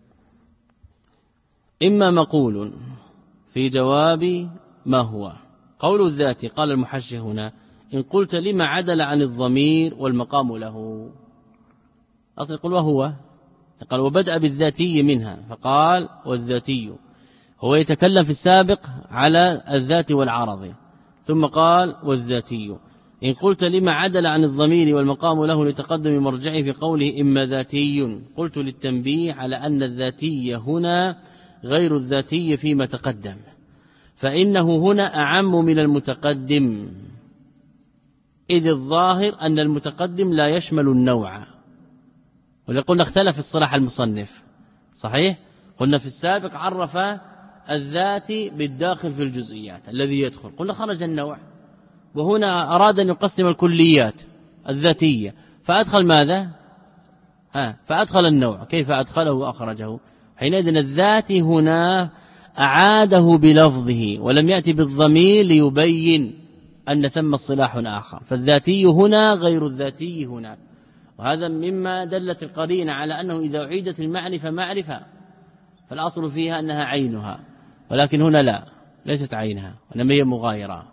إما مقول في جواب ما هو. قول الذاتي قال المحشي هنا: إن قلت لما عدل عن الضمير والمقام له، أصل يقول وهو، قال وبدأ بالذاتي منها فقال والذاتي، هو يتكلم في السابق على الذات والعرض، ثم قال والذاتي إن قلت لما عدل عن الضمير والمقام له لتقدم مرجعه في قوله إما ذاتي، قلت للتنبيه على أن الذاتي هنا غير الذاتي فيما تقدم، فإنه هنا أعم من المتقدم، إذ الظاهر أن المتقدم لا يشمل النوع. ولقلنا اختلف الصلاح المصنف صحيح، قلنا في السابق عرف الذات بالداخل في الجزئيات الذي يدخل، قلنا خرج النوع، وهنا أراد أن يقسم الكليات الذاتية فأدخل ماذا؟ ها فأدخل النوع. كيف أدخله وأخرجه؟ حينئذ الذات هنا أعاده بلفظه ولم يأتي بالضمير ليبين أن ثم الصلاح آخر، فالذاتي هنا غير الذاتي هناك. وهذا مما دلت القرينة على أنه إذا أعيدت المعرفة معرفة فالأصل فيها أنها عينها، ولكن هنا لا، ليست عينها وإنما هي مغايرة.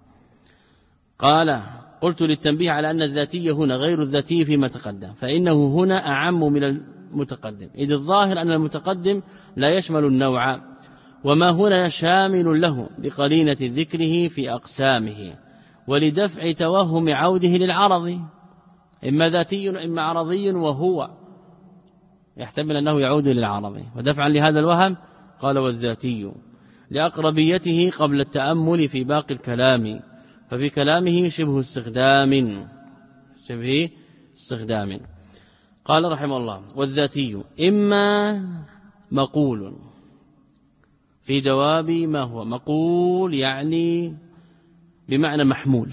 قال قلت للتنبيه على أن الذاتي هنا غير الذاتي فيما تقدم، فإنه هنا أعم من المتقدم، إذ الظاهر أن المتقدم لا يشمل النوع، وما هنا شامل له بقرينة ذكره في أقسامه، ولدفع توهم عوده للعرض، إما ذاتي إما عرضي، وهو يحتمل أنه يعود للعرض، ودفعا لهذا الوهم قال والذاتي لأقربيته قبل التأمل في باقي الكلام، ففي كلامه شبه استخدام شبه استخدام. قال رحمه الله والذاتي إما مقول، في جواب ما هو مقول يعني بمعنى محمول،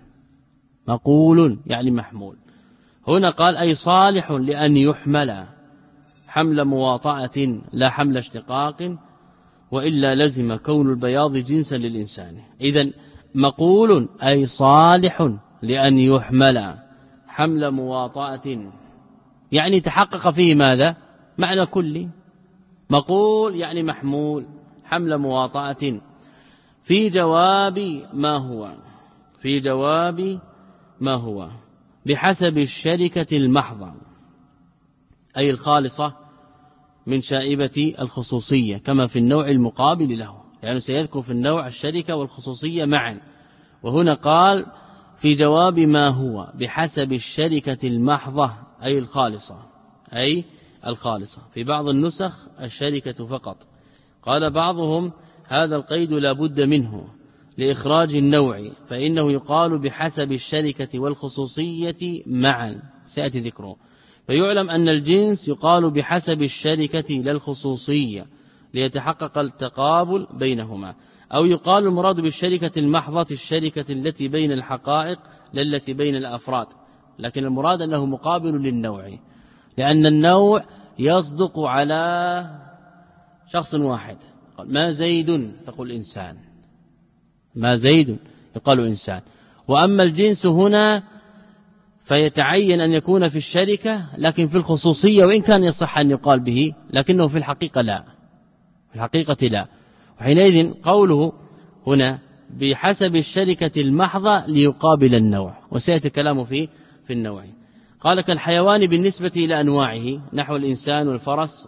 مقول يعني محمول. هنا قال أي صالح لأن يحمل حمل مواطأة لا حمل اشتقاق، وإلا لزم كون البياض جنسا للإنسان. إذن مقول أي صالح لأن يحمل حمل مواطأة، يعني تحقق فيه ماذا؟ معنى كلي. مقول يعني محمول حمل مواطأة، في جواب ما هو في جواب ما هو بحسب الشركة المحضة، أي الخالصة من شائبة الخصوصية، كما في النوع المقابل له، يعني سيذكر في النوع الشركة والخصوصية معا. وهنا قال في جواب ما هو بحسب الشركة المحضة، أي الخالصة أي الخالصة. في بعض النسخ الشركة فقط. قال بعضهم هذا القيد لا بد منه لإخراج النوع، فإنه يقال بحسب الشركة والخصوصية معا، سيأتي ذكره. فيعلم أن الجنس يقال بحسب الشركة للخصوصية ليتحقق التقابل بينهما، أو يقال المراد بالشركة المحضة الشركة التي بين الحقائق لا التي بين الأفراد، لكن المراد أنه مقابل للنوع، لأن النوع يصدق على شخص واحد. ما زيد تقول إنسان، ما زيد يقال إنسان. وأما الجنس هنا فيتعين أن يكون في الشركة لكن في الخصوصية، وإن كان يصح أن يقال به لكنه في الحقيقة لا، في الحقيقة لا. وحينئذ قوله هنا بحسب الشركة المحضة ليقابل النوع، وسيأتي الكلام فيه في النوع. قال كالحيوان بالنسبة إلى أنواعه، نحو الإنسان والفرس.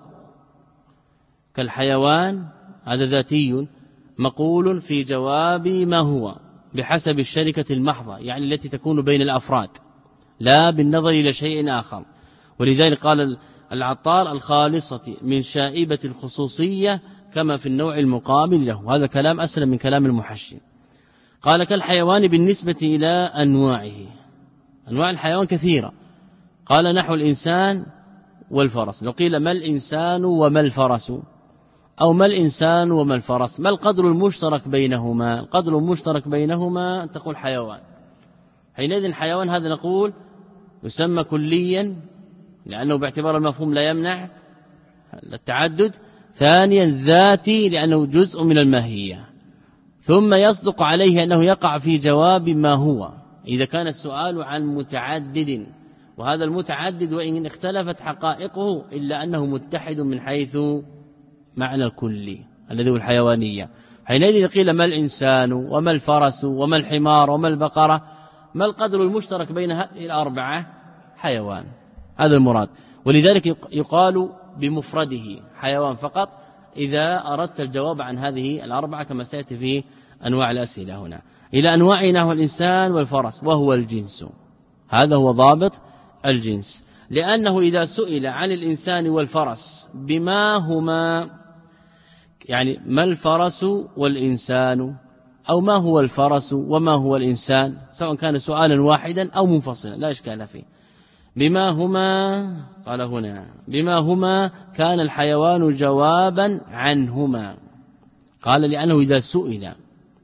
كالحيوان هذا ذاتي مقول في جواب ما هو بحسب الشركة المحضة، يعني التي تكون بين الأفراد لا بالنظر إلى شيء آخر. ولذلك قال العطار الخالصة من شائبة الخصوصية كما في النوع المقابل له. هذا كلام أسلم من كلام المحشي. قال كالحيوان بالنسبة إلى أنواعه، أنواع الحيوان كثيرة. قال نحو الإنسان والفرس. لو قيل ما الإنسان وما الفرس، أو ما الإنسان وما الفرس، ما القدر المشترك بينهما؟ القدر المشترك بينهما تقول حيوان. حينئذ الحيوان هذا نقول يسمى كليا لأنه باعتبار المفهوم لا يمنع التعدد. ثانيا ذاتي لأنه جزء من الماهية. ثم يصدق عليه أنه يقع في جواب ما هو إذا كان السؤال عن متعدد، وهذا المتعدد وإن اختلفت حقائقه إلا أنه متحد من حيث معنى الكلي الذي هو الحيوانية. حينئذ قيل ما الإنسان وما الفرس وما الحمار وما البقرة، ما القدر المشترك بين هذه الأربعة؟ حيوان، هذا المراد. ولذلك يقال بمفرده حيوان فقط، إذا أردت الجواب عن هذه الأربعة كما سيأتي في أنواع الأسئلة هنا إلى أنواع نحو الإنسان والفرس وهو الجنس. هذا هو ضابط الجنس، لأنه إذا سئل عن الإنسان والفرس بما هما، يعني ما الفرس والإنسان، أو ما هو الفرس وما هو الإنسان، سواء كان سؤالا واحدا أو منفصلا لا إشكال فيه. بما هما، قال هنا بما هما كان الحيوان جوابا عنهما. قال لأنه إذا سئل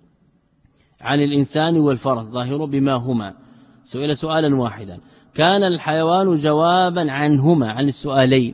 عن الإنسان والفرس ظاهره بما هما، سئل سؤالا واحدا، كان الحيوان جوابا عنهما، عن السؤالين،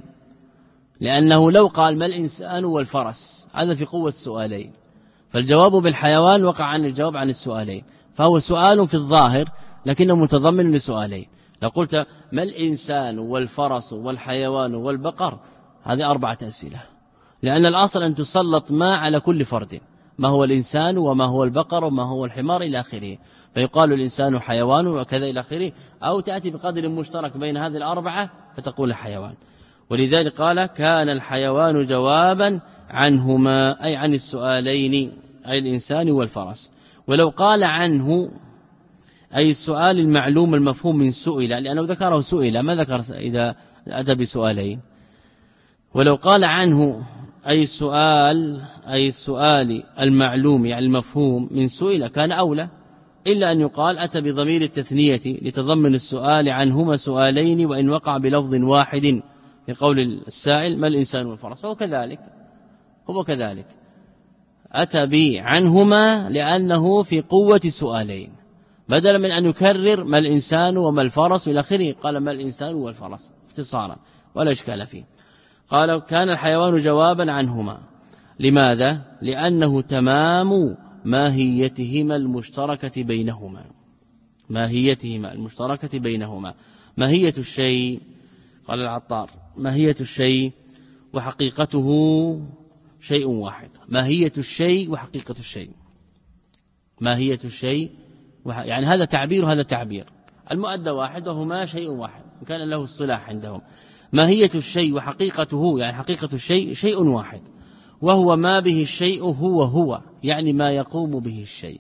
لأنه لو قال ما الإنسان والفرس هذا في قوة السؤالين، فالجواب بالحيوان وقع عن الجواب عن السؤالين، فهو سؤال في الظاهر لكنه متضمن لسؤالين. لو قلت ما الإنسان والفرس والحيوان والبقر، هذه أربعة أسئلة، لأن الأصل أن تسلط ما على كل فرد، ما هو الإنسان وما هو البقر وما هو الحمار إلى آخره، فيقال الإنسان حيوان وكذا إلى آخره، أو تأتي بقدر مشترك بين هذه الأربعة فتقول حيوان. ولذلك قال كان الحيوان جوابا عنهما، أي عن السؤالين، أي الإنسان والفرس. ولو قال عنه أي السؤال المعلوم المفهوم من سئل، لأنه ذكره سئل، ما ذكر إذا أتى بسؤالين. ولو قال عنه أي السؤال أي السؤال المعلوم يعني المفهوم من سئل كان أولى، إلا أن يقال أتى بضمير التثنية لتضمن السؤال عنهما سؤالين وإن وقع بلفظ واحد، لقول السائل ما الإنسان والفرس، هو كذلك هو كذلك أتى به عنهما لأنه في قوة سؤالين، بدلا من أن يكرر ما الإنسان وما الفرس إلى آخره قال ما الإنسان والفرس اختصارا ولا إشكال فيه. قال كان الحيوان جوابا عنهما. لماذا؟ لأنه تمام ماهيتهما المشتركة بينهما، ماهيتهما المشتركة بينهما. ماهية الشيء، قال العطار ماهية الشيء وحقيقته شيء واحد. ماهية الشيء وحقيقة الشيء، ماهية الشيء وح... يعني هذا تعبير وهذا تعبير، المؤدى واحد وهما شيء واحد كان له الصلاح عندهم. ماهية الشيء وحقيقته يعني حقيقة الشيء شيء واحد، وهو ما به الشيء هو هو، يعني ما يقوم به الشيء،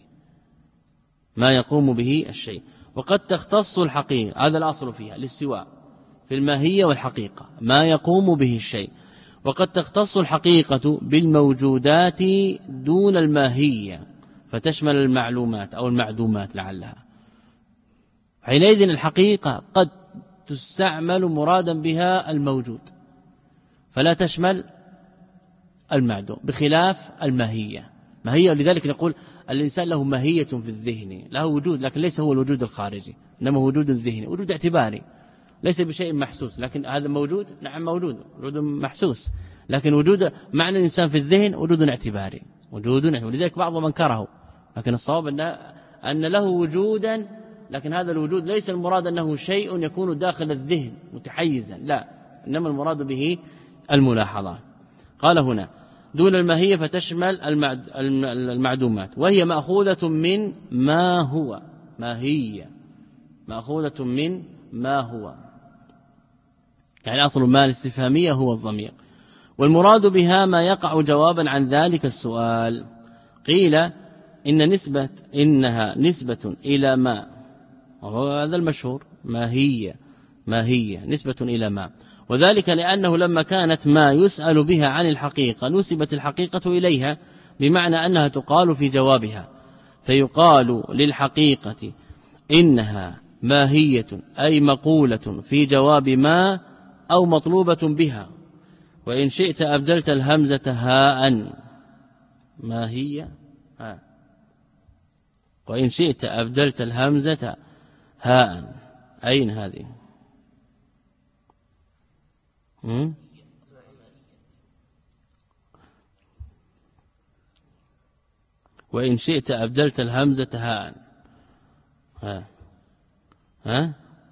ما يقوم به الشيء. وقد تختص الحقيقة، هذا الأصل فيها الاستواء في الماهية والحقيقة، ما يقوم به الشيء. وقد تختص الحقيقة بالموجودات دون الماهية فتشمل المعلومات أو المعدومات لعلها. حينئذ الحقيقة قد تستعمل مرادا بها الموجود فلا تشمل المعدوم، بخلاف الماهية. ماهية، لذلك نقول الإنسان له ماهية في الذهن، له وجود لكن ليس هو الوجود الخارجي، إنما وجود الذهني، وجود اعتباري ليس بشيء محسوس، لكن هذا موجود، نعم موجود، وجود محسوس، لكن وجود معنى الإنسان في الذهن وجود اعتباري، وجود. ولذلك بعضهم انكره، لكن الصواب أن أن له وجودا، لكن هذا الوجود ليس المراد أنه شيء يكون داخل الذهن متحيزا، لا، إنما المراد به الملاحظة. قال هنا دون الماهية فتشمل المعدومات، وهي مأخوذة من ما هو، ماهية مأخوذة من ما هو، يعني أصل ما الاستفهامية هو الضمير، والمراد بها ما يقع جوابا عن ذلك السؤال. قيل إن نسبة إنها نسبة إلى ما، وهو هذا المشهور، ما هي ما هي نسبة إلى ما، وذلك لأنه لما كانت ما يسأل بها عن الحقيقة نسبت الحقيقة إليها، بمعنى أنها تقال في جوابها، فيقال للحقيقة إنها ماهية أي مقولة في جواب ما أو مطلوبة بها. وإن شئت أبدلت الهمزة هاء، ماهية ها، وإن شئت أبدلت الهمزة هاء، أين هذه؟ هم؟ وإن شئت أبدلت الهمزة هاء، ها ها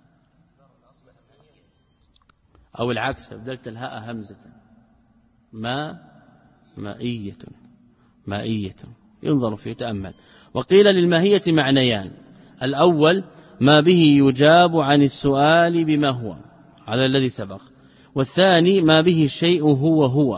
أو العكس أبدلت الهاء همزة، ما مائية مائية، ينظر فيه تأمل. وقيل للماهية معنيان، الأول ما به يجاب عن السؤال بما هو، هذا الذي سبق، والثاني ما به الشيء هو هو،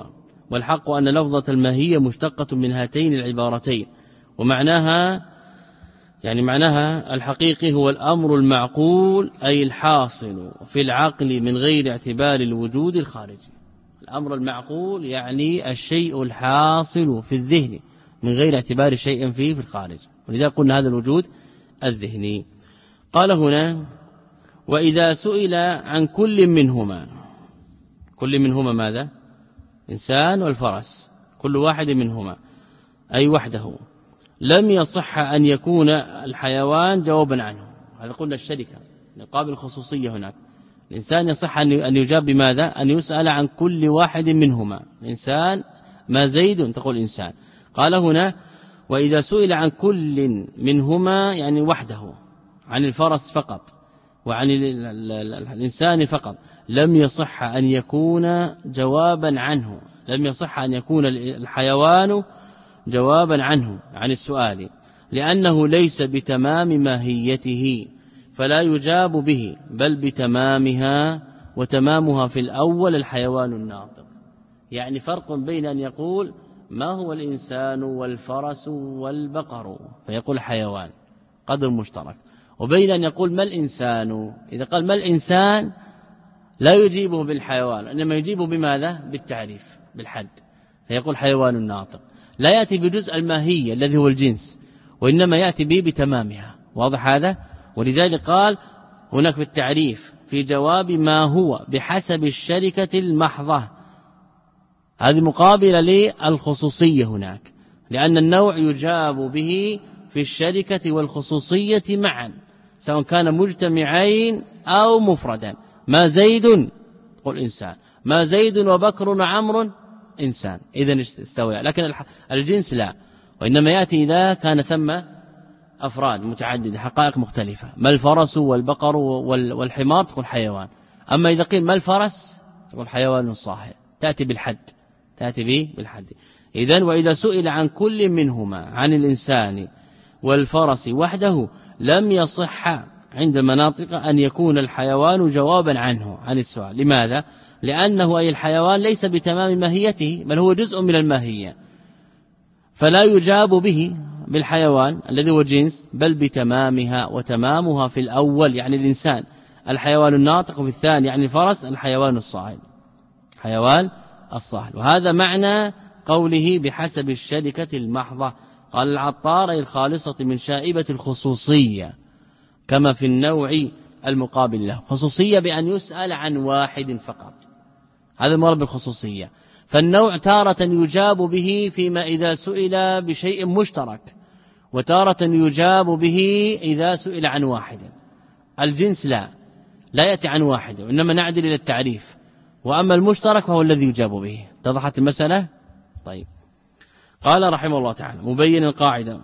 والحق أن لفظة الماهية مشتقة من هاتين العبارتين، ومعناها يعني معناها الحقيقي هو الأمر المعقول أي الحاصل في العقل من غير اعتبار الوجود الخارجي. الأمر المعقول يعني الشيء الحاصل في الذهن من غير اعتبار شيء فيه في الخارج، ولذا قلنا هذا الوجود الذهني. قال هنا وإذا سئل عن كل منهما، كل منهما ماذا؟ إنسان والفرس، كل واحد منهما أي وحده، لم يصح أن يكون الحيوان جوابا عنه. هذا قلنا الشركة نقابل الخصوصية هناك. الإنسان يصح أن يجاب بماذا؟ أن يسأل عن كل واحد منهما. الإنسان ما زيد تقول إنسان. قال هنا وإذا سئل عن كل منهما يعني وحده، عن الفرس فقط وعن الإنسان فقط، لم يصح أن يكون جوابا عنه، لم يصح أن يكون الحيوان جوابا عنه عن السؤال، لأنه ليس بتمام ماهيته فلا يجاب به، بل بتمامها، وتمامها في الأول الحيوان الناطق. يعني فرق بين أن يقول ما هو الإنسان والفرس والبقر فيقول حيوان قدر مشترك، وبين أن يقول ما الإنسان، إذا قال ما الإنسان لا يجيبه بالحيوان، إنما يجيبه بماذا؟ بالتعريف بالحد، فيقول حيوان ناطق. لا يأتي بجزء الماهية الذي هو الجنس، وإنما يأتي به بتمامها. واضح هذا؟ ولذلك قال هناك في التعريف في جواب ما هو بحسب الشركة المحضة، هذه مقابلة للخصوصية هناك، لأن النوع يجاب به في الشركة والخصوصية معا سواء كان مجتمعين أو مفردا. ما زيد قل إنسان، ما زيد وبكر وعمر إنسان، إذن استوى. لكن الجنس لا، وإنما يأتي إذا كان ثم أفراد متعددة حقائق مختلفة. ما الفرس والبقر والحمار تقول حيوان. أما إذا قيل ما الفرس تقول حيوان صاحب، تأتي بالحد، تأتي به بالحد. إذن وإذا سئل عن كل منهما عن الإنسان والفرس وحده لم يصح عند المناطق أن يكون الحيوان جوابا عنه عن السؤال. لماذا؟ لأنه أي الحيوان ليس بتمام ماهيته، بل هو جزء من الماهية، فلا يجاب به بالحيوان الذي هو جنس، بل بتمامها، وتمامها في الأول يعني الإنسان الحيوان الناطق، وفي الثاني يعني الفرس الحيوان الصاعد، حيوان الصاعد. وهذا معنى قوله بحسب الشركة المحضة. قال العطار أي الخالصة من شائبة الخصوصية، كما في النوع المقابل له. خصوصية بأن يسأل عن واحد فقط، هذا المراد بالخصوصية. فالنوع تارة يجاب به فيما إذا سئل بشيء مشترك، وتارة يجاب به إذا سئل عن واحد. الجنس لا لا يأتي عن واحد، وإنما نعدل إلى التعريف. وأما المشترك فهو الذي يجاب به. اتضحت المسألة؟ طيب. قال رحمه الله تعالى مبين القاعدة: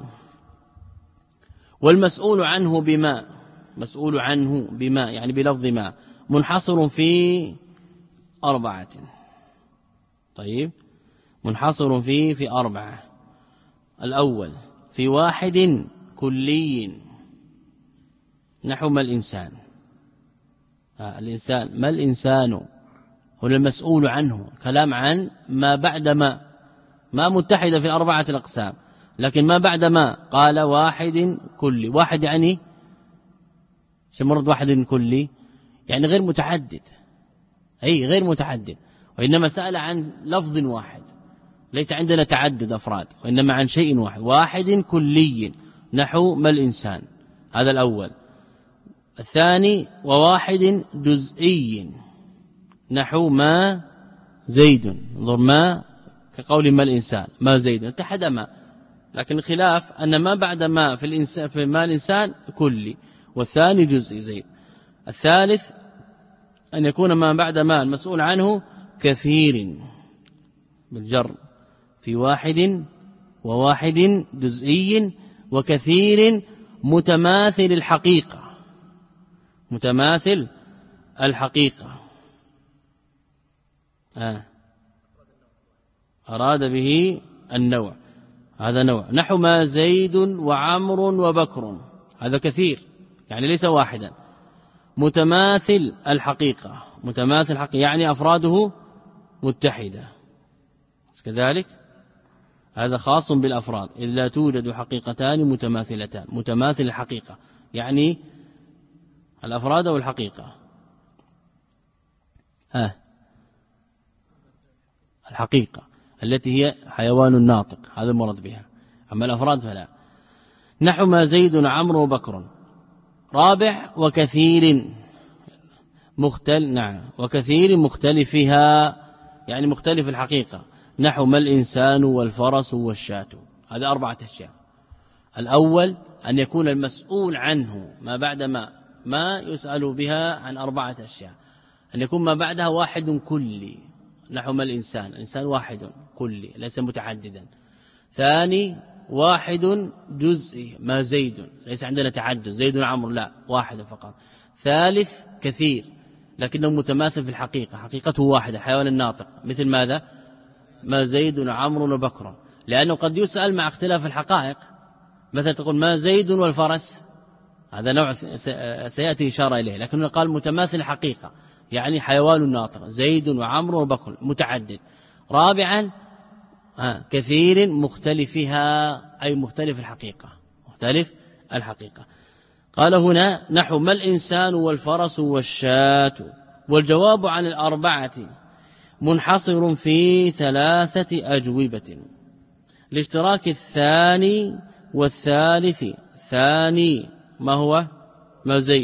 والمسؤول عنه بما، مسؤول عنه بما يعني بلفظ ما، منحصر في أربعة. طيب، منحصر في في أربعة. الأول في واحد كلي نحو ما الإنسان. آه الإنسان ما الإنسان هنا المسؤول عنه، كلام عن ما بعد ما، ما متحدة في أربعة الأقسام، لكن ما بعد ما قال واحد كلي. واحد يعني شمرد واحد كلي يعني غير متعدد، أي غير متعدد، وإنما سأل عن لفظ واحد، ليس عندنا تعدد أفراد، وإنما عن شيء واحد. واحد كلي نحو ما الإنسان، هذا الأول. الثاني وواحد جزئي نحو ما زيد، انظر ما كقول ما الإنسان ما زيد اتحد ما، لكن الخلاف أن ما بعد ما في الإنسان في ما الإنسان كلي، والثاني جزئي زيد. الثالث أن يكون ما بعد ما المسؤول عنه كثير بالجر، في واحد وواحد جزئي وكثير متماثل الحقيقة، متماثل الحقيقة. آه. أراد به النوع، هذا نوع. نحو ما زيد وعمر وبكر، هذا كثير يعني ليس واحدا. متماثل الحقيقة، متماثل الحقيقة يعني أفراده متحدة، كذلك هذا خاص بالأفراد إذ لا توجد حقيقتان متماثلتان. متماثل الحقيقة يعني الأفراد والحقيقة. ها الحقيقة التي هي حيوان ناطق هذا المراد بها، أما الأفراد فلا. نحو ما زيد عمرو وبكر. رابع وكثير مختل نعم وكثير مختلفها يعني مختلف الحقيقة. نحو ما الإنسان والفرس والشاة. هذا أربعة أشياء. الأول أن يكون المسؤول عنه ما بعد ما ما يسأل بها عن أربعة أشياء، أن يكون ما بعدها واحد كلي. نحو ما الإنسان، الإنسان واحد كلي ليس متعددا. ثاني واحد جزئي ما زيد، ليس عندنا تعدد زيد عمرو لا واحد فقط. ثالث كثير لكنه متماثل في الحقيقة، حقيقته واحدة حيوان الناطق. مثل ماذا؟ ما زيد عمرو وبكر، لأنه قد يسأل مع اختلاف الحقائق. مثلا تقول ما زيد والفرس، هذا نوع سيأتي إشارة إليه، لكنه قال متماثل الحقيقة يعني حيوان ناطق زيد وعمرو وبكر متعدد. رابعا كثير مختلفها أي مختلف الحقيقة، مختلف الحقيقة. قال هنا نحو ما الإنسان والفرس والشاة. والجواب عن الأربعة منحصر في ثلاثة أجوبة لاشتراك الثاني والثالث. ثاني ما هو؟ ما زيد.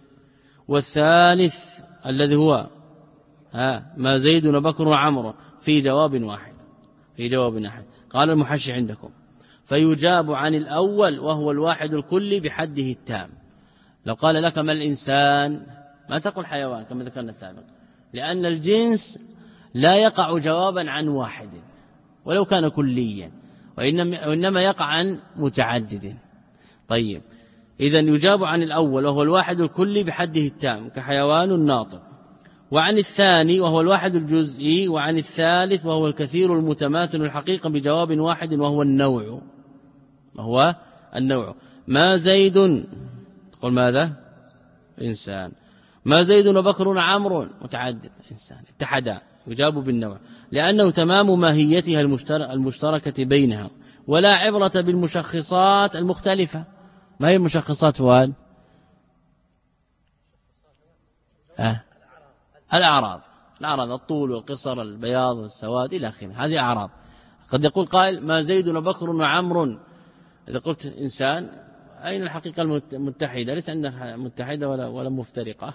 والثالث الذي هو ها ما زيد وبكر وعمر في جواب واحد، في جواب واحد. قال المحشي عندكم فيجاب عن الأول وهو الواحد الكلي بحده التام. لو قال لك ما الإنسان ما تقول حيوان كما ذكرنا سابقا، لأن الجنس لا يقع جوابا عن واحد ولو كان كليا، وإنما يقع عن متعدد. طيب إذن يجاب عن الأول وهو الواحد الكلي بحده التام كحيوان ناطق، وعن الثاني وهو الواحد الجزئي، وعن الثالث وهو الكثير المتماثل الحقيقة بجواب واحد وهو النوع. وهو النوع ما زيد تقول ماذا؟ إنسان. ما زيد وبكر عمرو متعدد إنسان، اتحدا يجاب بالنوع لأنه تمام ماهيتها المشتركة بينها، ولا عبرة بالمشخصات المختلفة. ما هي المشخصات وال أه؟ الأعراض، الأعراض الطول والقصر البياض والسواد إلى آخره، هذه أعراض. قد يقول قائل ما زيد وبكر وعمر، إذا قلت إنسان أين الحقيقة المتحدة؟ ليس عندنا متحدة ولا ولا مفترقة.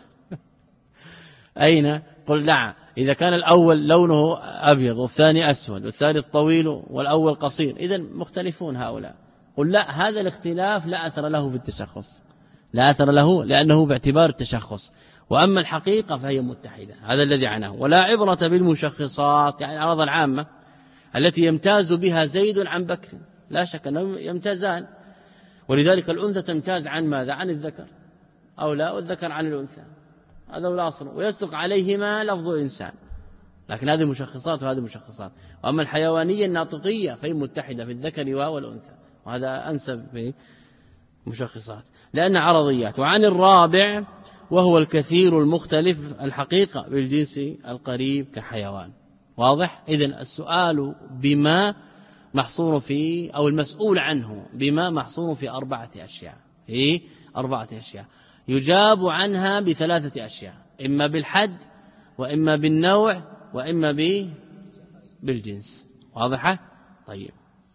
أين؟ قل لا، إذا كان الأول لونه أبيض والثاني أسود والثالث طويل والأول قصير إذن مختلفون هؤلاء. قل لا، هذا الاختلاف لا أثر له في التشخص، لا أثر له لأنه باعتبار التشخص، وأما الحقيقة فهي متحدة. هذا الذي عناه. ولا عبرة بالمشخصات يعني الأعراض العامة التي يمتاز بها زيد عن بكر، لا شك أنهم يمتازان، ولذلك الأنثى تمتاز عن ماذا؟ عن الذكر أو لا، والذكر عن الأنثى، هذا هو الأصل، ويصدق عليهما لفظ إنسان. لكن هذه مشخصات وهذه مشخصات. وأما الحيوانية الناطقية فهي متحدة في الذكر والأنثى، وهذا أنسب في مشخصات لأن عرضيات. وعن الرابع وهو الكثير المختلف الحقيقة بالجنس القريب كحيوان. واضح؟ إذن السؤال بما محصور في أو المسؤول عنه بما محصور في أربعة أشياء، في أربعة أشياء يجاب عنها بثلاثة أشياء، إما بالحد وإما بالنوع وإما بالجنس. واضحة؟ طيب.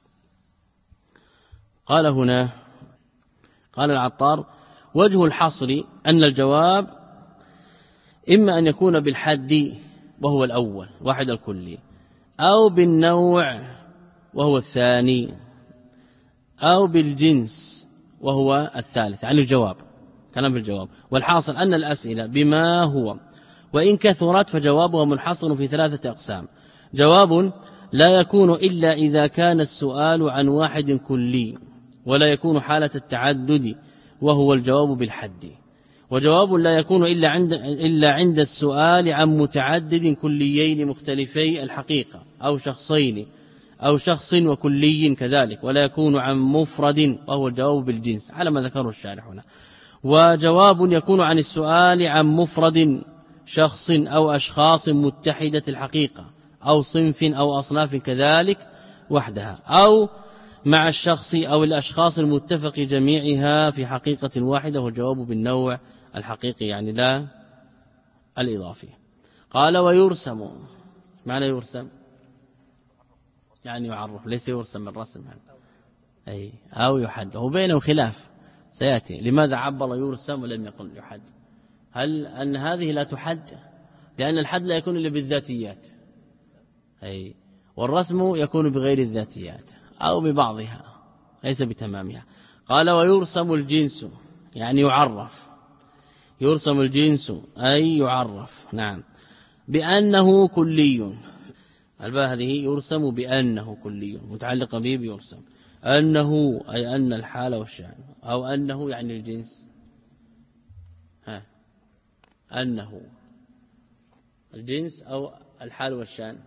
قال هنا قال العطار وجه الحصر أن الجواب إما أن يكون بالحد وهو الأول واحد الكلي، أو بالنوع وهو الثاني، أو بالجنس وهو الثالث عن الجواب. كلام في الجواب. والحاصل أن الأسئلة بما هو وإن كثرت فجوابها منحصر في ثلاثة أقسام. جواب لا يكون إلا إذا كان السؤال عن واحد كلي ولا يكون حالة التعدد وهو الجواب بالحد. وجواب لا يكون إلا عند إلا عند السؤال عن متعدد كليين مختلفي الحقيقة أو شخصين أو شخص وكلي كذلك، ولا يكون عن مفرد وهو الجواب بالجنس على ما ذكره الشارح هنا. وجواب يكون عن السؤال عن مفرد شخص أو أشخاص متحدة الحقيقة أو صنف أو أصناف كذلك وحدها، أو مع الشخص أو الأشخاص المتفق جميعها في حقيقة واحدة، والجواب بالنوع الحقيقي يعني لا الإضافي. قال ويرسم، معنى يرسم يعني يعرف، ليس يرسم الرسم أي أو يحد، وبينه خلاف سيأتي. لماذا عبر يرسم ولم يقل يحد؟ هل أن هذه لا تحد؟ لأن الحد لا يكون إلا بالذاتيات، أي والرسم يكون بغير الذاتيات أو ببعضها ليس بتمامها. قال ويرسم الجنس يعني يعرف، يرسم الجنس أي يعرف، نعم، بأنه كلي. الباء هذه يرسم بأنه كلي متعلقة به بيرسم، أنه أي أن الحال والشأن، أو أنه يعني الجنس، ها أنه الجنس أو الحال والشأن،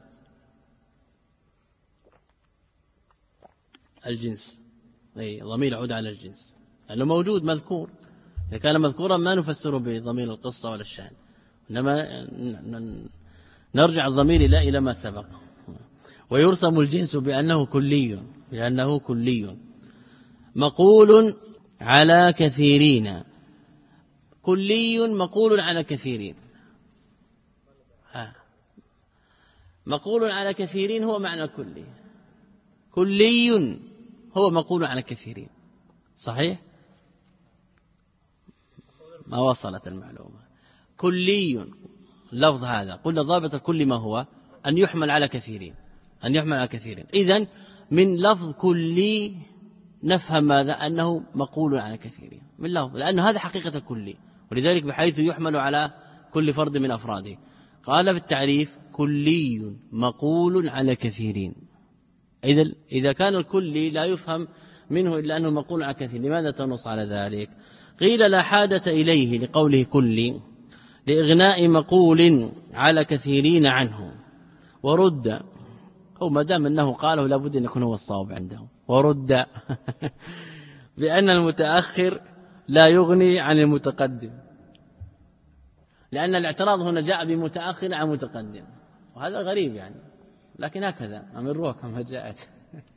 الجنس أي ضمير يعود على الجنس لأنه موجود مذكور. إذا كان مذكورا ما نفسره بضمير القصة ولا الشأن، إنما نرجع الضمير إلى إلى ما سبق. ويرسم الجنس بأنه كلي، لأنه كلي مقول على كثيرين، كلي مقول على كثيرين، ها مقول على كثيرين هو معنى كلي، كلي هو مقول على كثيرين، صحيح؟ ما وصلت المعلومة. كلي اللفظ هذا قلنا ضابط الكل ما هو؟ أن يحمل على كثيرين، أن يحمل على كثيرين. إذن من لفظ كلي نفهم ماذا؟ أنه مقول على كثيرين من لفظ، لأن هذا حقيقة الكلي، ولذلك بحيث يحمل على كل فرد من أفراده. قال في التعريف كلي مقول على كثيرين. إذا إذا كان الكلي لا يفهم منه إلا أنه مقول على كثير، لماذا تنص على ذلك؟ قيل لا حاجة إليه لقوله كلي لإغناء مقول على كثيرين عنه، ورد هو ما دام أنه قاله لابد أن يكون هو الصواب عنده، ورد بأن المتأخر لا يغني عن المتقدم، لأن الاعتراض هنا جاء بمتأخر عن متقدم، وهذا غريب يعني، لكن هكذا أمروها كما جاءت.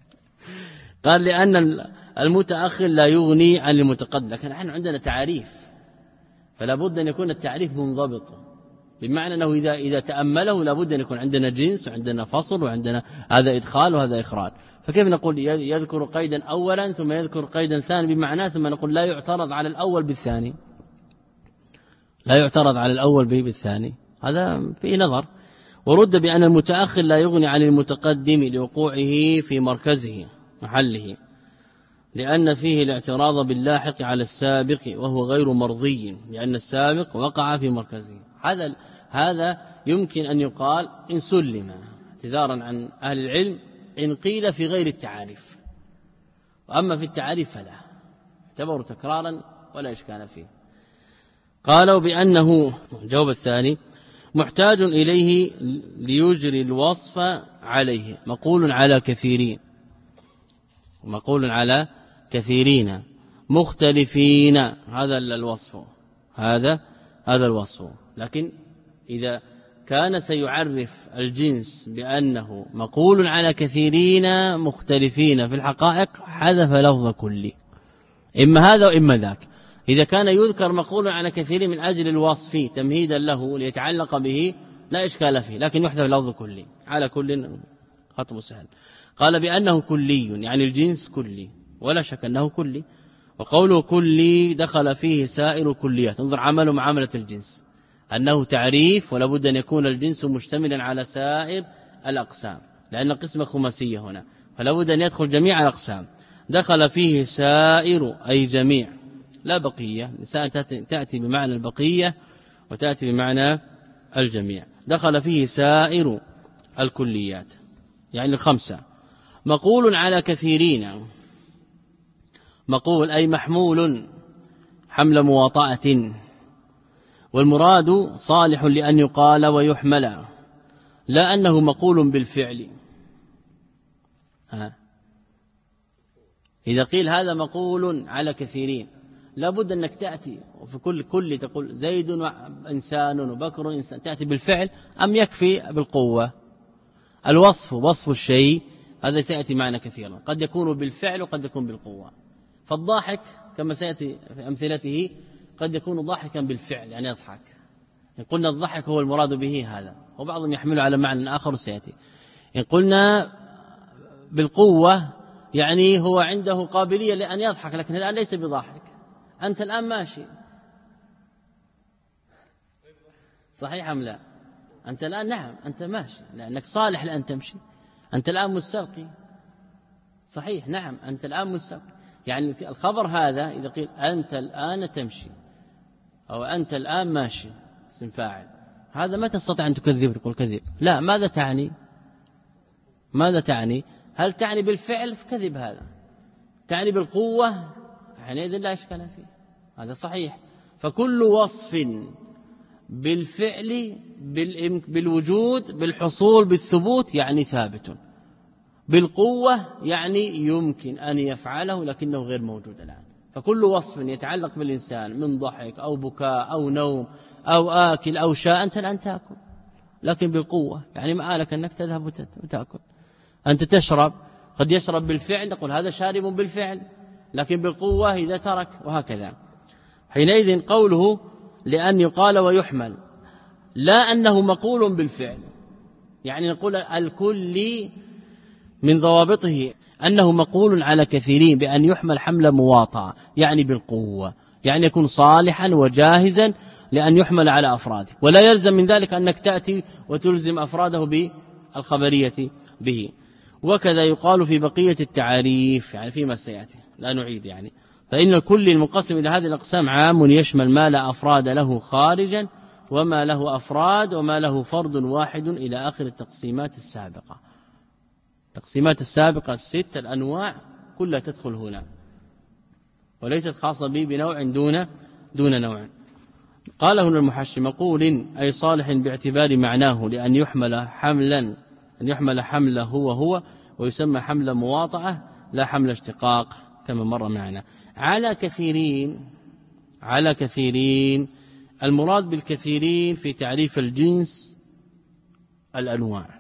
قال لأن المتأخر لا يغني عن المتقدم، لكن نحن عندنا تعريف، فلا بد أن يكون التعريف منضبط، بمعنى أنه إذا إذا تأمله لا بد أن يكون عندنا جنس وعندنا فصل وعندنا هذا إدخال وهذا إخراج. فكيف نقول يذكر قيدا أولا ثم يذكر قيدا ثاني بمعناه، ثم نقول لا يعترض على الأول بالثاني، لا يعترض على الأول به بالثاني، هذا فيه نظر. ورد بأن المتأخر لا يغني عن المتقدم لوقوعه في مركزه محله، لأن فيه الاعتراض باللاحق على السابق وهو غير مرضي، لأن السابق وقع في مركزه. هذا هذا يمكن أن يقال إن سلم اعتذارا عن أهل العلم إن قيل في غير التعاريف، وأما في التعاريف فلا، اعتبروا تكرارا ولا إشكال فيه. قالوا بأنه الجواب الثاني محتاج إليه ليجري الوصف عليه، مقول على كثيرين، مقول على كثيرين مختلفين، هذا الوصف، هذا هذا الوصف. لكن إذا كان سيعرف الجنس بأنه مقول على كثيرين مختلفين في الحقائق حذف لفظ كل، إما هذا وإما ذاك. إذا كان يذكر مقول على كثير من أجل الوصف تمهيدا له ليتعلق به لا إشكال فيه، لكن يحذف لفظ كل، على كل خطب سهل. قال بأنه كلي يعني الجنس كلي، ولا شك أنه كلي، وقوله كلي دخل فيه سائر كليات. انظر عمله معاملة الجنس، أنه تعريف ولا بد أن يكون الجنس مشتملا على سائر الأقسام، لأن قسمة خماسية هنا، فلا بد أن يدخل جميع الأقسام. دخل فيه سائر أي جميع، لا بقية، تأتي بمعنى البقية وتأتي بمعنى الجميع. دخل فيه سائر الكليات يعني الخمسة. مقول على كثيرين، مقول أي محمول حمل مواطأة، والمراد صالح لأن يقال ويحمل، لا أنه مقول بالفعل. ها. إذا قيل هذا مقول على كثيرين لا بد أنك تأتي وفي كل كل تقول زيد إنسان وبكر إنسان، تأتي بالفعل أم يكفي بالقوة؟ الوصف وصف الشيء هذا سيأتي معنا كثيرا، قد يكون بالفعل وقد يكون بالقوة. فالضاحك كما سيأتي في أمثلته قد يكون ضاحكا بالفعل يعني يضحك، إن قلنا الضحك هو المراد به هذا، وبعضهم يحمله على معنى آخر سيأتي. إن قلنا بالقوة يعني هو عنده قابلية لأن يضحك، لكن الآن ليس بضاحك. أنت الآن ماشي، صحيح أم لا؟ أنت الآن نعم أنت ماشي لأنك صالح لأن تمشي. أنت الآن مستلقي، صحيح نعم أنت الآن مستلقي. يعني الخبر هذا إذا قيل أنت الآن تمشي أو أنت الآن ماشي اسم فاعل، هذا ما تستطيع أن تكذب تقول كذب، لا. ماذا تعني؟ ماذا تعني؟ هل تعني بالفعل؟ كذب هذا. تعني بالقوة؟ حينئذ لا إشكال فيه، هذا صحيح. فكل وصف بالفعل بالوجود بالحصول بالثبوت يعني ثابت، بالقوة يعني يمكن أن يفعله لكنه غير موجود الآن. فكل وصف يتعلق بالإنسان من ضحك أو بكاء أو نوم أو آكل أو شاء، أنت الآن تأكل لكن بالقوة، يعني ما آلك أنك تذهب وتأكل. أنت تشرب، قد يشرب بالفعل نقول هذا شارب بالفعل، لكن بالقوة إذا ترك، وهكذا. حينئذ قوله لأن يقال ويحمل، لا أنه مقول بالفعل، يعني نقول الكل من ضوابطه أنه مقول على كثيرين بأن يحمل حمل مواطأة، يعني بالقوة، يعني يكون صالحا وجاهزا لأن يحمل على أفراده، ولا يلزم من ذلك أنك تأتي وتلزم أفراده بالخبرية به. وكذا يقال في بقية التعاريف يعني فيما سيأتي لا نعيد يعني. فإن الكل المقسم إلى هذه الأقسام عام يشمل ما لا أفراد له خارجا وما له أفراد وما له فرد واحد إلى آخر التقسيمات السابقة. التقسيمات السابقة الست الأنواع كلها تدخل هنا، وليست خاصة به بنوع دون دون نوع. قال هنا المحشي مقول أي صالح باعتبار معناه لأن يحمل حملا أن يحمل حمله هو هو ويسمى حمل مواطأة لا حمل اشتقاق كما مر معنا. على كثيرين على كثيرين المراد بالكثيرين في تعريف الجنس الأنواع،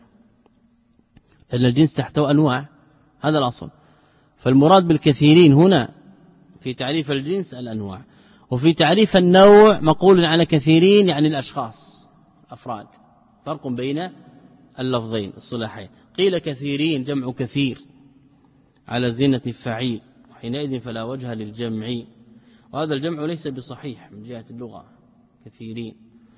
لأن الجنس تحته أنواع، هذا الأصل. فالمراد بالكثيرين هنا في تعريف الجنس الأنواع، وفي تعريف النوع مقول على كثيرين يعني الأشخاص أفراد، فرق بين اللفظين الصلاحين. قيل كثيرين جمع كثير على زينة فعيل، حينئذ فلا وجه للجمع، وهذا الجمع ليس بصحيح من جهة اللغة كثيرين،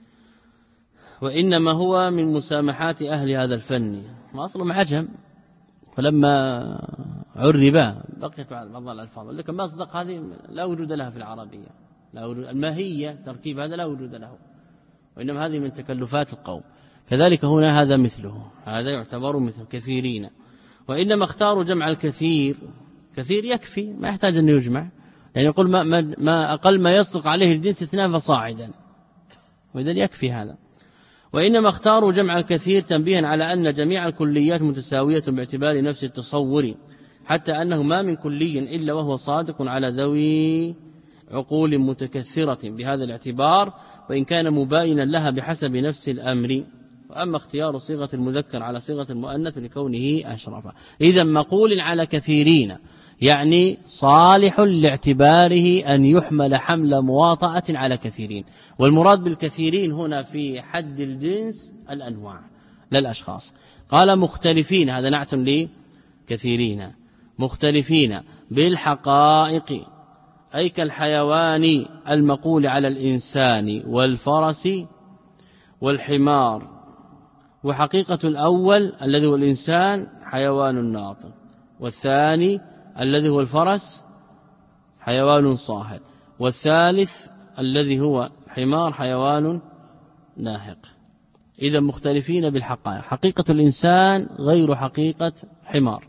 وإنما هو من مسامحات أهل هذا الفن، ما أصله معجم، فلما عرب بقيت بعض الألفاظ، لكن ما أصدق هذه لا وجود لها في العربية، لا وجود الماهية تركيب هذا لا وجود له، وإنما هذه من تكلفات القوم. كذلك هنا هذا مثله، هذا يعتبر مثل كثيرين، وإنما اختاروا جمع الكثير، كثير يكفي ما يحتاج أن يجمع، يعني يقول ما, ما, ما أقل ما يصدق عليه الجنس اثنان فصاعدا، وإذا يكفي هذا. وإنما اختاروا جمع الكثير تنبيها على أن جميع الكليات متساوية باعتبار نفس التصور، حتى أنه ما من كلي إلا وهو صادق على ذوي عقول متكثرة بهذا الاعتبار، وإن كان مباينا لها بحسب نفس الأمر. وأما اختيار صيغة المذكر على صيغة المؤنث لكونه أشرف. إذا مقول على كثيرين يعني صالح لاعتباره أن يحمل حمل مواطأة على كثيرين، والمراد بالكثيرين هنا في حد الجنس الأنواع لا الأشخاص. قال مختلفين، هذا نعت لكثيرين، مختلفين بالحقائق أي كالحيوان المقول على الإنسان والفرس والحمار. وحقيقة الأول الذي هو الإنسان حيوان ناطق، والثاني الذي هو الفرس حيوان صاهر، والثالث الذي هو حمار حيوان ناهق. إذا مختلفين بالحقائق، حقيقة الإنسان غير حقيقة حمار،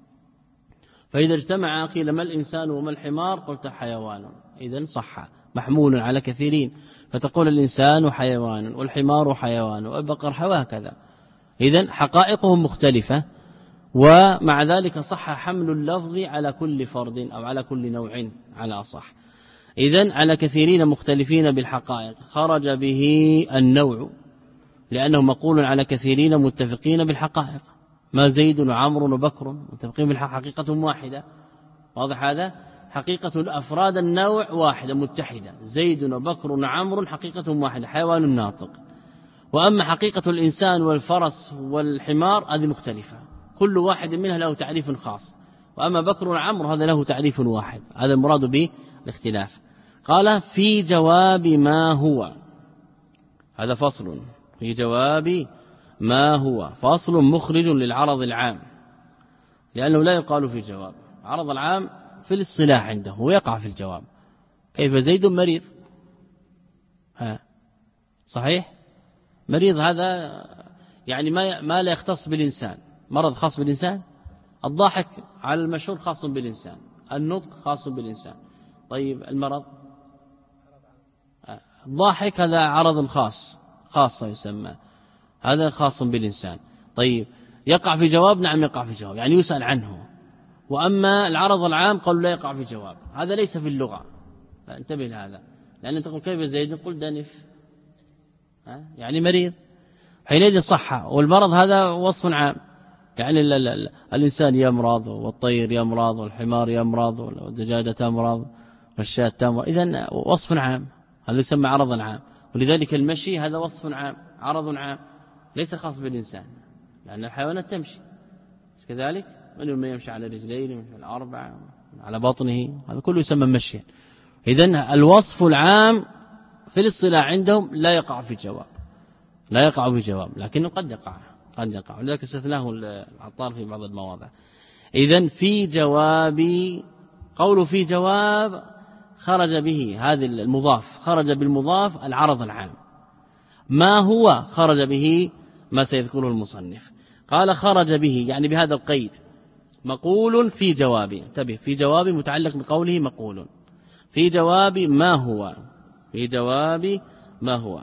فإذا اجتمع قيل ما الإنسان وما الحمار قلت حيوان، إذن صح محمول على كثيرين، فتقول الإنسان حيوان والحمار حيوان والبقر وهكذا. إذن حقائقهم مختلفة، ومع ذلك صح حمل اللفظ على كل فرد أو على كل نوع على أصح. إذن على كثيرين مختلفين بالحقائق خرج به النوع، لأنه مقول على كثيرين متفقين بالحقائق، ما زيد وعمر وبكر متفقين بالحق حقيقة واحدة. واضح هذا؟ حقيقة أفراد النوع واحدة متحدة، زيد وبكر وعمر حقيقة واحدة، حيوان ناطق. وأما حقيقة الإنسان والفرس والحمار هذه مختلفة، كل واحد منها له تعريف خاص. وأما بكر وعمر هذا له تعريف واحد، هذا المراد به الاختلاف. قال في جواب ما هو، هذا فصل في جواب ما هو، فصل مخرج للعرض العام، لأنه لا يقال في جواب. عرض العام في الاصطلاح عنده ويقع في الجواب. كيف زيد مريض؟ ها صحيح؟ مريض هذا يعني ما ما لا يختص بالإنسان، مرض خاص بالإنسان. الضاحك على المشهور خاص بالإنسان، النطق خاص بالإنسان. طيب المرض الضاحك هذا عرض خاص خاصة يسمى، هذا خاص بالإنسان. طيب يقع في جواب؟ نعم يقع في جواب، يعني يسأل عنه. وأما العرض العام قالوا لا يقع في جواب، هذا ليس في اللغة، فانتبه لهذا. لأن تقول كيف زيد؟ نقول دنف يعني مريض، حينئذ صح. والمرض هذا وصف عام، يعني ال ال ال الإنسان يمرض والطير يمرض والحمار يمرض والدجاجة تمرض والشاة تمرض، إذن وصف عام، هذا يسمى عرضا عام. ولذلك المشي هذا وصف عام عرض عام ليس خاص بالإنسان، لأن الحيوانات تمشي كذلك، من يمشي على رجلين يمشي على أربعة على بطنه، هذا كله يسمى مشيا. إذن الوصف العام في الاصطلاح عندهم لا يقع في جواب، لا يقع في جواب، لكنه قد يقع قد يقع، ولذلك استثناه العطار في بعض المواضع. إذن في جواب، قول في جواب خرج به هذا المضاف، خرج بالمضاف العرض العام. ما هو خرج به ما سيذكره المصنف. قال خرج به يعني بهذا القيد، مقول في جواب، انتبه، في جواب متعلق بقوله مقول في جواب ما هو، في جواب ما هو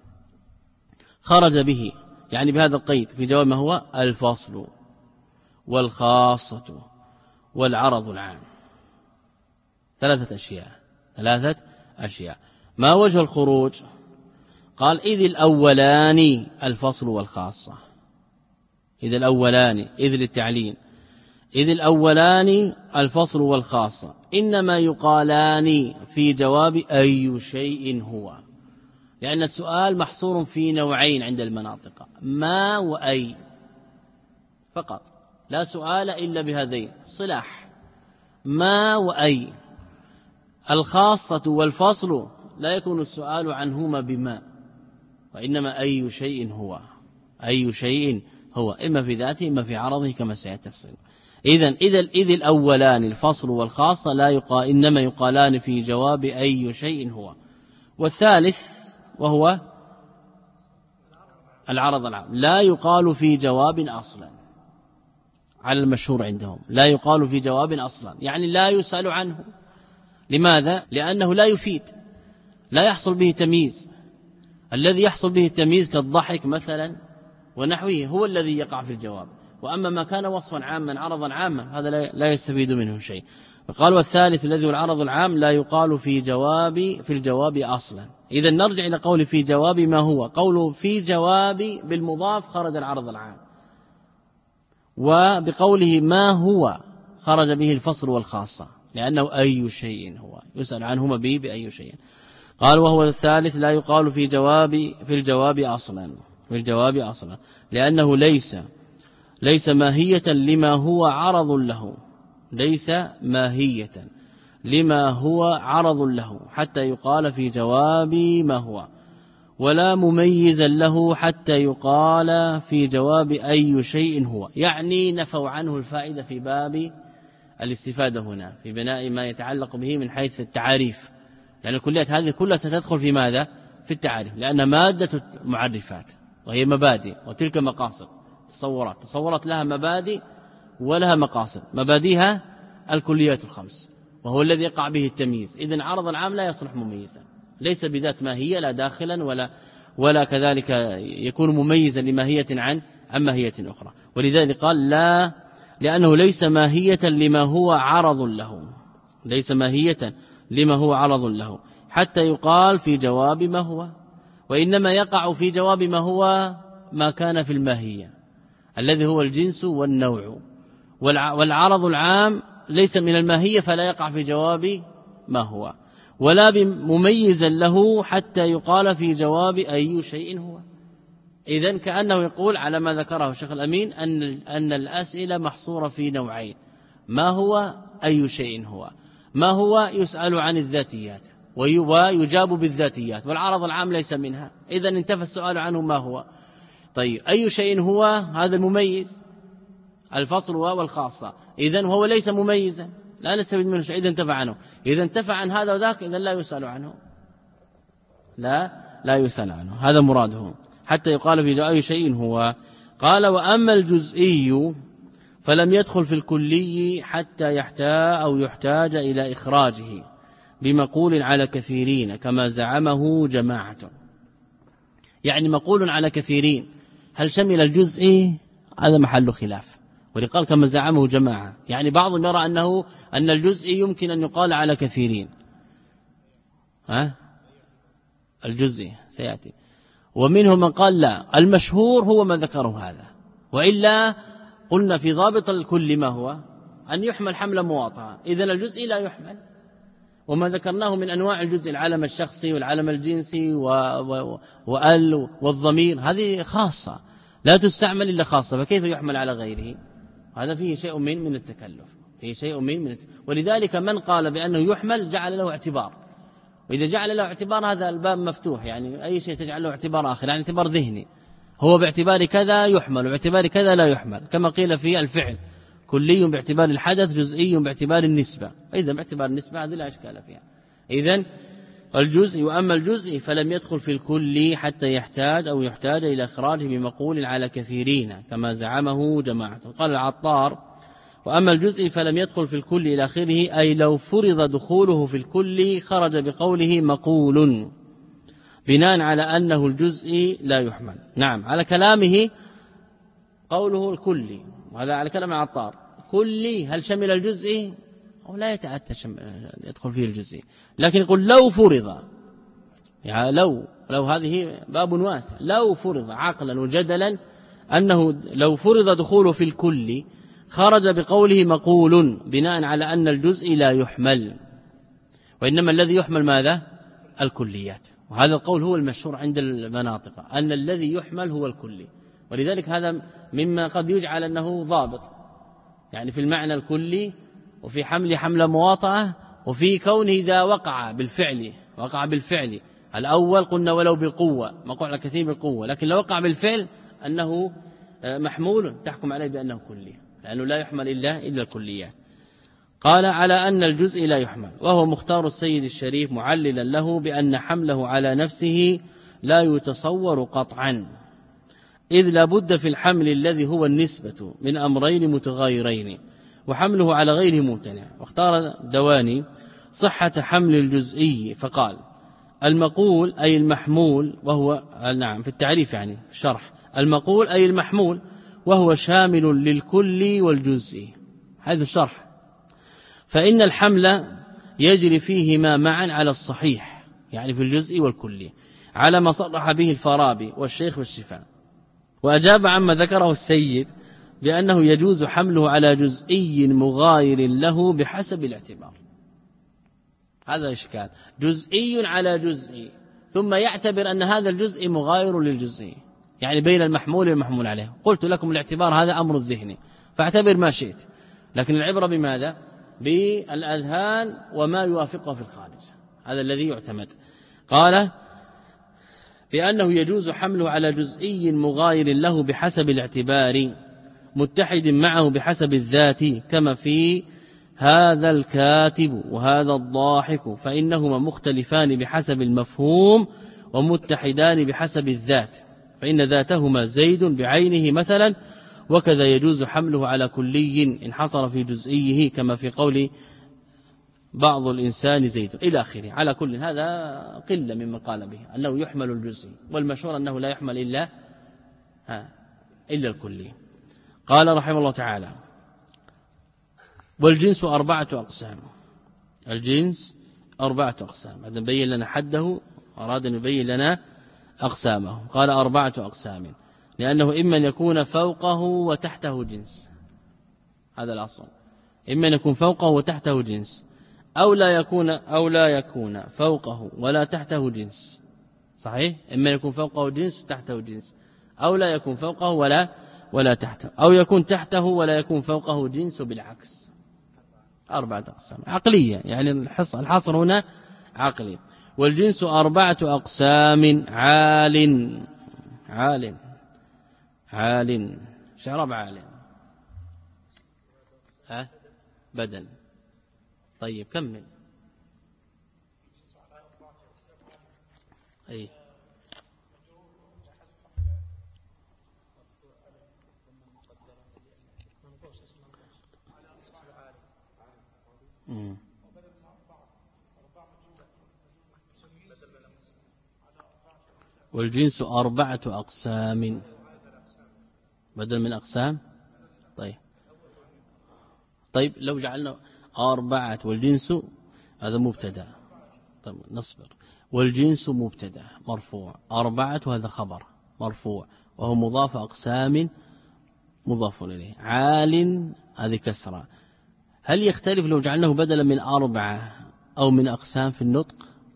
خرج به يعني بهذا القيد في جواب ما هو الفصل والخاصة والعرض العام. ثلاثة أشياء ثلاثة أشياء ما وجه الخروج؟ قال إذ الأولان الفصل والخاصة، إذ الأولان إذ للتعليل، إذ الأولان الفصل والخاصة إنما يقالان في جواب أي شيء هو، لأن السؤال محصور في نوعين عند المناطق، ما وأي فقط، لا سؤال إلا بهذين صلاح، ما وأي. الخاصة والفصل لا يكون السؤال عنهما بما، وإنما أي شيء هو، أي شيء هو، إما في ذاته إما في عرضه كما سيتفصل. إذن إذا إذ الأولان الفصل والخاصة لا يقال، إنما يقالان في جواب أي شيء هو. والثالث وهو العرض العام لا يقال في جواب أصلا، على المشهور عندهم لا يقال في جواب أصلا، يعني لا يسأل عنه. لماذا؟ لأنه لا يفيد، لا يحصل به تمييز. الذي يحصل به التمييز كالضحك مثلا ونحوه هو الذي يقع في الجواب، وأما ما كان وصفا عاما عرضا عاما هذا لا يستفيد منه شيء. فقال والثالث الذي هو العرض العام لا يقال في جواب في الجواب أصلا. إذا نرجع إلى قول في جواب ما هو، قوله في جواب بالمضاف خرج العرض العام، وبقوله ما هو خرج به الفصل والخاصة، لأنه أي شيء هو يسأل عنهما به بأي شيء. قال وهو الثالث لا يقال في جواب في الجواب أصلا، في الجواب أصلا لأنه ليس ليس ماهية لما هو عرض له، ليس ماهية لما هو عرض له حتى يقال في جواب ما هو، ولا مميزا له حتى يقال في جواب أي شيء هو. يعني نفوا عنه الفائدة في باب الاستفادة هنا في بناء ما يتعلق به من حيث التعاريف، لأن الكليات هذه كلها ستدخل في ماذا؟ في التعاريف، لأن مادة معرفات وهي مبادئ وتلك مقاصد، تصورات تصورت لها مبادئ ولها مقاصد، مبادئها الكليات الخمس وهو الذي يقع به التمييز. إذن عرض العام لا يصلح مميزا، ليس بذات ماهية لا داخلا ولا ولا كذلك يكون مميزا لماهية عن عن ماهية أخرى. ولذلك قال لا، لأنه ليس ماهية لما هو عرض له، ليس ماهية لما هو عرض له حتى يقال في جواب ما هو، وإنما يقع في جواب ما هو ما كان في الماهية، الذي هو الجنس والنوع، والعرض العام ليس من الماهية فلا يقع في جواب ما هو، ولا مميزا له حتى يقال في جواب أي شيء هو. إذن كأنه يقول على ما ذكره الشيخ الأمين أن أن الأسئلة محصورة في نوعين: ما هو، أي شيء هو. ما هو يسأل عن الذاتيات ويجاب بالذاتيات، والعرض العام ليس منها، إذن انتفى السؤال عنه ما هو. طيب أي شيء هو، هذا المميز، الفصل والخاصة، إذن هو ليس مميزا لا نستفيد منه شيء، إذا انتفى عنه. إذا انتفى عن هذا وذاك إذن لا يسأل عنه، لا لا يسأل عنه، هذا مراده حتى يقال في أي شيء هو. قال: وأما الجزئي فلم يدخل في الكلي حتى يحتاج أو يحتاج إلى إخراجه بمقول على كثيرين كما زعمه جماعة. يعني مقول على كثيرين هل شمل الجزئي؟ هذا محل خلاف، ولقال كما زعمه جماعة، يعني بعضهم يرى أنه أن الجزئي يمكن أن يقال على كثيرين، ها الجزئي سيأتي، ومنهم من قال لا، المشهور هو ما ذكره هذا، وإلا قلنا في ضابط الكل ما هو أن يحمل حمل مواطعة، إذن الجزئي لا يحمل. وما ذكرناه من أنواع الجزء، العلم الشخصي والعلم الجنسي وال والضمير، هذه خاصة لا تستعمل إلا خاصة، فكيف يحمل على غيره؟ هذا فيه شيء من من التكلف، فيه شيء من من التكلف. ولذلك من قال بأنه يحمل جعل له اعتبار، وإذا جعل له اعتبار هذا الباب مفتوح، يعني أي شيء تجعل له اعتبار آخر، يعني اعتبار ذهني، هو باعتبار كذا يحمل وباعتبار كذا لا يحمل، كما قيل في الفعل: كلي باعتبار الحدث، جزئي باعتبار النسبة. إذا باعتبار النسبة هذه لا إشكال فيها. إذن الجزء، وأما الجزء فلم يدخل في الكل حتى يحتاج أو يحتاج إلى إخراجه بمقول على كثيرين كما زعمه جماعة. قال العطار: وأما الجزء فلم يدخل في الكل إلى آخره، أي لو فرض دخوله في الكل خرج بقوله مقول، بناء على أنه الجزء لا يحمل. نعم، على كلامه قوله الكلي، وهذا على كلام العطار، كلي هل شمل الجزء؟ أو لا يتأتى يدخل فيه الجزء، لكن يقول لو فرض، يعني لو لو هذه باب واسع، لو فرض عقلا وجدلا أنه لو فرض دخوله في الكل خرج بقوله مقول، بناء على أن الجزء لا يحمل، وإنما الذي يحمل ماذا؟ الكليات. وهذا القول هو المشهور عند المناطق، أن الذي يحمل هو الكلي، ولذلك هذا مما قد يجعل أنه ضابط، يعني في المعنى الكلي، وفي حمل حمل مواطعة، وفي كونه إذا وقع بالفعل وقع بالفعل. الأول قلنا ولو بالقوة، مقوع كثير بالقوة، لكن لو وقع بالفعل أنه محمول تحكم عليه بأنه كلي، لأنه لا يحمل إلا إلا الكليات. قال: على أن الجزء لا يحمل، وهو مختار السيد الشريف معللا له بأن حمله على نفسه لا يتصور قطعا، إذ لا بد في الحمل الذي هو النسبة من أمرين متغايرين، وحمله على غيره ممتنع. واختار دواني صحة حمل الجزئي فقال: المقول أي المحمول، وهو نعم في التعريف يعني الشرح، المقول أي المحمول وهو شامل للكل والجزء، هذا الشرح، فإن الحمل يجري فيهما معا على الصحيح، يعني في الجزء والكل، على ما صرح به الفارابي والشيخ والشفاء. وأجاب عما ذكره السيد بأنه يجوز حمله على جزئي مغاير له بحسب الاعتبار. هذا إشكال، جزئي على جزئي، ثم يعتبر أن هذا الجزء مغاير للجزئي، يعني بين المحمول والمحمول عليه. قلت لكم الاعتبار هذا أمر الذهني، فاعتبر ما شئت، لكن العبرة بماذا؟ بالأذهان وما يوافقه في الخارج، هذا الذي يعتمد. قال: بأنه يجوز حمله على جزئي مغاير له بحسب الاعتبار، متحد معه بحسب الذات، كما في هذا الكاتب وهذا الضاحك، فإنهما مختلفان بحسب المفهوم ومتحدان بحسب الذات، فإن ذاتهما زيد بعينه مثلا، وكذا يجوز حمله على كلي انحصر في جزئيه، كما في قول بعض الإنسان زيد إلى آخره. على كل هذا قلة مما قال به أنه يحمل الجزء، والمشهور أنه لا يحمل إلا ها إلا الكلي. قال رحمه الله تعالى: والجنس أربعة أقسام. الجنس أربعة أقسام، بعد بين لنا حده أراد أن يبين لنا أقسامه. قال: أربعة أقسام: لأنه إما أن يكون فوقه وتحته جنس، هذا الأصل، إما أن يكون فوقه وتحته جنس، أو لا يكون أو لا يكون فوقه ولا تحته جنس، صحيح؟ إما يكون فوقه جنس وتحته جنس، أو لا يكون فوقه ولا ولا تحته، أو يكون تحته ولا يكون فوقه جنس، وبالعكس. أربعة أقسام عقلية، يعني الحصر هنا عقلي. والجنس أربعة أقسام: عال عال عال شرب عال ها بدل. طيب كمل. أي والجنس أربعة أقسام بدل من أقسام. طيب طيب لو جعلنا أربعة والجنس هذا مبتدا، طيب نصبر. والجنس مبتدا مرفوع، أربعة وهذا خبر مرفوع وهو مضاف، أقسام مضاف إليه. عال هذه كسرة. هل يختلف لو جعلناه بدلا من أربعة أو من أقسام في النطق؟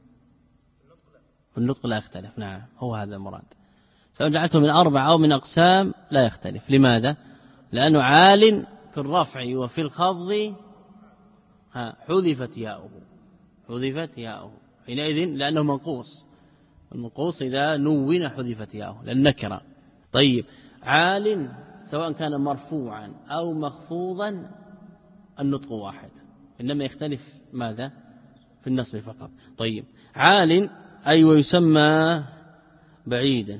في النطق لا يختلف. نعم هو هذا المراد. سواء جعلته من أربعة أو من أقسام لا يختلف. لماذا؟ لأنه عال في الرفع وفي الخفض ها حذفت ياؤه، حذفت ياؤه حينئذ لأنه منقوص، المنقوص إذا نون حذفت ياؤه للنكرة. طيب عال سواء كان مرفوعا أو مخفوضا النطق واحد، إنما يختلف ماذا؟ في النصب فقط. طيب عال أي ويسمى بعيدا،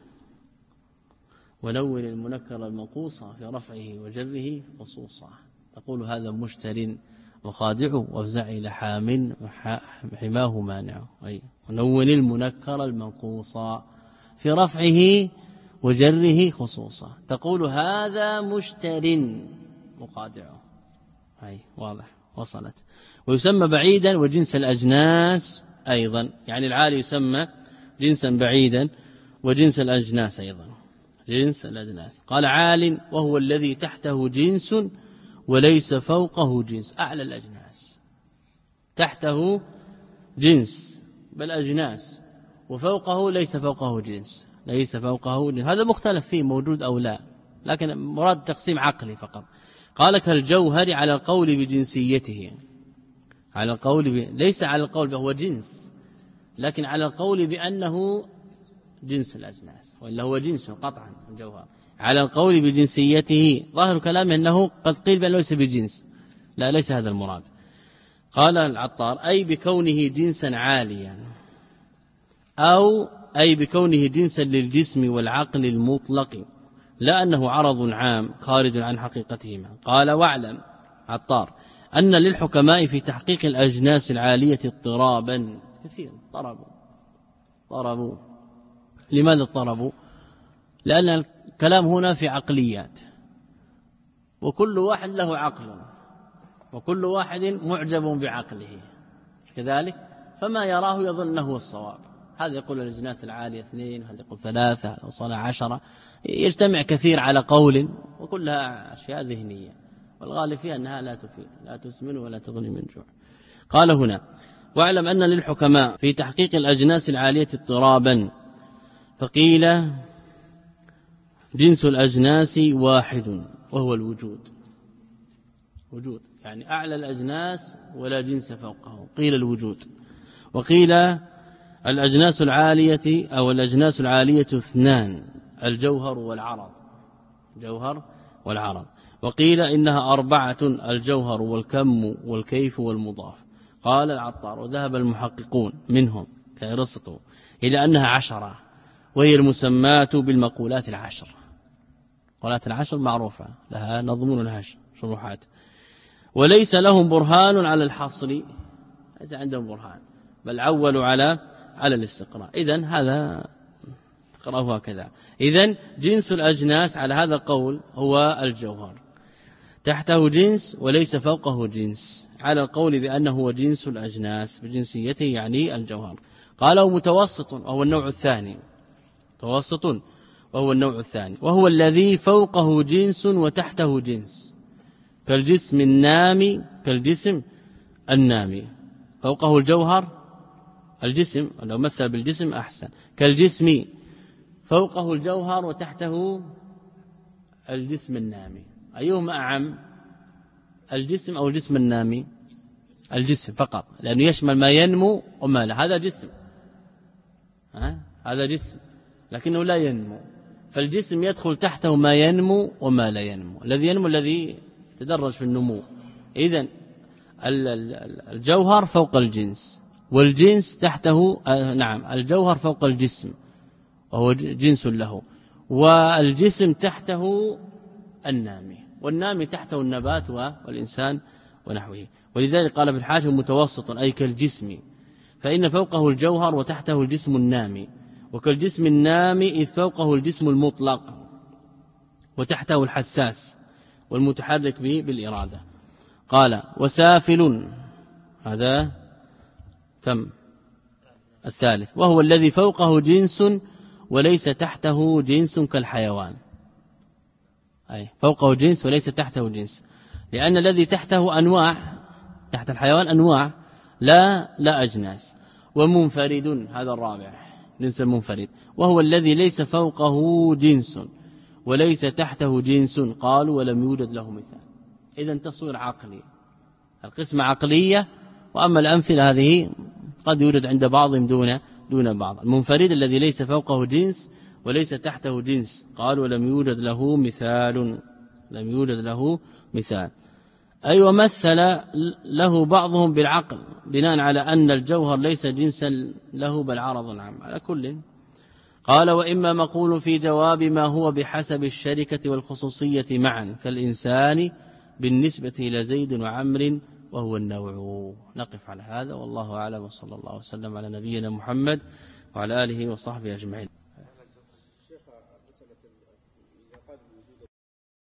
ونون المنكر المنقوصة في رفعه وجره خصوصا، تقول هذا مشتر مخادع وافزع لحام حماه مانع. أي ونون المنكر المنقوصة في رفعه وجره خصوصا، تقول هذا مشتر مخادع. أي واضح وصلت. ويسمى بعيدا وجنس الأجناس أيضا، يعني العالي يسمى جنسا بعيدا وجنس الأجناس أيضا جنس الأجناس. قال عال وهو الذي تحته جنس وليس فوقه جنس، أعلى الأجناس تحته جنس بل أجناس، وفوقه ليس فوقه جنس، ليس فوقه جنس. هذا مختلف فيه موجود أو لا، لكن مراد تقسيم عقلي فقط. قال كالجوهر على القول بجنسيته، على القول ب... ليس على القول هو جنس، لكن على القول بأنه جنس الأجناس، وإلا هو جنس قطعا الجوهر. على القول بجنسيته ظاهر كلامه أنه قد قيل بأنه ليس بجنس، لا ليس هذا المراد. قال العطار أي بكونه جنسا عاليا، أو أي بكونه جنسا للجسم والعقل المطلق، لا أنه عرض عام خارج عن حقيقتهما. قال واعلم عطار أن للحكماء في تحقيق الأجناس العالية اضطرابا كثير. طربوا طربوا لماذا اضطربوا؟ لأن الكلام هنا في عقليات، وكل واحد له عقل، وكل واحد معجب بعقله كذلك، فما يراه يظن أنه هو الصواب. هذا يقول الأجناس العالية اثنين، هذا يقول ثلاثة، هذا وصل عشرة، يجتمع كثير على قول، وكلها أشياء ذهنية، والغالب فيها أنها لا تفيد، لا تسمن ولا تغني من جوع. قال هنا واعلم أن للحكماء في تحقيق الأجناس العالية اضطرابا، فقيل جنس الأجناس واحد وهو الوجود، وجود يعني أعلى الأجناس ولا جنس فوقه، قيل الوجود. وقيل الأجناس العالية أو الأجناس العالية اثنان، الجوهر والعرض، جوهر والعرض. وقيل إنها أربعة، الجوهر والكم والكيف والمضاف. قال العطار وذهب المحققون منهم كأرسطو إلى أنها عشرة، وهي المسمات بالمقولات العشر. مقولات العشر معروفة لها نظم ولها شروحات، وليس لهم برهان على الحصر، ليس عندهم برهان، بل عولوا على على الاستقراء. إذن هذا اقرأه هكذا. إذن جنس الأجناس على هذا القول هو الجوهر، تحته جنس وليس فوقه جنس، على القول بأنه هو جنس الأجناس بجنسيته يعني الجوهر. قالوا متوسط وهو النوع الثاني، متوسط وهو النوع الثاني، وهو الذي فوقه جنس وتحته جنس، كالجسم النامي كالجسم النامي. فوقه الجوهر الجسم، لو مثل بالجسم أحسن، كالجسم فوقه الجوهر وتحته الجسم النامي. أيهما أعم، الجسم أو الجسم النامي؟ الجسم فقط، لأنه يشمل ما ينمو وما لا. هذا جسم، ها؟ هذا جسم لكنه لا ينمو، فالجسم يدخل تحته ما ينمو وما لا ينمو. الذي ينمو الذي يتدرج في النمو. إذن الجوهر فوق الجنس، والجنس تحته، نعم الجوهر فوق الجسم وهو جنس له، والجسم تحته النامي، والنامي تحته النبات والإنسان ونحوه. ولذلك قال في الحاشية متوسط أي كالجسم، فإن فوقه الجوهر وتحته الجسم النامي، وكالجسم النامي إذ فوقه الجسم المطلق وتحته الحساس والمتحرك به بالإرادة. قال وسافل، هذا كم؟ الثالث، وهو الذي فوقه جنس وليس تحته جنس كالحيوان. أي فوقه جنس وليس تحته جنس، لأن الذي تحته أنواع، تحت الحيوان أنواع لا لا أجناس. ومنفرد، هذا الرابع جنس المنفرد، وهو الذي ليس فوقه جنس وليس تحته جنس. قالوا ولم يوجد له مثال. إذن تصوير عقلي، القسمة عقلية، وأما الأمثلة هذه قد يوجد عند بعضهم دون دون بعض. المنفرد الذي ليس فوقه جنس وليس تحته جنس، قالوا ولم يوجد له مثال، لم يوجد له مثال. أي ومثل له بعضهم بالعقل بناء على أن الجوهر ليس جنسا له بل عرض عام. على كل قال وإما مقول في جواب ما هو بحسب الشركة والخصوصية معا، كالإنسان بالنسبة إلى زيد وعمر وهو النوع. نقف على هذا والله أعلم، وصلى الله وسلم على نبينا محمد وعلى آله وصحبه أجمعين.